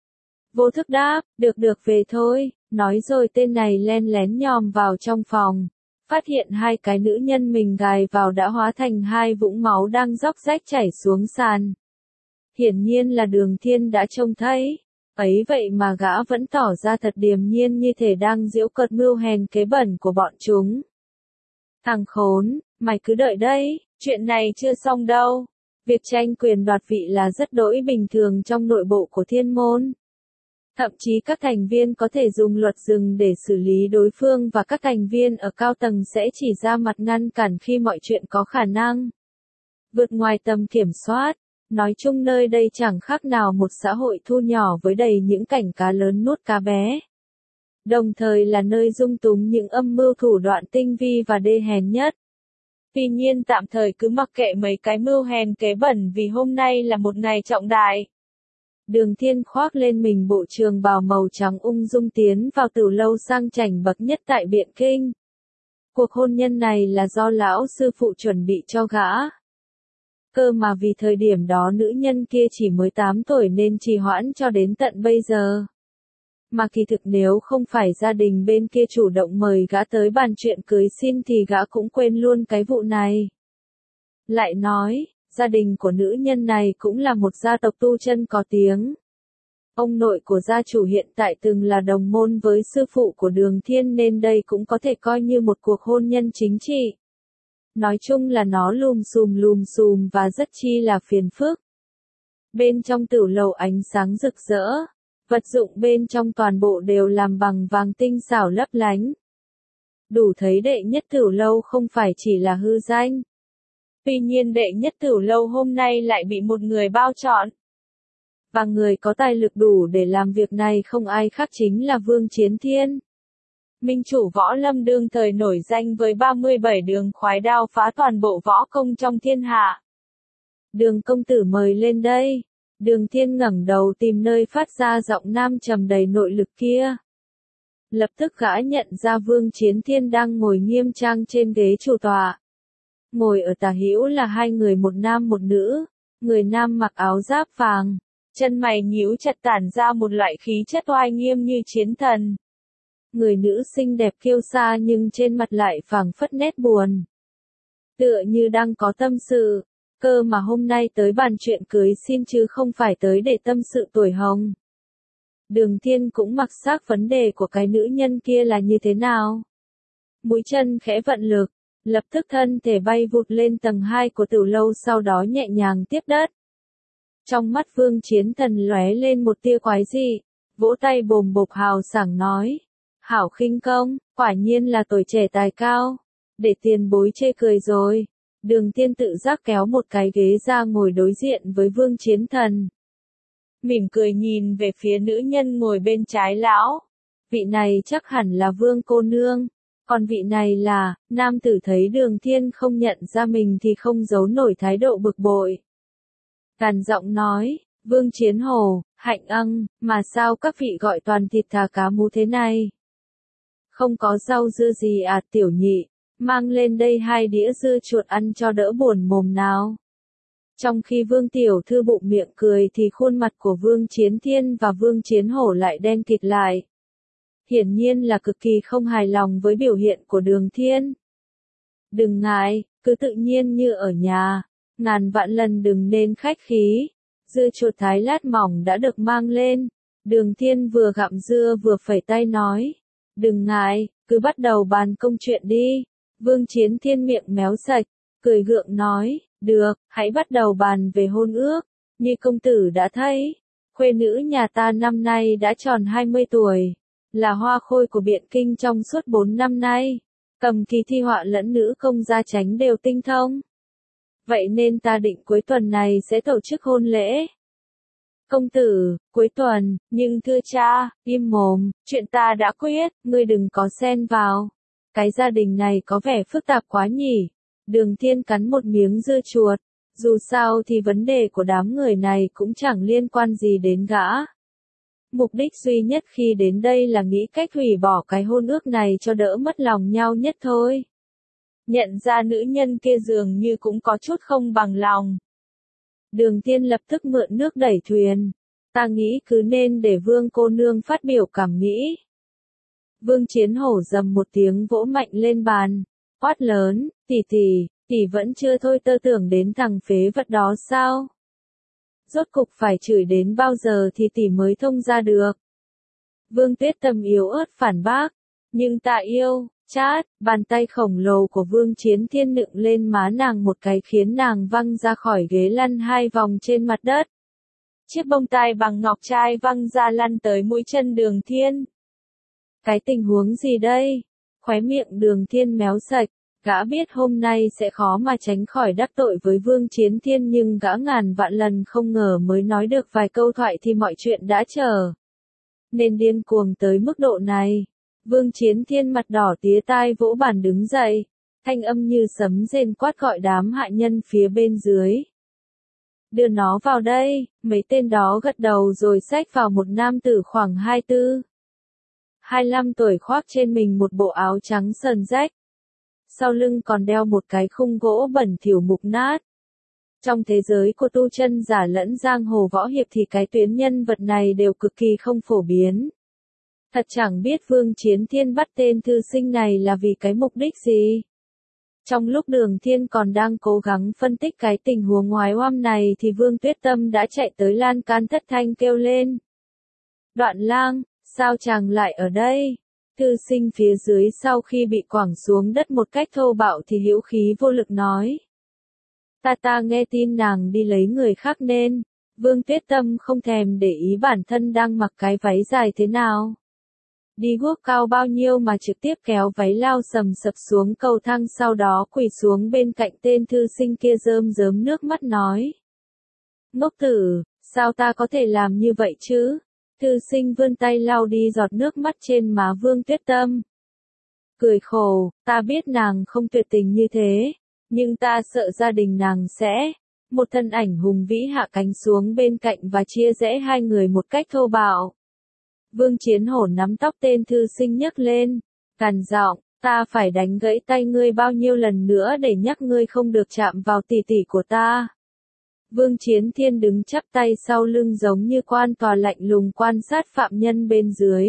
Vô thức đáp, được được về thôi, nói rồi tên này len lén nhòm vào trong phòng. Phát hiện hai cái nữ nhân mình gài vào đã hóa thành hai vũng máu đang róc rách chảy xuống sàn. Hiển nhiên là Đường Thiên đã trông thấy. Ấy vậy mà gã vẫn tỏ ra thật điềm nhiên như thể đang giễu cợt mưu hèn kế bẩn của bọn chúng. Thằng khốn, mày cứ đợi đấy, chuyện này chưa xong đâu. Việc tranh quyền đoạt vị là rất đỗi bình thường trong nội bộ của Thiên môn. Thậm chí các thành viên có thể dùng luật rừng để xử lý đối phương và các thành viên ở cao tầng sẽ chỉ ra mặt ngăn cản khi mọi chuyện có khả năng vượt ngoài tầm kiểm soát. Nói chung nơi đây chẳng khác nào một xã hội thu nhỏ với đầy những cảnh cá lớn nuốt cá bé. Đồng thời là nơi dung túng những âm mưu thủ đoạn tinh vi và đê hèn nhất. Tuy nhiên tạm thời cứ mặc kệ mấy cái mưu hèn kế bẩn vì hôm nay là một ngày trọng đại. Đường Thiên khoác lên mình bộ trường bào màu trắng ung dung tiến vào tử lâu sang chảnh bậc nhất tại Biện Kinh. Cuộc hôn nhân này là do lão sư phụ chuẩn bị cho gã. Cơ mà vì thời điểm đó nữ nhân kia chỉ mới tám tuổi nên trì hoãn cho đến tận bây giờ. Mà kỳ thực nếu không phải gia đình bên kia chủ động mời gã tới bàn chuyện cưới xin thì gã cũng quên luôn cái vụ này. Lại nói, gia đình của nữ nhân này cũng là một gia tộc tu chân có tiếng. Ông nội của gia chủ hiện tại từng là đồng môn với sư phụ của Đường Thiên nên đây cũng có thể coi như một cuộc hôn nhân chính trị. Nói chung là nó lùm xùm lùm xùm và rất chi là phiền phức. Bên trong tửu lầu ánh sáng rực rỡ, vật dụng bên trong toàn bộ đều làm bằng vàng tinh xảo lấp lánh. Đủ thấy đệ nhất tửu lâu không phải chỉ là hư danh. Tuy nhiên đệ nhất tửu lâu hôm nay lại bị một người bao trọn. Và người có tài lực đủ để làm việc này không ai khác chính là Vương Chiến Thiên. Minh chủ võ lâm đương thời nổi danh với ba mươi bảy đường khoái đao phá toàn bộ võ công trong thiên hạ. Đường công tử mời lên đây. Đường Thiên ngẩng đầu tìm nơi phát ra giọng nam trầm đầy nội lực kia. Lập tức gã nhận ra Vương Chiến Thiên đang ngồi nghiêm trang trên ghế chủ tọa. Ngồi ở tả hữu là hai người một nam một nữ. Người nam mặc áo giáp vàng, chân mày nhíu chặt tản ra một loại khí chất oai nghiêm như chiến thần. Người nữ xinh đẹp kiêu sa nhưng trên mặt lại phảng phất nét buồn. Tựa như đang có tâm sự, cơ mà hôm nay tới bàn chuyện cưới xin chứ không phải tới để tâm sự tuổi hồng. Đường Thiên cũng mặc xác vấn đề của cái nữ nhân kia là như thế nào. Mũi chân khẽ vận lực, lập tức thân thể bay vụt lên tầng hai của tử lâu sau đó nhẹ nhàng tiếp đất. Trong mắt Vương Chiến Thần lóe lên một tia quái dị, vỗ tay bồm bộp hào sảng nói. Hảo khinh công, quả nhiên là tuổi trẻ tài cao. để tiền bối chê cười rồi. Đường Thiên tự giác kéo một cái ghế ra ngồi đối diện với Vương Chiến Thần. Mỉm cười nhìn về phía nữ nhân ngồi bên trái lão. Vị này chắc hẳn là Vương cô nương. Còn vị này là, nam tử thấy Đường Thiên không nhận ra mình thì không giấu nổi thái độ bực bội. Gằn giọng nói, Vương Chiến Hổ, Hạnh Ăng, mà sao các vị gọi toàn thịt thà cá mú thế này? Không có rau dưa gì à tiểu nhị, mang lên đây hai đĩa dưa chuột ăn cho đỡ buồn mồm nào. Trong khi Vương Tiểu Thư bụng miệng cười thì khuôn mặt của Vương Chiến Thiên và Vương Chiến Hổ lại đen kịt lại. Hiển nhiên là cực kỳ không hài lòng với biểu hiện của Đường Thiên. Đừng ngại, cứ tự nhiên như ở nhà, ngàn vạn lần đừng nên khách khí. Dưa chuột thái lát mỏng đã được mang lên. Đường Thiên vừa gặm dưa vừa phẩy tay nói. Đừng ngại, cứ bắt đầu bàn công chuyện đi. Vương Chiến Thiên miệng méo sạch, cười gượng nói, được, hãy bắt đầu bàn về hôn ước. Như công tử đã thấy, khuê nữ nhà ta năm nay đã tròn hai mươi tuổi, là hoa khôi của Biện Kinh trong suốt bốn năm nay. Cầm kỳ thi họa lẫn nữ công gia chánh đều tinh thông. Vậy nên ta định cuối tuần này sẽ tổ chức hôn lễ. Công tử, cuối tuần, nhưng thưa cha, im mồm, chuyện ta đã quyết, ngươi đừng có xen vào. Cái gia đình này có vẻ phức tạp quá nhỉ. Đường Thiên cắn một miếng dưa chuột. Dù sao thì vấn đề của đám người này cũng chẳng liên quan gì đến gã. Mục đích duy nhất khi đến đây là nghĩ cách hủy bỏ cái hôn ước này cho đỡ mất lòng nhau nhất thôi. Nhận ra nữ nhân kia dường như cũng có chút không bằng lòng. Đường Thiên lập tức mượn nước đẩy thuyền. Ta nghĩ cứ nên để Vương cô nương phát biểu cảm nghĩ. Vương Chiến Hổ rầm một tiếng vỗ mạnh lên bàn. Quát lớn, tỷ tỷ, tỷ vẫn chưa thôi tơ tưởng đến thằng phế vật đó sao? Rốt cục phải chửi đến bao giờ thì tỷ mới thông ra được. Vương Tuyết Tâm yếu ớt phản bác. Nhưng ta yêu, chát, bàn tay khổng lồ của Vương Chiến Thiên nựng lên má nàng một cái khiến nàng văng ra khỏi ghế lăn hai vòng trên mặt đất. Chiếc bông tai bằng ngọc trai văng ra lăn tới mũi chân Đường Thiên. Cái tình huống gì đây? Khóe miệng Đường Thiên méo sạch, gã biết hôm nay sẽ khó mà tránh khỏi đắc tội với Vương Chiến Thiên nhưng gã ngàn vạn lần không ngờ mới nói được vài câu thoại thì mọi chuyện đã trở nên điên cuồng tới mức độ này. Vương Chiến Thiên mặt đỏ tía tai vỗ bàn đứng dậy, thanh âm như sấm rền quát gọi đám hạ nhân phía bên dưới. Đưa nó vào đây, mấy tên đó gật đầu rồi xách vào một nam tử khoảng hai mươi tư, hai mươi lăm tuổi khoác trên mình một bộ áo trắng sờn rách. Sau lưng còn đeo một cái khung gỗ bẩn thỉu mục nát. Trong thế giới của tu chân giả lẫn giang hồ võ hiệp thì cái tuyến nhân vật này đều cực kỳ không phổ biến. Thật chẳng biết Vương Chiến Thiên bắt tên thư sinh này là vì cái mục đích gì. Trong lúc Đường Thiên còn đang cố gắng phân tích cái tình huống ngoái oăm này thì Vương Tuyết Tâm đã chạy tới lan can thất thanh kêu lên. Đoạn Lang, sao chàng lại ở đây? Thư sinh phía dưới sau khi bị quẳng xuống đất một cách thô bạo thì hữu khí vô lực nói. Ta ta nghe tin nàng đi lấy người khác nên, Vương Tuyết Tâm không thèm để ý bản thân đang mặc cái váy dài thế nào. Đi guốc cao bao nhiêu mà trực tiếp kéo váy lao sầm sập xuống cầu thang sau đó quỳ xuống bên cạnh tên thư sinh kia rơm rớm nước mắt nói. Ngốc tử, sao ta có thể làm như vậy chứ? Thư sinh vươn tay lau đi giọt nước mắt trên má Vương Tuyết Tâm. Cười khổ, ta biết nàng không tuyệt tình như thế, nhưng ta sợ gia đình nàng sẽ. Một thân ảnh hùng vĩ hạ cánh xuống bên cạnh và chia rẽ hai người một cách thô bạo. Vương Chiến Hổ nắm tóc tên thư sinh nhấc lên, gằn giọng, ta phải đánh gãy tay ngươi bao nhiêu lần nữa để nhắc ngươi không được chạm vào tỷ tỷ của ta. Vương Chiến Thiên đứng chắp tay sau lưng giống như quan tòa lạnh lùng quan sát phạm nhân bên dưới.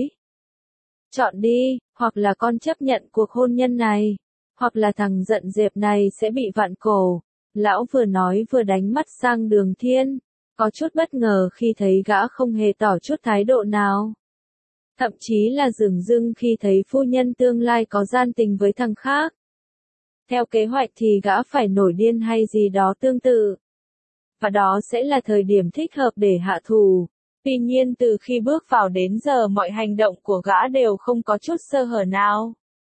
Chọn đi, hoặc là con chấp nhận cuộc hôn nhân này, hoặc là thằng giận dẹp này sẽ bị vặn cổ. Lão vừa nói vừa đánh mắt sang Đường Thiên, có chút bất ngờ khi thấy gã không hề tỏ chút thái độ nào. Thậm chí là dửng dưng khi thấy phu nhân tương lai có gian tình với thằng khác. Theo kế hoạch thì gã phải nổi điên hay gì đó tương tự. Và đó sẽ là thời điểm thích hợp để hạ thù. Tuy nhiên từ khi bước vào đến giờ mọi hành động của gã đều không có chút sơ hở nào.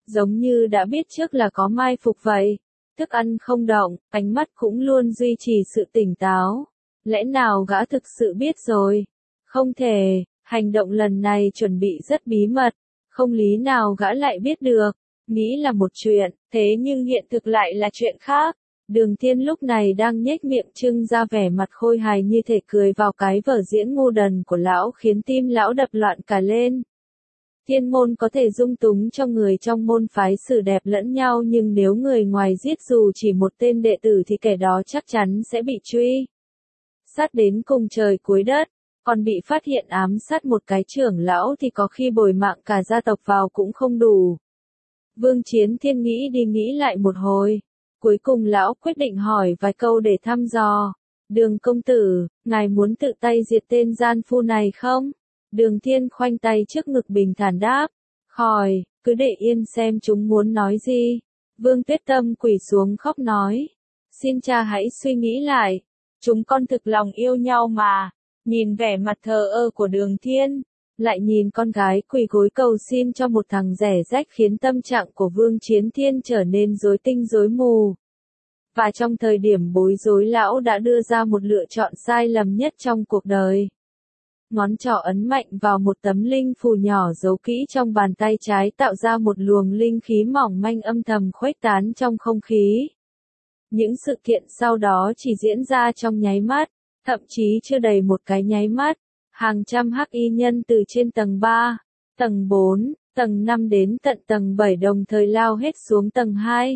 giống như đã biết trước là có mai phục vậy. Thức ăn không động, ánh mắt cũng luôn duy trì sự tỉnh táo. Lẽ nào gã thực sự biết rồi? Không thể, hành động lần này chuẩn bị rất bí mật, không lý nào gã lại biết được. Nghĩ là một chuyện, thế nhưng hiện thực lại là chuyện khác. Đường Thiên lúc này đang nhếch miệng trưng ra vẻ mặt khôi hài như thể cười vào cái vở diễn ngu đần của lão khiến tim lão đập loạn cả lên. Thiên môn có thể dung túng cho người trong môn phái xử đẹp lẫn nhau, nhưng nếu người ngoài giết dù chỉ một tên đệ tử thì kẻ đó chắc chắn sẽ bị truy sát đến cùng trời cuối đất. Còn bị phát hiện ám sát một cái trưởng lão thì có khi bồi mạng cả gia tộc vào cũng không đủ. Vương Chiến Thiên nghĩ đi nghĩ lại một hồi. Cuối cùng lão quyết định hỏi vài câu để thăm dò. Đường công tử, ngài muốn tự tay diệt tên gian phu này không? Đường Thiên khoanh tay trước ngực bình thản đáp. Khỏi, cứ để yên xem chúng muốn nói gì. Vương Tuyết Tâm quỳ xuống khóc nói. Xin cha hãy suy nghĩ lại. Chúng con thực lòng yêu nhau mà. Nhìn vẻ mặt thờ ơ của Đường Thiên, lại nhìn con gái quỳ gối cầu xin cho một thằng rẻ rách khiến tâm trạng của Vương Chiến Thiên trở nên rối tinh rối mù. Và trong thời điểm bối rối lão đã đưa ra một lựa chọn sai lầm nhất trong cuộc đời. Ngón trỏ ấn mạnh vào một tấm linh phù nhỏ giấu kỹ trong bàn tay trái tạo ra một luồng linh khí mỏng manh âm thầm khuếch tán trong không khí. Những sự kiện sau đó chỉ diễn ra trong nháy mắt. Thậm chí chưa đầy một cái nháy mắt, hàng trăm hắc y nhân từ trên tầng ba, tầng bốn, tầng năm đến tận tầng bảy đồng thời lao hết xuống tầng hai.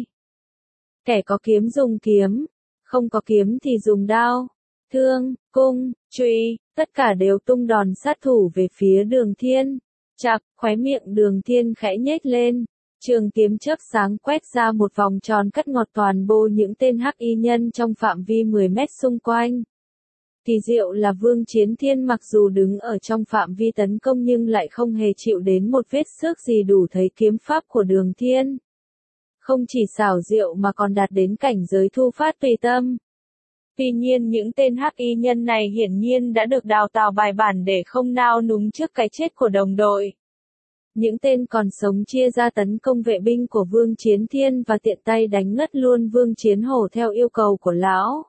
Kẻ có kiếm dùng kiếm, không có kiếm thì dùng đao, thương, cung, chùy, tất cả đều tung đòn sát thủ về phía Đường Thiên. Chạc, khóe miệng Đường Thiên khẽ nhếch lên, trường kiếm chớp sáng quét ra một vòng tròn cắt ngọt toàn bộ những tên hắc y nhân trong phạm vi mười mét xung quanh. Kỳ diệu là Vương Chiến Thiên mặc dù đứng ở trong phạm vi tấn công nhưng lại không hề chịu đến một vết xước gì, đủ thấy kiếm pháp của Đường Thiên. Không chỉ xảo diệu mà còn đạt đến cảnh giới thu phát tùy tâm. Tuy nhiên những tên hắc y nhân này hiển nhiên đã được đào tạo bài bản để không nao núng trước cái chết của đồng đội. Những tên còn sống chia ra tấn công vệ binh của Vương Chiến Thiên và tiện tay đánh ngất luôn Vương Chiến Hổ theo yêu cầu của lão.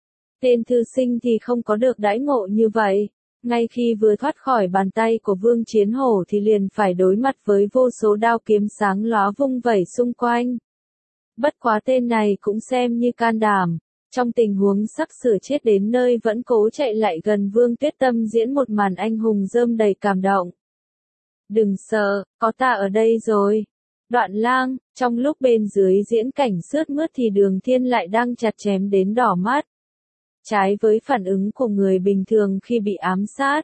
Tên thư sinh thì không có được đãi ngộ như vậy. Ngay khi vừa thoát khỏi bàn tay của Vương Chiến Hổ thì liền phải đối mặt với vô số đao kiếm sáng lóa vung vẩy xung quanh. Bất quá tên này cũng xem như can đảm. Trong tình huống sắp sửa chết đến nơi vẫn cố chạy lại gần Vương Tuyết Tâm diễn một màn anh hùng rơm đầy cảm động. Đừng sợ, có ta ở đây rồi. Đoạn Lang, trong lúc bên dưới diễn cảnh sướt mướt thì Đường Thiên lại đang chặt chém đến đỏ mắt. Trái với phản ứng của người bình thường khi bị ám sát,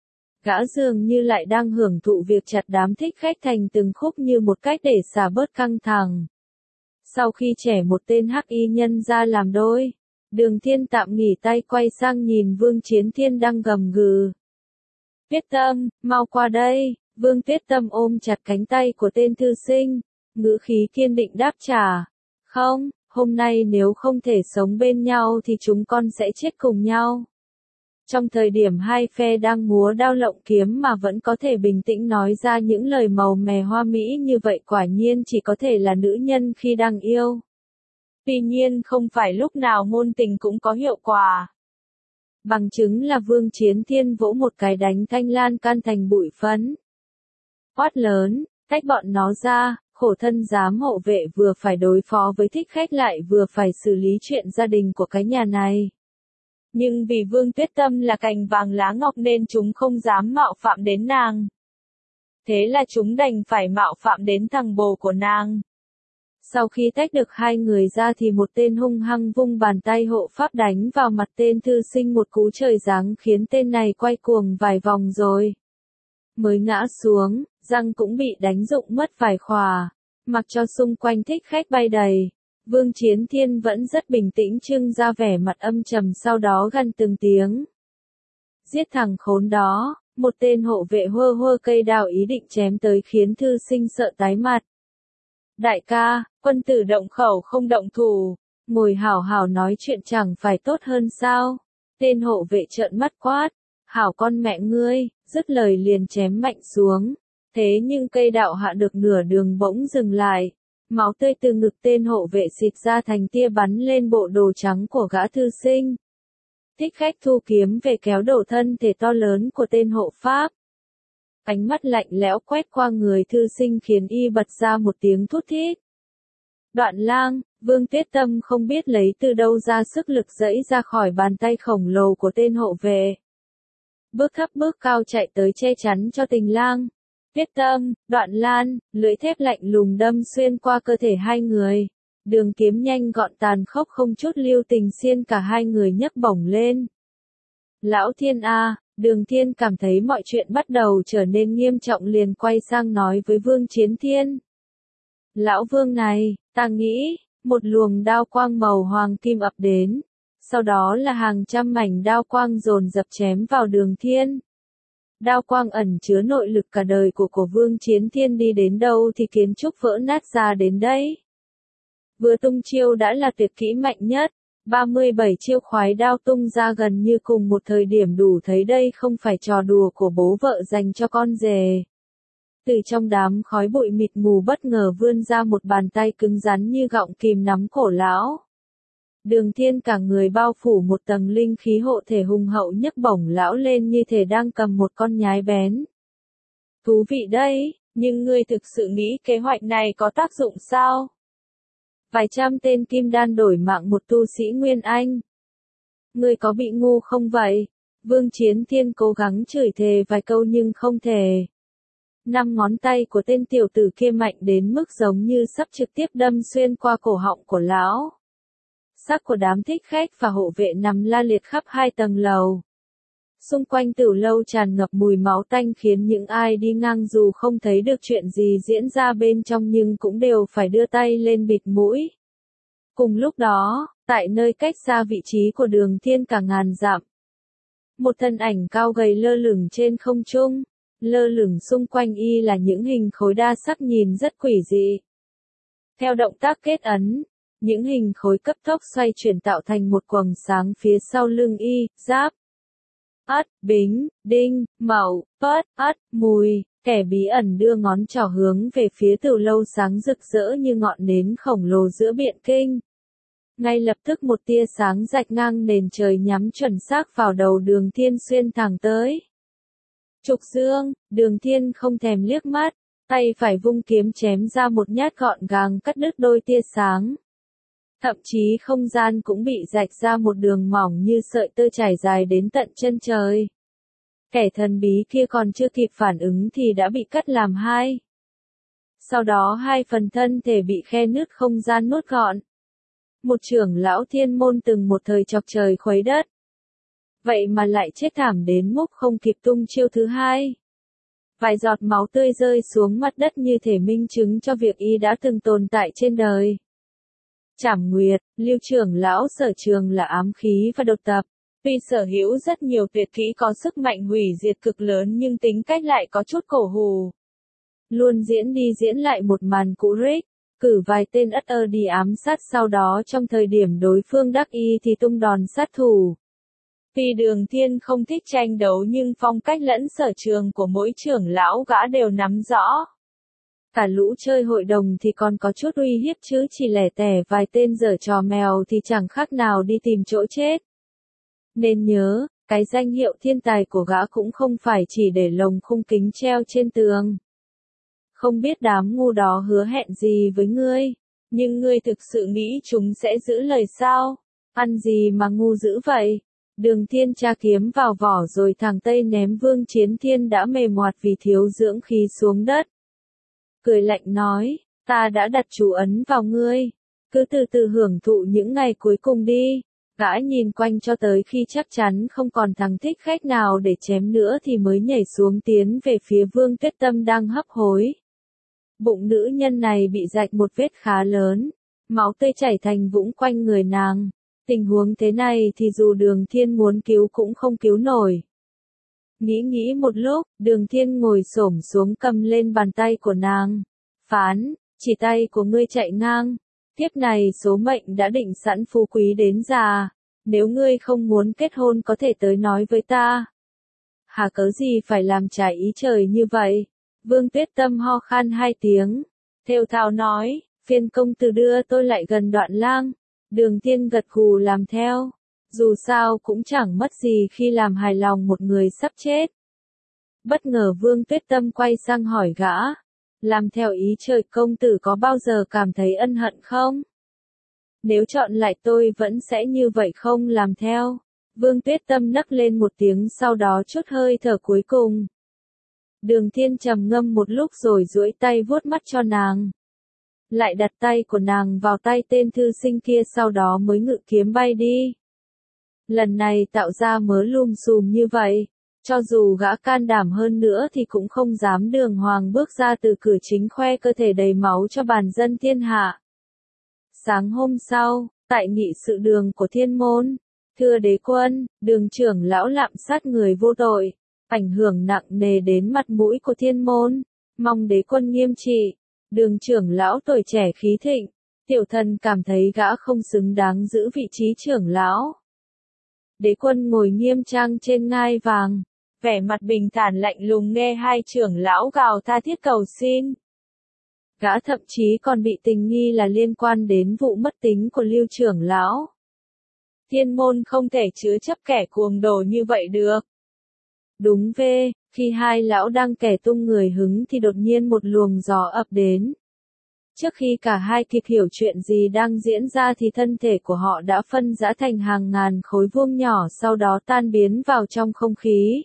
gã dường như lại đang hưởng thụ việc chặt đám thích khách thành từng khúc như một cách để xả bớt căng thẳng. Sau khi trẻ một tên hắc y nhân ra làm đôi, Đường Thiên tạm nghỉ tay quay sang nhìn Vương Chiến Thiên đang gầm gừ. Tuyết Tâm, mau qua đây. Vương Tuyết Tâm ôm chặt cánh tay của tên thư sinh, ngữ khí kiên định đáp trả. Không, hôm nay nếu không thể sống bên nhau thì chúng con sẽ chết cùng nhau. Trong thời điểm hai phe đang múa đao lộng kiếm mà vẫn có thể bình tĩnh nói ra những lời màu mè hoa mỹ như vậy quả nhiên chỉ có thể là nữ nhân khi đang yêu. Tuy nhiên không phải lúc nào ngôn tình cũng có hiệu quả. Bằng chứng là Vương Chiến Thiên vỗ một cái đánh Thanh Lan Can thành bụi phấn. Quát lớn, tách bọn nó ra, khổ thân giám hộ vệ vừa phải đối phó với thích khách lại vừa phải xử lý chuyện gia đình của cái nhà này. Nhưng vì Vương Tuyết Tâm là cành vàng lá ngọc nên chúng không dám mạo phạm đến nàng. Thế là chúng đành phải mạo phạm đến thằng bồ của nàng. Sau khi tách được hai người ra thì một tên hung hăng vung bàn tay hộ pháp đánh vào mặt tên thư sinh một cú trời giáng khiến tên này quay cuồng vài vòng rồi. Mới ngã xuống, răng cũng bị đánh rụng mất vài khỏa, mặc cho xung quanh thích khách bay đầy. Vương Chiến Thiên vẫn rất bình tĩnh trưng ra vẻ mặt âm trầm sau đó gằn từng tiếng. Giết thằng khốn đó, một tên hộ vệ hơ hơ cây đao ý định chém tới khiến thư sinh sợ tái mặt. Đại ca, quân tử động khẩu không động thủ, ngồi hảo hảo nói chuyện chẳng phải tốt hơn sao? Tên hộ vệ trợn mắt quát, hảo con mẹ ngươi, dứt lời liền chém mạnh xuống. Thế nhưng cây đạo hạ được nửa đường bỗng dừng lại. Máu tươi từ ngực tên hộ vệ xịt ra thành tia bắn lên bộ đồ trắng của gã thư sinh. Thích khách thu kiếm về kéo đổ thân thể to lớn của tên hộ pháp. Ánh mắt lạnh lẽo quét qua người thư sinh khiến y bật ra một tiếng thút thít. Đoạn lang, Vương Tuyết Tâm không biết lấy từ đâu ra sức lực giãy ra khỏi bàn tay khổng lồ của tên hộ vệ. Bước thấp bước cao chạy tới che chắn cho Tình Lang. Tuyết Tâm, Đoạn Lan, lưỡi thép lạnh lùng đâm xuyên qua cơ thể hai người. Đường kiếm nhanh gọn tàn khốc không chút lưu tình xiên cả hai người nhấc bổng lên. Lão Thiên A, Đường Thiên cảm thấy mọi chuyện bắt đầu trở nên nghiêm trọng liền quay sang nói với Vương Chiến Thiên. Lão Vương này, ta nghĩ, một luồng đao quang màu hoàng kim ập đến. Sau đó là hàng trăm mảnh đao quang dồn dập chém vào Đường Thiên. Đao quang ẩn chứa nội lực cả đời của cổ Vương Chiến Thiên đi đến đâu thì kiến trúc vỡ nát ra đến đấy. Vừa tung chiêu đã là tuyệt kỹ mạnh nhất, ba mươi bảy chiêu khoái đao tung ra gần như cùng một thời điểm đủ thấy đây không phải trò đùa của bố vợ dành cho con rể. Từ trong đám khói bụi mịt mù bất ngờ vươn ra một bàn tay cứng rắn như gọng kìm nắm cổ lão. Đường Thiên cả người bao phủ một tầng linh khí hộ thể hùng hậu nhấc bổng lão lên như thể đang cầm một con nhái bén. Thú vị đấy, nhưng ngươi thực sự nghĩ kế hoạch này có tác dụng sao? Vài trăm tên kim đan đổi mạng một tu sĩ Nguyên Anh. Ngươi có bị ngu không vậy? Vương Chiến Thiên cố gắng chửi thề vài câu nhưng không thể. Năm ngón tay của tên tiểu tử kia mạnh đến mức giống như sắp trực tiếp đâm xuyên qua cổ họng của lão. Xác của đám thích khách và hộ vệ nằm la liệt khắp hai tầng lầu. Xung quanh tử lâu tràn ngập mùi máu tanh khiến những ai đi ngang dù không thấy được chuyện gì diễn ra bên trong nhưng cũng đều phải đưa tay lên bịt mũi. Cùng lúc đó, tại nơi cách xa vị trí của Đường Thiên cả ngàn dặm, một thân ảnh cao gầy lơ lửng trên không trung, lơ lửng xung quanh y là những hình khối đa sắc nhìn rất quỷ dị. Theo động tác kết ấn, những hình khối cấp tốc xoay chuyển tạo thành một quầng sáng phía sau lưng y, giáp. Ất, Bính, Đinh, Mậu, Tuất, Ất, Mùi, kẻ bí ẩn đưa ngón trỏ hướng về phía từ lâu sáng rực rỡ như ngọn nến khổng lồ giữa Biện Kinh. Ngay lập tức một tia sáng rạch ngang nền trời nhắm chuẩn xác vào đầu Đường Thiên xuyên thẳng tới. Trục Dương, Đường Thiên không thèm liếc mắt, tay phải vung kiếm chém ra một nhát gọn gàng cắt đứt đôi tia sáng. Thậm chí không gian cũng bị rạch ra một đường mỏng như sợi tơ trải dài đến tận chân trời. Kẻ thần bí kia còn chưa kịp phản ứng thì đã bị cắt làm hai. Sau đó hai phần thân thể bị khe nứt không gian nuốt gọn. Một trưởng lão thiên môn từng một thời chọc trời khuấy đất. Vậy mà lại chết thảm đến mức không kịp tung chiêu thứ hai. Vài giọt máu tươi rơi xuống mặt đất như thể minh chứng cho việc y đã từng tồn tại trên đời. Trảm Nguyệt, Lưu trưởng lão Sở Trường là ám khí và độc tập. Tuy sở hữu rất nhiều tuyệt kỹ có sức mạnh hủy diệt cực lớn nhưng tính cách lại có chút cổ hù. Luôn diễn đi diễn lại một màn cũ rích, cử vài tên ất ơ đi ám sát sau đó trong thời điểm đối phương đắc y thì tung đòn sát thủ. Tuy Đường Thiên không thích tranh đấu nhưng phong cách lẫn sở trường của mỗi trưởng lão gã đều nắm rõ. Cả lũ chơi hội đồng thì còn có chút uy hiếp chứ chỉ lẻ tẻ vài tên giở trò mèo thì chẳng khác nào đi tìm chỗ chết. Nên nhớ, cái danh hiệu thiên tài của gã cũng không phải chỉ để lồng khung kính treo trên tường. Không biết đám ngu đó hứa hẹn gì với ngươi, nhưng ngươi thực sự nghĩ chúng sẽ giữ lời sao? Ăn gì mà ngu dữ vậy? Đường Thiên tra kiếm vào vỏ rồi thẳng tay ném Vương Chiến Thiên đã mềm ngoặt vì thiếu dưỡng khí xuống đất. Cười lạnh nói, ta đã đặt chú ấn vào ngươi, cứ từ từ hưởng thụ những ngày cuối cùng đi. Gã nhìn quanh cho tới khi chắc chắn không còn thằng thích khách nào để chém nữa thì mới nhảy xuống tiến về phía Vương Tuyết Tâm đang hấp hối. Bụng nữ nhân này bị rạch một vết khá lớn, máu tươi chảy thành vũng quanh người nàng. Tình huống thế này thì dù Đường Thiên muốn cứu cũng không cứu nổi. Nghĩ nghĩ một lúc, Đường Thiên ngồi xổm xuống cầm lên bàn tay của nàng. Phán, chỉ tay của ngươi chạy ngang. Tiếp này số mệnh đã định sẵn phú quý đến già. Nếu ngươi không muốn kết hôn có thể tới nói với ta. Hà cớ gì phải làm trái ý trời như vậy? Vương Tuyết Tâm ho khan hai tiếng, thều thào nói, phiền công tử đưa tôi lại gần Đoạn Lang. Đường Thiên gật gù làm theo, dù sao cũng chẳng mất gì khi làm hài lòng một người sắp chết. Bất ngờ Vương Tuyết Tâm quay sang hỏi gã, làm theo ý trời công tử có bao giờ cảm thấy ân hận không? Nếu chọn lại tôi vẫn sẽ như vậy không làm theo. Vương Tuyết Tâm nấc lên một tiếng sau đó chút hơi thở cuối cùng. Đường Thiên trầm ngâm một lúc rồi duỗi tay vuốt mắt cho nàng. Lại đặt tay của nàng vào tay tên thư sinh kia sau đó mới ngự kiếm bay đi. Lần này tạo ra mớ lùm xùm như vậy, cho dù gã can đảm hơn nữa thì cũng không dám đường hoàng bước ra từ cửa chính khoe cơ thể đầy máu cho bàn dân thiên hạ. Sáng hôm sau, tại nghị sự đường của Thiên Môn, thưa đế quân, Đường trưởng lão lạm sát người vô tội, ảnh hưởng nặng nề đến mặt mũi của Thiên Môn, mong đế quân nghiêm trị. Đường trưởng lão tuổi trẻ khí thịnh, tiểu thần cảm thấy gã không xứng đáng giữ vị trí trưởng lão. Đế quân ngồi nghiêm trang trên ngai vàng, vẻ mặt bình thản lạnh lùng nghe hai trưởng lão gào tha thiết cầu xin. Gã thậm chí còn bị tình nghi là liên quan đến vụ mất tính của Lưu trưởng lão. Thiên Môn không thể chứa chấp kẻ cuồng đồ như vậy được. Đúng về, khi hai lão đang kẻ tung người hứng thì đột nhiên một luồng gió ập đến. Trước khi cả hai kịp hiểu chuyện gì đang diễn ra thì thân thể của họ đã phân rã thành hàng ngàn khối vuông nhỏ sau đó tan biến vào trong không khí.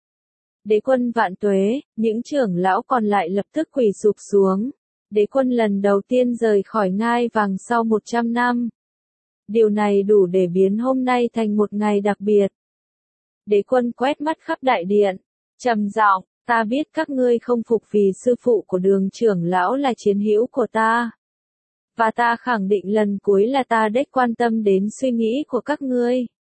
Đế quân vạn tuế, những trưởng lão còn lại lập tức quỳ sụp xuống. Đế quân lần đầu tiên rời khỏi ngai vàng sau một trăm năm. Điều này đủ để biến hôm nay thành một ngày đặc biệt. Đế quân quét mắt khắp đại điện, trầm giọng, ta biết các ngươi không phục vì sư phụ của Đường trưởng lão là chiến hữu của ta. Và ta khẳng định lần cuối là ta đếch quan tâm đến suy nghĩ của các ngươi.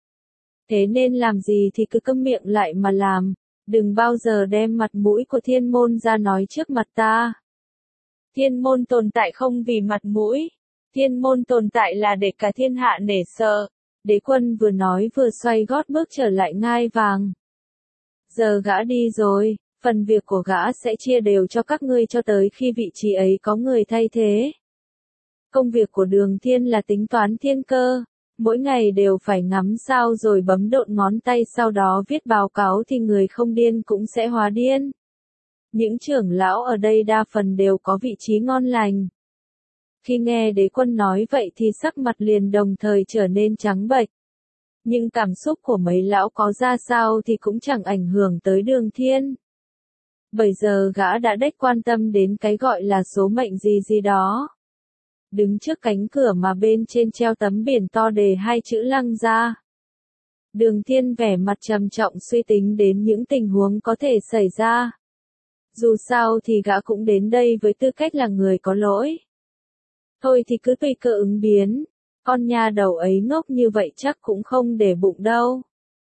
Thế nên làm gì thì cứ câm miệng lại mà làm, đừng bao giờ đem mặt mũi của Thiên Môn ra nói trước mặt ta. Thiên Môn tồn tại không vì mặt mũi, Thiên Môn tồn tại là để cả thiên hạ nể sợ. Đế quân vừa nói vừa xoay gót bước trở lại ngai vàng. Giờ gã đi rồi, phần việc của gã sẽ chia đều cho các ngươi cho tới khi vị trí ấy có người thay thế. Công việc của Đường Thiên là tính toán thiên cơ, mỗi ngày đều phải ngắm sao rồi bấm độn ngón tay sau đó viết báo cáo thì người không điên cũng sẽ hóa điên. Những trưởng lão ở đây đa phần đều có vị trí ngon lành. Khi nghe đế quân nói vậy thì sắc mặt liền đồng thời trở nên trắng bệch. Nhưng cảm xúc của mấy lão có ra sao thì cũng chẳng ảnh hưởng tới Đường Thiên. Bây giờ gã đã đếch quan tâm đến cái gọi là số mệnh gì gì đó. Đứng trước cánh cửa mà bên trên treo tấm biển to đề hai chữ Lăng gia. Đường Thiên vẻ mặt trầm trọng suy tính đến những tình huống có thể xảy ra. Dù sao thì gã cũng đến đây với tư cách là người có lỗi. Thôi thì cứ tùy cơ ứng biến, con nha đầu ấy ngốc như vậy chắc cũng không để bụng đâu.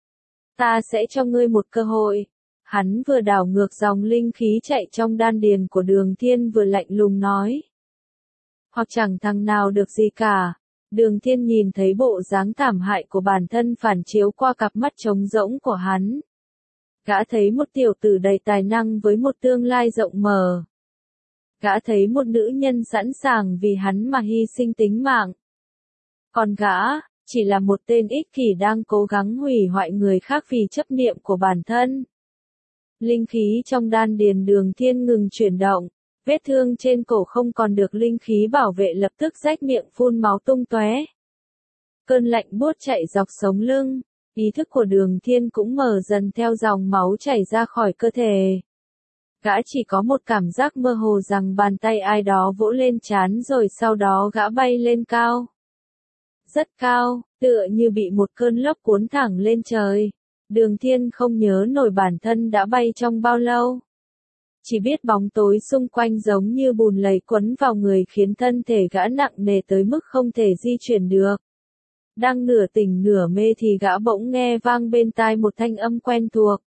Ta sẽ cho ngươi một cơ hội. Hắn vừa đảo ngược dòng linh khí chạy trong đan điền của Đường Thiên vừa lạnh lùng nói. Hoặc chẳng thằng nào được gì cả. Đường Thiên nhìn thấy bộ dáng thảm hại của bản thân phản chiếu qua cặp mắt trống rỗng của hắn. Gã thấy một tiểu tử đầy tài năng với một tương lai rộng mở. Gã thấy một nữ nhân sẵn sàng vì hắn mà hy sinh tính mạng. Còn gã, chỉ là một tên ích kỷ đang cố gắng hủy hoại người khác vì chấp niệm của bản thân. Linh khí trong đan điền Đường Thiên ngừng chuyển động, vết thương trên cổ không còn được linh khí bảo vệ lập tức rách miệng phun máu tung tóe. Cơn lạnh buốt chạy dọc sống lưng, ý thức của Đường Thiên cũng mờ dần theo dòng máu chảy ra khỏi cơ thể. Gã chỉ có một cảm giác mơ hồ rằng bàn tay ai đó vỗ lên trán rồi sau đó gã bay lên cao. Rất cao, tựa như bị một cơn lốc cuốn thẳng lên trời. Đường Thiên không nhớ nổi bản thân đã bay trong bao lâu. Chỉ biết bóng tối xung quanh giống như bùn lầy quấn vào người khiến thân thể gã nặng nề tới mức không thể di chuyển được. Đang nửa tỉnh nửa mê thì gã bỗng nghe vang bên tai một thanh âm quen thuộc.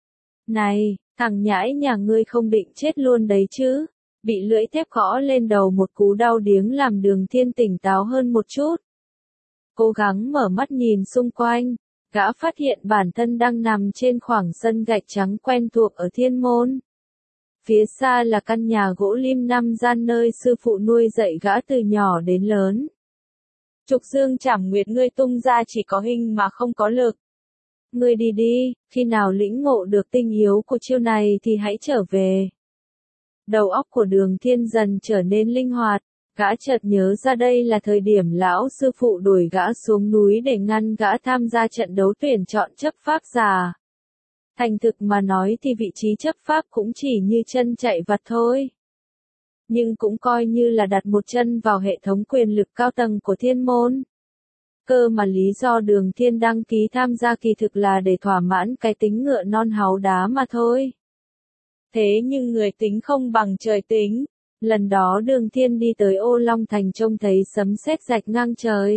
Này, thằng nhãi nhà ngươi không định chết luôn đấy chứ? Bị lưỡi thép gõ lên đầu một cú đau điếng làm Đường Thiên tỉnh táo hơn một chút. Cố gắng mở mắt nhìn xung quanh, gã phát hiện bản thân đang nằm trên khoảng sân gạch trắng quen thuộc ở Thiên Môn. Phía xa là căn nhà gỗ lim năm gian nơi sư phụ nuôi dạy gã từ nhỏ đến lớn. Trục Dương Trảm Nguyệt, ngươi tung ra chỉ có hình mà không có lực. Ngươi đi đi, khi nào lĩnh ngộ được tinh yếu của chiêu này thì hãy trở về. Đầu óc của Đường Thiên dần trở nên linh hoạt, gã chợt nhớ ra đây là thời điểm lão sư phụ đuổi gã xuống núi để ngăn gã tham gia trận đấu tuyển chọn chấp pháp giả. Thành thực mà nói thì vị trí chấp pháp cũng chỉ như chân chạy vặt thôi. Nhưng cũng coi như là đặt một chân vào hệ thống quyền lực cao tầng của thiên môn. Cơ mà lý do Đường Thiên đăng ký tham gia kỳ thực là để thỏa mãn cái tính ngựa non háu đá mà thôi. Thế nhưng người tính không bằng trời tính. Lần đó Đường Thiên đi tới Ô Long Thành trông thấy sấm sét rạch ngang trời.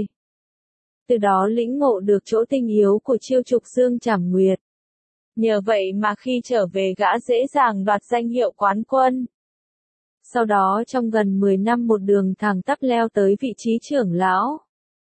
Từ đó lĩnh ngộ được chỗ tinh yếu của chiêu Trục Dương Trảm Nguyệt. Nhờ vậy mà khi trở về gã dễ dàng đoạt danh hiệu quán quân. Sau đó trong gần mười năm một đường thẳng tắp leo tới vị trí trưởng lão.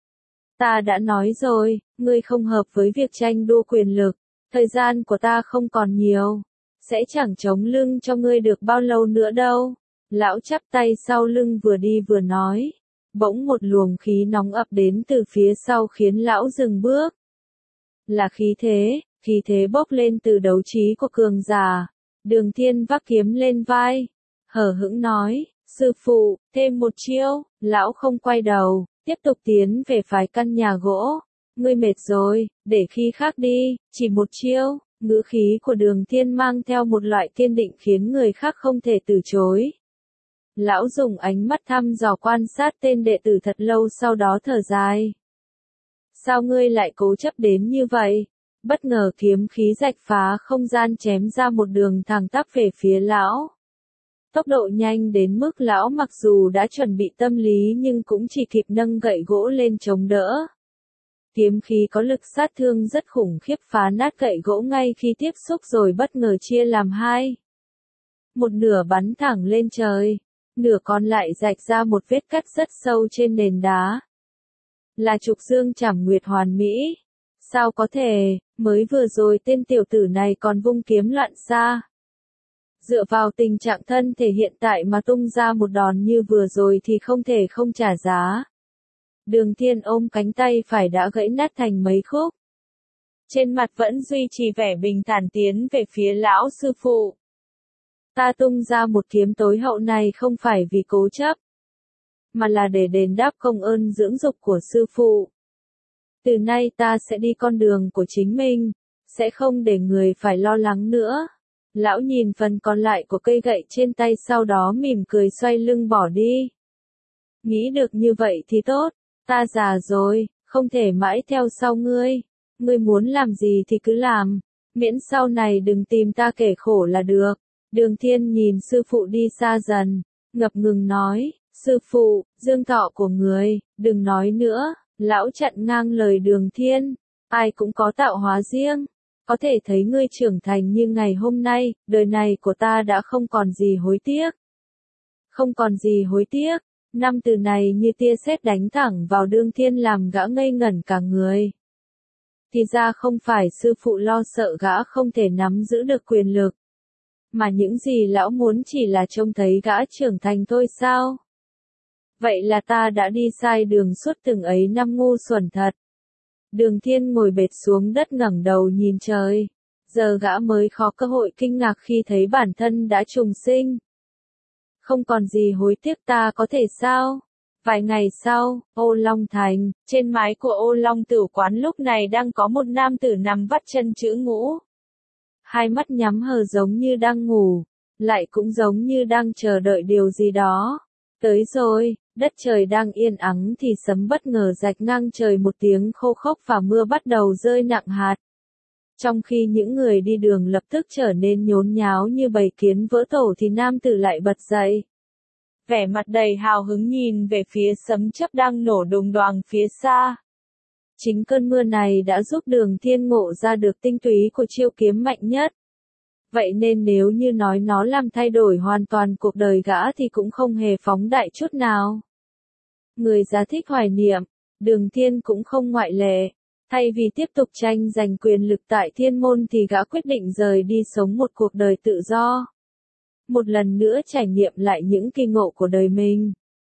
Ta đã nói rồi, ngươi không hợp với việc tranh đua quyền lực, thời gian của ta không còn nhiều, sẽ chẳng chống lưng cho ngươi được bao lâu nữa đâu. Lão chắp tay sau lưng vừa đi vừa nói, bỗng một luồng khí nóng ập đến từ phía sau khiến lão dừng bước. Là khí thế, khí thế bốc lên từ đấu trí của cường giả. Đường Thiên vác kiếm lên vai, hờ hững nói, sư phụ, thêm một chiêu. Lão không quay đầu, tiếp tục tiến về phái căn nhà gỗ. Ngươi mệt rồi, để khi khác đi, chỉ một chiêu. Ngữ khí của Đường Thiên mang theo một loại kiên định khiến người khác không thể từ chối. Lão dùng ánh mắt thăm dò quan sát tên đệ tử thật lâu, sau đó thở dài. Sao ngươi lại cố chấp đến như vậy? Bất ngờ kiếm khí rạch phá không gian chém ra một đường thẳng tắp về phía lão. Tốc độ nhanh đến mức lão mặc dù đã chuẩn bị tâm lý nhưng cũng chỉ kịp nâng gậy gỗ lên chống đỡ. Kiếm khí có lực sát thương rất khủng khiếp phá nát gậy gỗ ngay khi tiếp xúc rồi bất ngờ chia làm hai. Một nửa bắn thẳng lên trời, nửa còn lại rạch ra một vết cắt rất sâu trên nền đá. Là Trục Dương Trảm Nguyệt hoàn mỹ. Sao có thể, mới vừa rồi tên tiểu tử này còn vung kiếm loạn xa. Dựa vào tình trạng thân thể hiện tại mà tung ra một đòn như vừa rồi thì không thể không trả giá. Đường Thiên ôm cánh tay phải đã gãy nát thành mấy khúc. Trên mặt vẫn duy trì vẻ bình thản tiến về phía lão sư phụ. Ta tung ra một kiếm tối hậu này không phải vì cố chấp, mà là để đền đáp công ơn dưỡng dục của sư phụ. Từ nay ta sẽ đi con đường của chính mình, sẽ không để người phải lo lắng nữa. Lão nhìn phần còn lại của cây gậy trên tay sau đó mỉm cười xoay lưng bỏ đi. Nghĩ được như vậy thì tốt, ta già rồi, không thể mãi theo sau ngươi. Ngươi muốn làm gì thì cứ làm, miễn sau này đừng tìm ta kể khổ là được. Đường Thiên nhìn sư phụ đi xa dần, ngập ngừng nói, sư phụ, dương thọ của người, đừng nói nữa. Lão chặn ngang lời Đường Thiên, ai cũng có tạo hóa riêng. Có thể thấy ngươi trưởng thành như ngày hôm nay, đời này của ta đã không còn gì hối tiếc. Không còn gì hối tiếc, năm từ này như tia sét đánh thẳng vào Đường Thiên làm gã ngây ngẩn cả người. Thì ra không phải sư phụ lo sợ gã không thể nắm giữ được quyền lực, mà những gì lão muốn chỉ là trông thấy gã trưởng thành thôi sao? Vậy là ta đã đi sai đường suốt từng ấy năm ngu xuẩn thật. Đường Thiên ngồi bệt xuống đất ngẩng đầu nhìn trời. Giờ gã mới có cơ hội kinh ngạc khi thấy bản thân đã trùng sinh. Không còn gì hối tiếc, ta có thể sao? Vài ngày sau, Ô Long Thành, trên mái của Ô Long Tử quán lúc này đang có một nam tử nằm vắt chân chữ ngũ. Hai mắt nhắm hờ giống như đang ngủ, lại cũng giống như đang chờ đợi điều gì đó. Tới rồi, đất trời đang yên ắng thì sấm bất ngờ rạch ngang trời một tiếng khô khốc và mưa bắt đầu rơi nặng hạt. Trong khi những người đi đường lập tức trở nên nhốn nháo như bầy kiến vỡ tổ thì nam tử lại bật dậy. Vẻ mặt đầy hào hứng nhìn về phía sấm chớp đang nổ đùng đoàng phía xa. Chính cơn mưa này đã giúp Đường Thiên ngộ ra được tinh túy của chiêu kiếm mạnh nhất. Vậy nên nếu như nói nó làm thay đổi hoàn toàn cuộc đời gã thì cũng không hề phóng đại chút nào. Người già thích hoài niệm, Đường Thiên cũng không ngoại lệ. Thay vì tiếp tục tranh giành quyền lực tại thiên môn thì gã quyết định rời đi sống một cuộc đời tự do. một lần nữa trải nghiệm lại những kỳ ngộ của đời mình.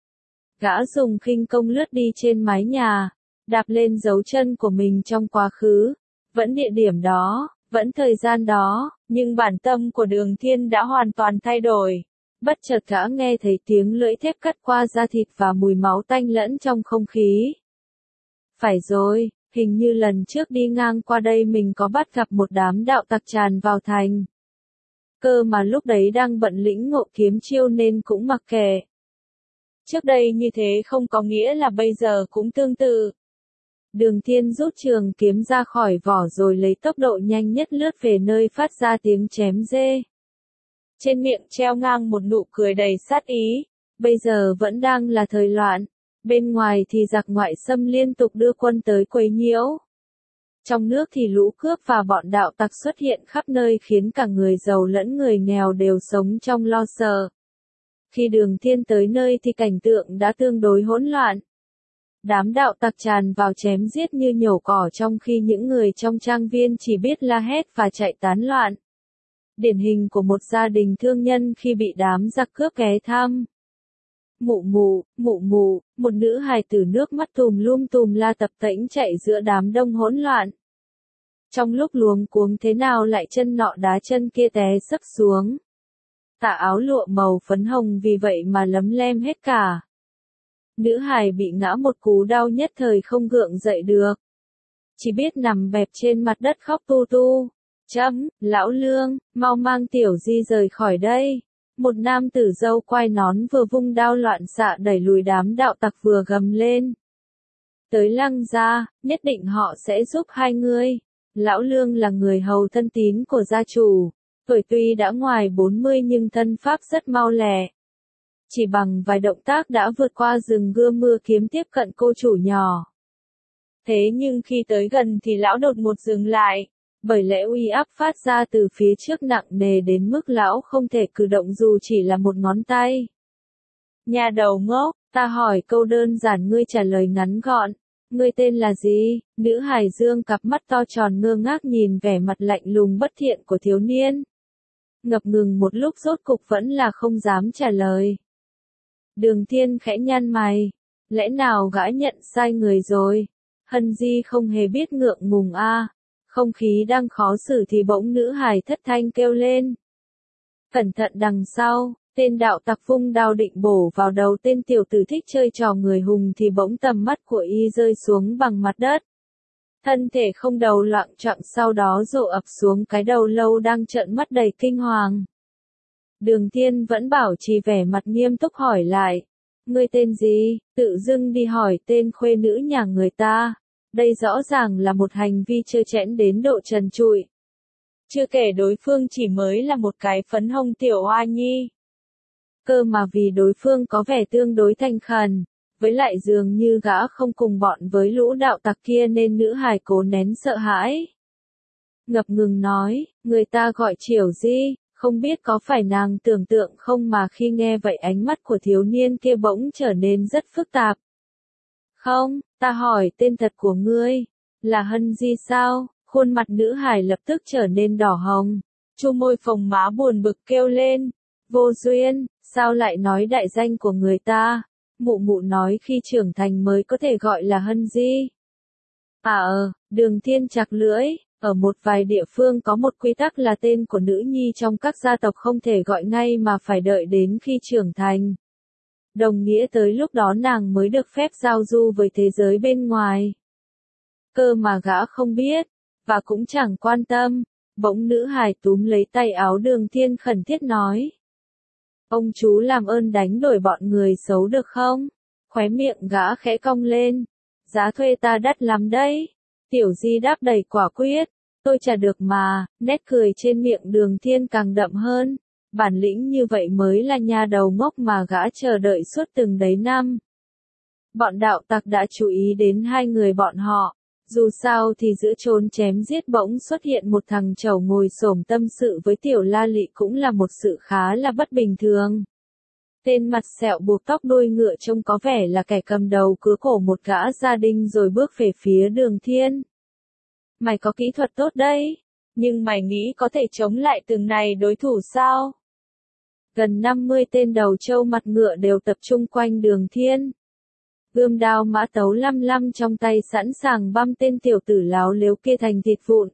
Gã dùng khinh công lướt đi trên mái nhà, đạp lên dấu chân của mình trong quá khứ, vẫn địa điểm đó, vẫn thời gian đó, nhưng bản tâm của Đường Thiên đã hoàn toàn thay đổi. Bất chợt gã nghe thấy tiếng lưỡi thép cắt qua da thịt và mùi máu tanh lẫn trong không khí. Phải rồi, hình như lần trước đi ngang qua đây mình có bắt gặp một đám đạo tặc tràn vào thành. Cơ mà lúc đấy đang bận lĩnh ngộ kiếm chiêu nên cũng mặc kệ. Trước đây như thế không có nghĩa là bây giờ cũng tương tự. Đường Thiên rút trường kiếm ra khỏi vỏ rồi lấy tốc độ nhanh nhất lướt về nơi phát ra tiếng chém giê. Trên miệng treo ngang một nụ cười đầy sát ý, bây giờ vẫn đang là thời loạn, bên ngoài thì giặc ngoại xâm liên tục đưa quân tới quấy nhiễu. Trong nước thì lũ cướp và bọn đạo tặc xuất hiện khắp nơi khiến cả người giàu lẫn người nghèo đều sống trong lo sợ. Khi Đường Thiên tới nơi thì cảnh tượng đã tương đối hỗn loạn. Đám đạo tặc tràn vào chém giết như nhổ cỏ trong khi những người trong trang viên chỉ biết la hét và chạy tán loạn. Điển hình của một gia đình thương nhân khi bị đám giặc cướp ghé thăm. Mụ mụ, mụ mụ, một nữ hài tử nước mắt tùm lum tùm la tập tễnh chạy giữa đám đông hỗn loạn. Trong lúc luống cuống thế nào lại chân nọ đá chân kia té sấp xuống. Tà áo lụa màu phấn hồng vì vậy mà lấm lem hết cả. Nữ hài bị ngã một cú đau nhất thời không gượng dậy được. Chỉ biết nằm bẹp trên mặt đất khóc tu tu. Chấm, lão Lương, mau mang Tiểu Di rời khỏi đây. Một nam tử râu quai nón vừa vung đao loạn xạ đẩy lùi đám đạo tặc vừa gầm lên. Tới Lăng gia, nhất định họ sẽ giúp hai ngươi. Lão Lương là người hầu thân tín của gia chủ. Tuổi tuy đã ngoài bốn mươi nhưng thân pháp rất mau lẹ. Chỉ bằng vài động tác đã vượt qua rừng gưa mưa kiếm tiếp cận cô chủ nhỏ. Thế nhưng khi tới gần thì lão đột ngột dừng lại, bởi lẽ uy áp phát ra từ phía trước nặng nề đến mức lão không thể cử động dù chỉ là một ngón tay. Nhà đầu ngốc, ta hỏi câu đơn giản ngươi trả lời ngắn gọn. Ngươi tên là gì? Nữ hài dương cặp mắt to tròn ngơ ngác nhìn vẻ mặt lạnh lùng bất thiện của thiếu niên. Ngập ngừng một lúc rốt cục vẫn là không dám trả lời. Đường Thiên khẽ nhăn mày. Lẽ nào gã nhận sai người rồi? Hân Di không hề biết ngượng ngùng a. À. Không khí đang khó xử thì bỗng nữ hài thất thanh kêu lên. Cẩn thận đằng sau, tên đạo tặc vung đao định bổ vào đầu tên tiểu tử thích chơi trò người hùng thì bỗng tầm mắt của y rơi xuống bằng mặt đất. Thân thể không đầu loạng choạng sau đó rộ ập xuống cái đầu lâu đang trợn mắt đầy kinh hoàng. Đường Thiên vẫn bảo trì vẻ mặt nghiêm túc hỏi lại. Ngươi tên gì? Tự dưng đi hỏi tên khuê nữ nhà người ta. Đây rõ ràng là một hành vi trơ trẽn đến độ trần trụi. Chưa kể đối phương chỉ mới là một cái phấn hồng tiểu hoa nhi. Cơ mà vì đối phương có vẻ tương đối thành khẩn, với lại dường như gã không cùng bọn với lũ đạo tặc kia nên nữ hài cố nén sợ hãi. Ngập ngừng nói, người ta gọi Triểu Di, không biết có phải nàng tưởng tượng không mà khi nghe vậy ánh mắt của thiếu niên kia bỗng trở nên rất phức tạp. Không, ta hỏi tên thật của ngươi, là Hân Di sao? Khuôn mặt nữ hài lập tức trở nên đỏ hồng, chu môi phồng má buồn bực kêu lên. Vô duyên, sao lại nói đại danh của người ta? Mụ mụ nói khi trưởng thành mới có thể gọi là Hân Di. À ờ, Đường Thiên chặt lưỡi, ở một vài địa phương có một quy tắc là tên của nữ nhi trong các gia tộc không thể gọi ngay mà phải đợi đến khi trưởng thành. Đồng nghĩa tới lúc đó nàng mới được phép giao du với thế giới bên ngoài. Cơ mà gã không biết, và cũng chẳng quan tâm, bỗng nữ hài túm lấy tay áo Đường Thiên khẩn thiết nói. Ông chú làm ơn đánh đổi bọn người xấu được không? Khóe miệng gã khẽ cong lên. Giá thuê ta đắt lắm đấy. Tiểu Di đáp đầy quả quyết. Tôi trả được mà, nét cười trên miệng Đường Thiên càng đậm hơn. Bản lĩnh như vậy mới là nhà đầu ngốc mà gã chờ đợi suốt từng đấy năm. Bọn đạo tặc đã chú ý đến hai người bọn họ. Dù sao thì giữa chốn chém giết bỗng xuất hiện một thằng trẩu ngồi xổm tâm sự với tiểu La Lị cũng là một sự khá là bất bình thường. Tên mặt sẹo buộc tóc đuôi ngựa trông có vẻ là kẻ cầm đầu cứa cổ một gã gia đình rồi bước về phía Đường Thiên. Mày có kỹ thuật tốt đấy, nhưng mày nghĩ có thể chống lại từng này đối thủ sao? Gần năm mươi tên đầu trâu mặt ngựa đều tập trung quanh Đường Thiên. Gươm đao mã tấu lăm lăm trong tay sẵn sàng băm tên tiểu tử láo lếu kia thành thịt vụn.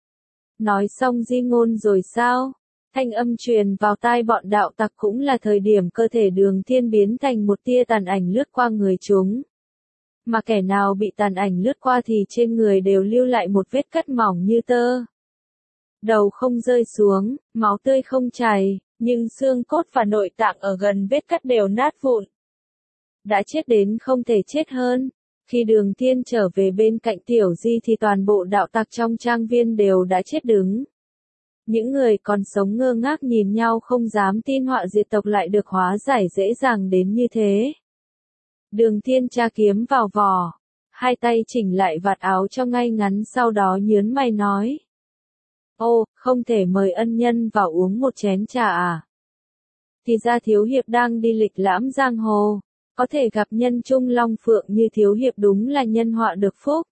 Nói xong di ngôn rồi sao? Thanh âm truyền vào tai bọn đạo tặc cũng là thời điểm cơ thể Đường Thiên biến thành một tia tàn ảnh lướt qua người chúng. Mà kẻ nào bị tàn ảnh lướt qua thì trên người đều lưu lại một vết cắt mỏng như tơ. Đầu không rơi xuống, máu tươi không chảy, nhưng xương cốt và nội tạng ở gần vết cắt đều nát vụn. Đã chết đến không thể chết hơn. Khi Đường Thiên trở về bên cạnh Tiểu Di thì toàn bộ đạo tặc trong trang viên đều đã chết đứng. Những người còn sống ngơ ngác nhìn nhau không dám tin họa diệt tộc lại được hóa giải dễ dàng đến như thế. Đường Thiên tra kiếm vào vỏ, hai tay chỉnh lại vạt áo cho ngay ngắn sau đó nhớn mày nói. Ô, không thể mời ân nhân vào uống một chén trà à? Thì ra thiếu hiệp đang đi lịch lãm giang hồ, có thể gặp nhân trung long phượng như thiếu hiệp đúng là nhân họa được phúc.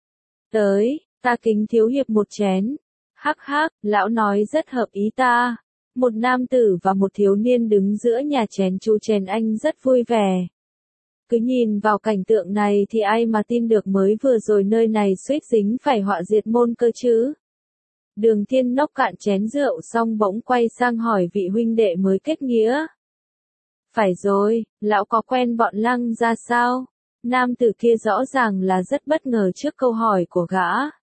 Tới, ta kính thiếu hiệp một chén. Hắc hắc, lão nói rất hợp ý ta. Một nam tử và một thiếu niên đứng giữa nhà chén chú chén anh rất vui vẻ. Cứ nhìn vào cảnh tượng này thì ai mà tin được mới vừa rồi nơi này suýt dính phải họa diệt môn cơ chứ. Đường Thiên nốc cạn chén rượu xong bỗng quay sang hỏi vị huynh đệ mới kết nghĩa. Phải rồi, lão có quen bọn Lăng ra sao? Nam tử kia rõ ràng là rất bất ngờ trước câu hỏi của gã.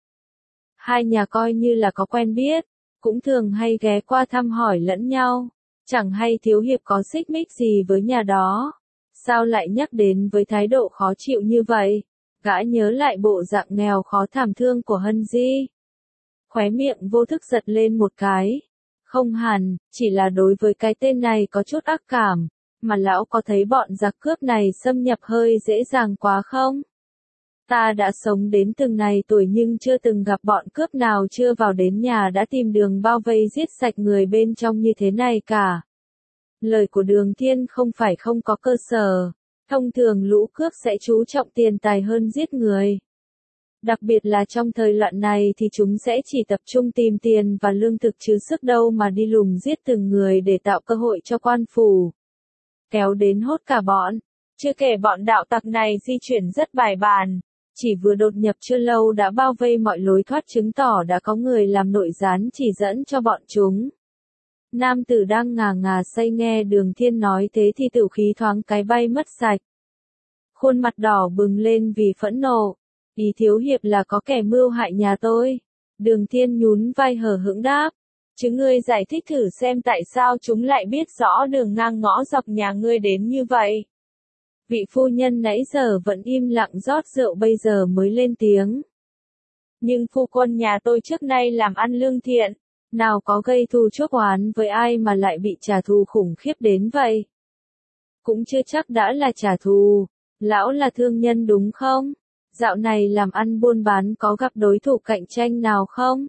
Hai nhà coi như là có quen biết, cũng thường hay ghé qua thăm hỏi lẫn nhau. Chẳng hay thiếu hiệp có xích mích gì với nhà đó. Sao lại nhắc đến với thái độ khó chịu như vậy? Gã nhớ lại bộ dạng nghèo khó thảm thương của Hân Di. Khóe miệng vô thức giật lên một cái. Không hẳn, chỉ là đối với cái tên này có chút ác cảm. Mà lão có thấy bọn giặc cướp này xâm nhập hơi dễ dàng quá không? Ta đã sống đến từng này tuổi nhưng chưa từng gặp bọn cướp nào chưa vào đến nhà đã tìm đường bao vây giết sạch người bên trong như thế này cả. Lời của Đường Thiên không phải không có cơ sở. Thông thường lũ cướp sẽ chú trọng tiền tài hơn giết người. Đặc biệt là trong thời loạn này thì chúng sẽ chỉ tập trung tìm tiền và lương thực chứ sức đâu mà đi lùng giết từng người để tạo cơ hội cho quan phủ. Kéo đến hốt cả bọn. Chưa kể bọn đạo tặc này di chuyển rất bài bàn. Chỉ vừa đột nhập chưa lâu đã bao vây mọi lối thoát chứng tỏ đã có người làm nội gián chỉ dẫn cho bọn chúng. Nam tử đang ngà ngà say nghe Đường Thiên nói thế thì tử khí thoáng cái bay mất sạch. Khuôn mặt đỏ bừng lên vì phẫn nộ. Ý thiếu hiệp là có kẻ mưu hại nhà tôi. Đường Thiên nhún vai hờ hững đáp. Chứ ngươi giải thích thử xem tại sao chúng lại biết rõ đường ngang ngõ dọc nhà ngươi đến như vậy. Vị phu nhân nãy giờ vẫn im lặng rót rượu bây giờ mới lên tiếng. Nhưng phu quân nhà tôi trước nay làm ăn lương thiện, nào có gây thù chuốc oán với ai mà lại bị trả thù khủng khiếp đến vậy. Cũng chưa chắc đã là trả thù, lão là thương nhân đúng không? Dạo này làm ăn buôn bán có gặp đối thủ cạnh tranh nào không?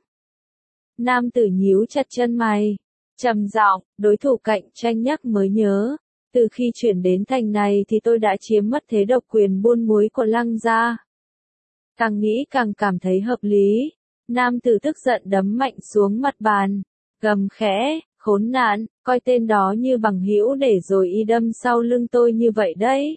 Nam tử nhíu chặt chân mày, trầm giọng, đối thủ cạnh tranh nhắc mới nhớ. Từ khi chuyển đến thành này thì tôi đã chiếm mất thế độc quyền buôn muối của Lăng gia. Càng nghĩ càng cảm thấy hợp lý. Nam tử tức giận đấm mạnh xuống mặt bàn. Gầm khẽ, khốn nạn, coi tên đó như bằng hữu để rồi y đâm sau lưng tôi như vậy đấy.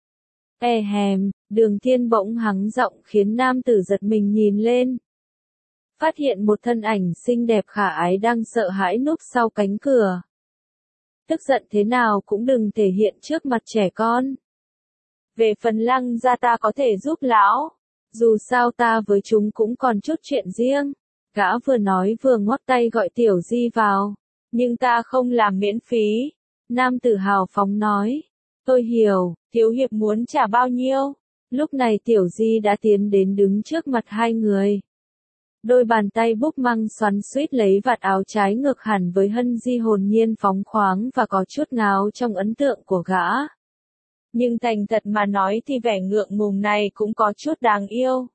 E hèm, Đường Thiên bỗng hắng giọng khiến nam tử giật mình nhìn lên. Phát hiện một thân ảnh xinh đẹp khả ái đang sợ hãi núp sau cánh cửa. Tức giận thế nào cũng đừng thể hiện trước mặt trẻ con. Về phần Lăng gia ta có thể giúp lão. Dù sao ta với chúng cũng còn chút chuyện riêng. Gã vừa nói vừa ngoắc tay gọi Tiểu Di vào. Nhưng ta không làm miễn phí. Nam tử hào phóng nói. Tôi hiểu, thiếu hiệp muốn trả bao nhiêu? Lúc này Tiểu Di đã tiến đến đứng trước mặt hai người. Đôi bàn tay búp măng xoắn xuýt lấy vạt áo trái ngược hẳn với Hân Di hồn nhiên phóng khoáng và có chút ngáo trong ấn tượng của gã. Nhưng thành thật mà nói thì vẻ ngượng ngùng này cũng có chút đáng yêu.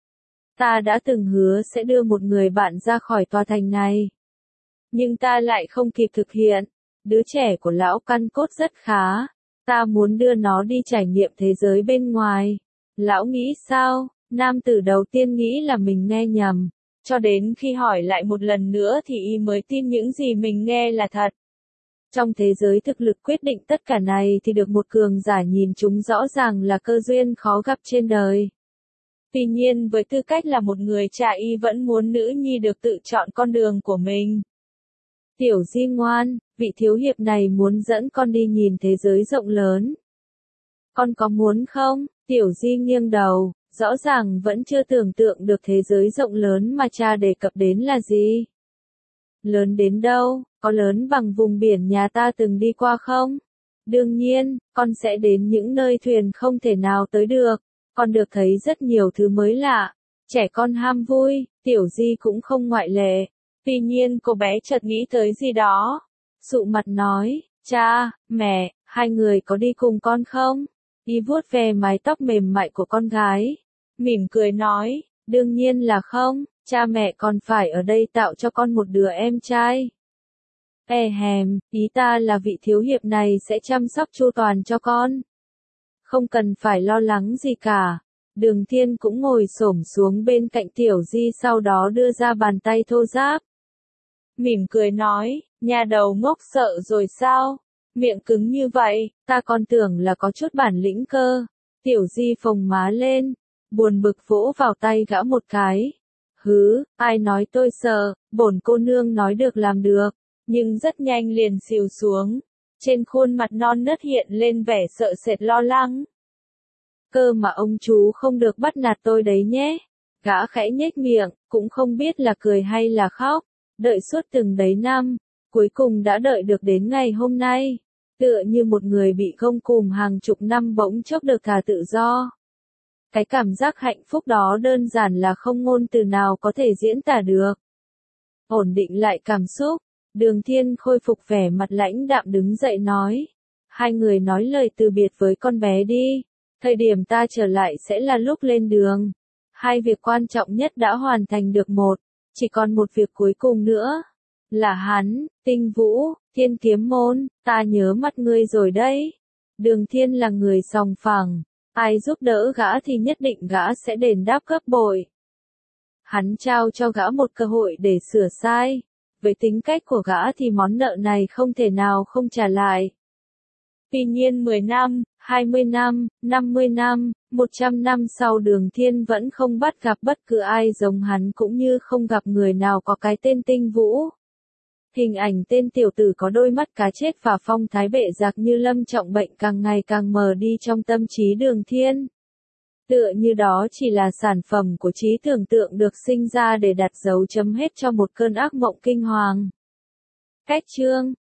Ta đã từng hứa sẽ đưa một người bạn ra khỏi tòa thành này. Nhưng ta lại không kịp thực hiện. Đứa trẻ của lão căn cốt rất khá. Ta muốn đưa nó đi trải nghiệm thế giới bên ngoài. Lão nghĩ sao? Nam tử đầu tiên nghĩ là mình nghe nhầm. Cho đến khi hỏi lại một lần nữa thì y mới tin những gì mình nghe là thật. Trong thế giới thực lực quyết định tất cả này thì được một cường giả nhìn chúng rõ ràng là cơ duyên khó gặp trên đời. Tuy nhiên với tư cách là một người cha y vẫn muốn nữ nhi được tự chọn con đường của mình. Tiểu Di ngoan, vị thiếu hiệp này muốn dẫn con đi nhìn thế giới rộng lớn. Con có muốn không? Tiểu Di nghiêng đầu, rõ ràng vẫn chưa tưởng tượng được thế giới rộng lớn mà cha đề cập đến là gì. Lớn đến đâu, có lớn bằng vùng biển nhà ta từng đi qua không? Đương nhiên, con sẽ đến những nơi thuyền không thể nào tới được. Con được thấy rất nhiều thứ mới lạ. Trẻ con ham vui, Tiểu Di cũng không ngoại lệ. Tuy nhiên cô bé chợt nghĩ tới gì đó. Sụ mặt nói, cha, mẹ, hai người có đi cùng con không? Y vuốt về mái tóc mềm mại của con gái. Mỉm cười nói, đương nhiên là không, cha mẹ còn phải ở đây tạo cho con một đứa em trai. E hèm, ý ta là vị thiếu hiệp này sẽ chăm sóc chu toàn cho con. Không cần phải lo lắng gì cả. Đường Thiên cũng ngồi xổm xuống bên cạnh Tiểu Di sau đó đưa ra bàn tay thô ráp. Mỉm cười nói, nhà đầu ngốc sợ rồi sao? Miệng cứng như vậy, ta còn tưởng là có chút bản lĩnh cơ. Tiểu Di phồng má lên, buồn bực vỗ vào tay gã một cái. Hứ, ai nói tôi sợ, bổn cô nương nói được làm được, nhưng rất nhanh liền xìu xuống. Trên khuôn mặt non nớt hiện lên vẻ sợ sệt lo lắng. Cơ mà ông chú không được bắt nạt tôi đấy nhé. Gã khẽ nhếch miệng, cũng không biết là cười hay là khóc. Đợi suốt từng đấy năm, cuối cùng đã đợi được đến ngày hôm nay. Tựa như một người bị gông cùm hàng chục năm bỗng chốc được thả tự do. Cái cảm giác hạnh phúc đó đơn giản là không ngôn từ nào có thể diễn tả được. Ổn định lại cảm xúc, Đường Thiên khôi phục vẻ mặt lãnh đạm đứng dậy nói. Hai người nói lời từ biệt với con bé đi. Thời điểm ta trở lại sẽ là lúc lên đường. Hai việc quan trọng nhất đã hoàn thành được một. Chỉ còn một việc cuối cùng nữa. Là hắn, Tinh Vũ, Thiên Kiếm Môn, ta nhớ mắt ngươi rồi đấy. Đường Thiên là người sòng phẳng. Ai giúp đỡ gã thì nhất định gã sẽ đền đáp gấp bội. Hắn trao cho gã một cơ hội để sửa sai. Với tính cách của gã thì món nợ này không thể nào không trả lại. Tuy nhiên mười năm, hai mươi năm, năm mươi năm, một trăm năm sau Đường Thiên vẫn không bắt gặp bất cứ ai giống hắn cũng như không gặp người nào có cái tên Tinh Vũ. Hình ảnh tên tiểu tử có đôi mắt cá chết và phong thái bệ rạc như lâm trọng bệnh càng ngày càng mờ đi trong tâm trí Đường Thiên. Tựa như đó chỉ là sản phẩm của trí tưởng tượng được sinh ra để đặt dấu chấm hết cho một cơn ác mộng kinh hoàng. Cách chương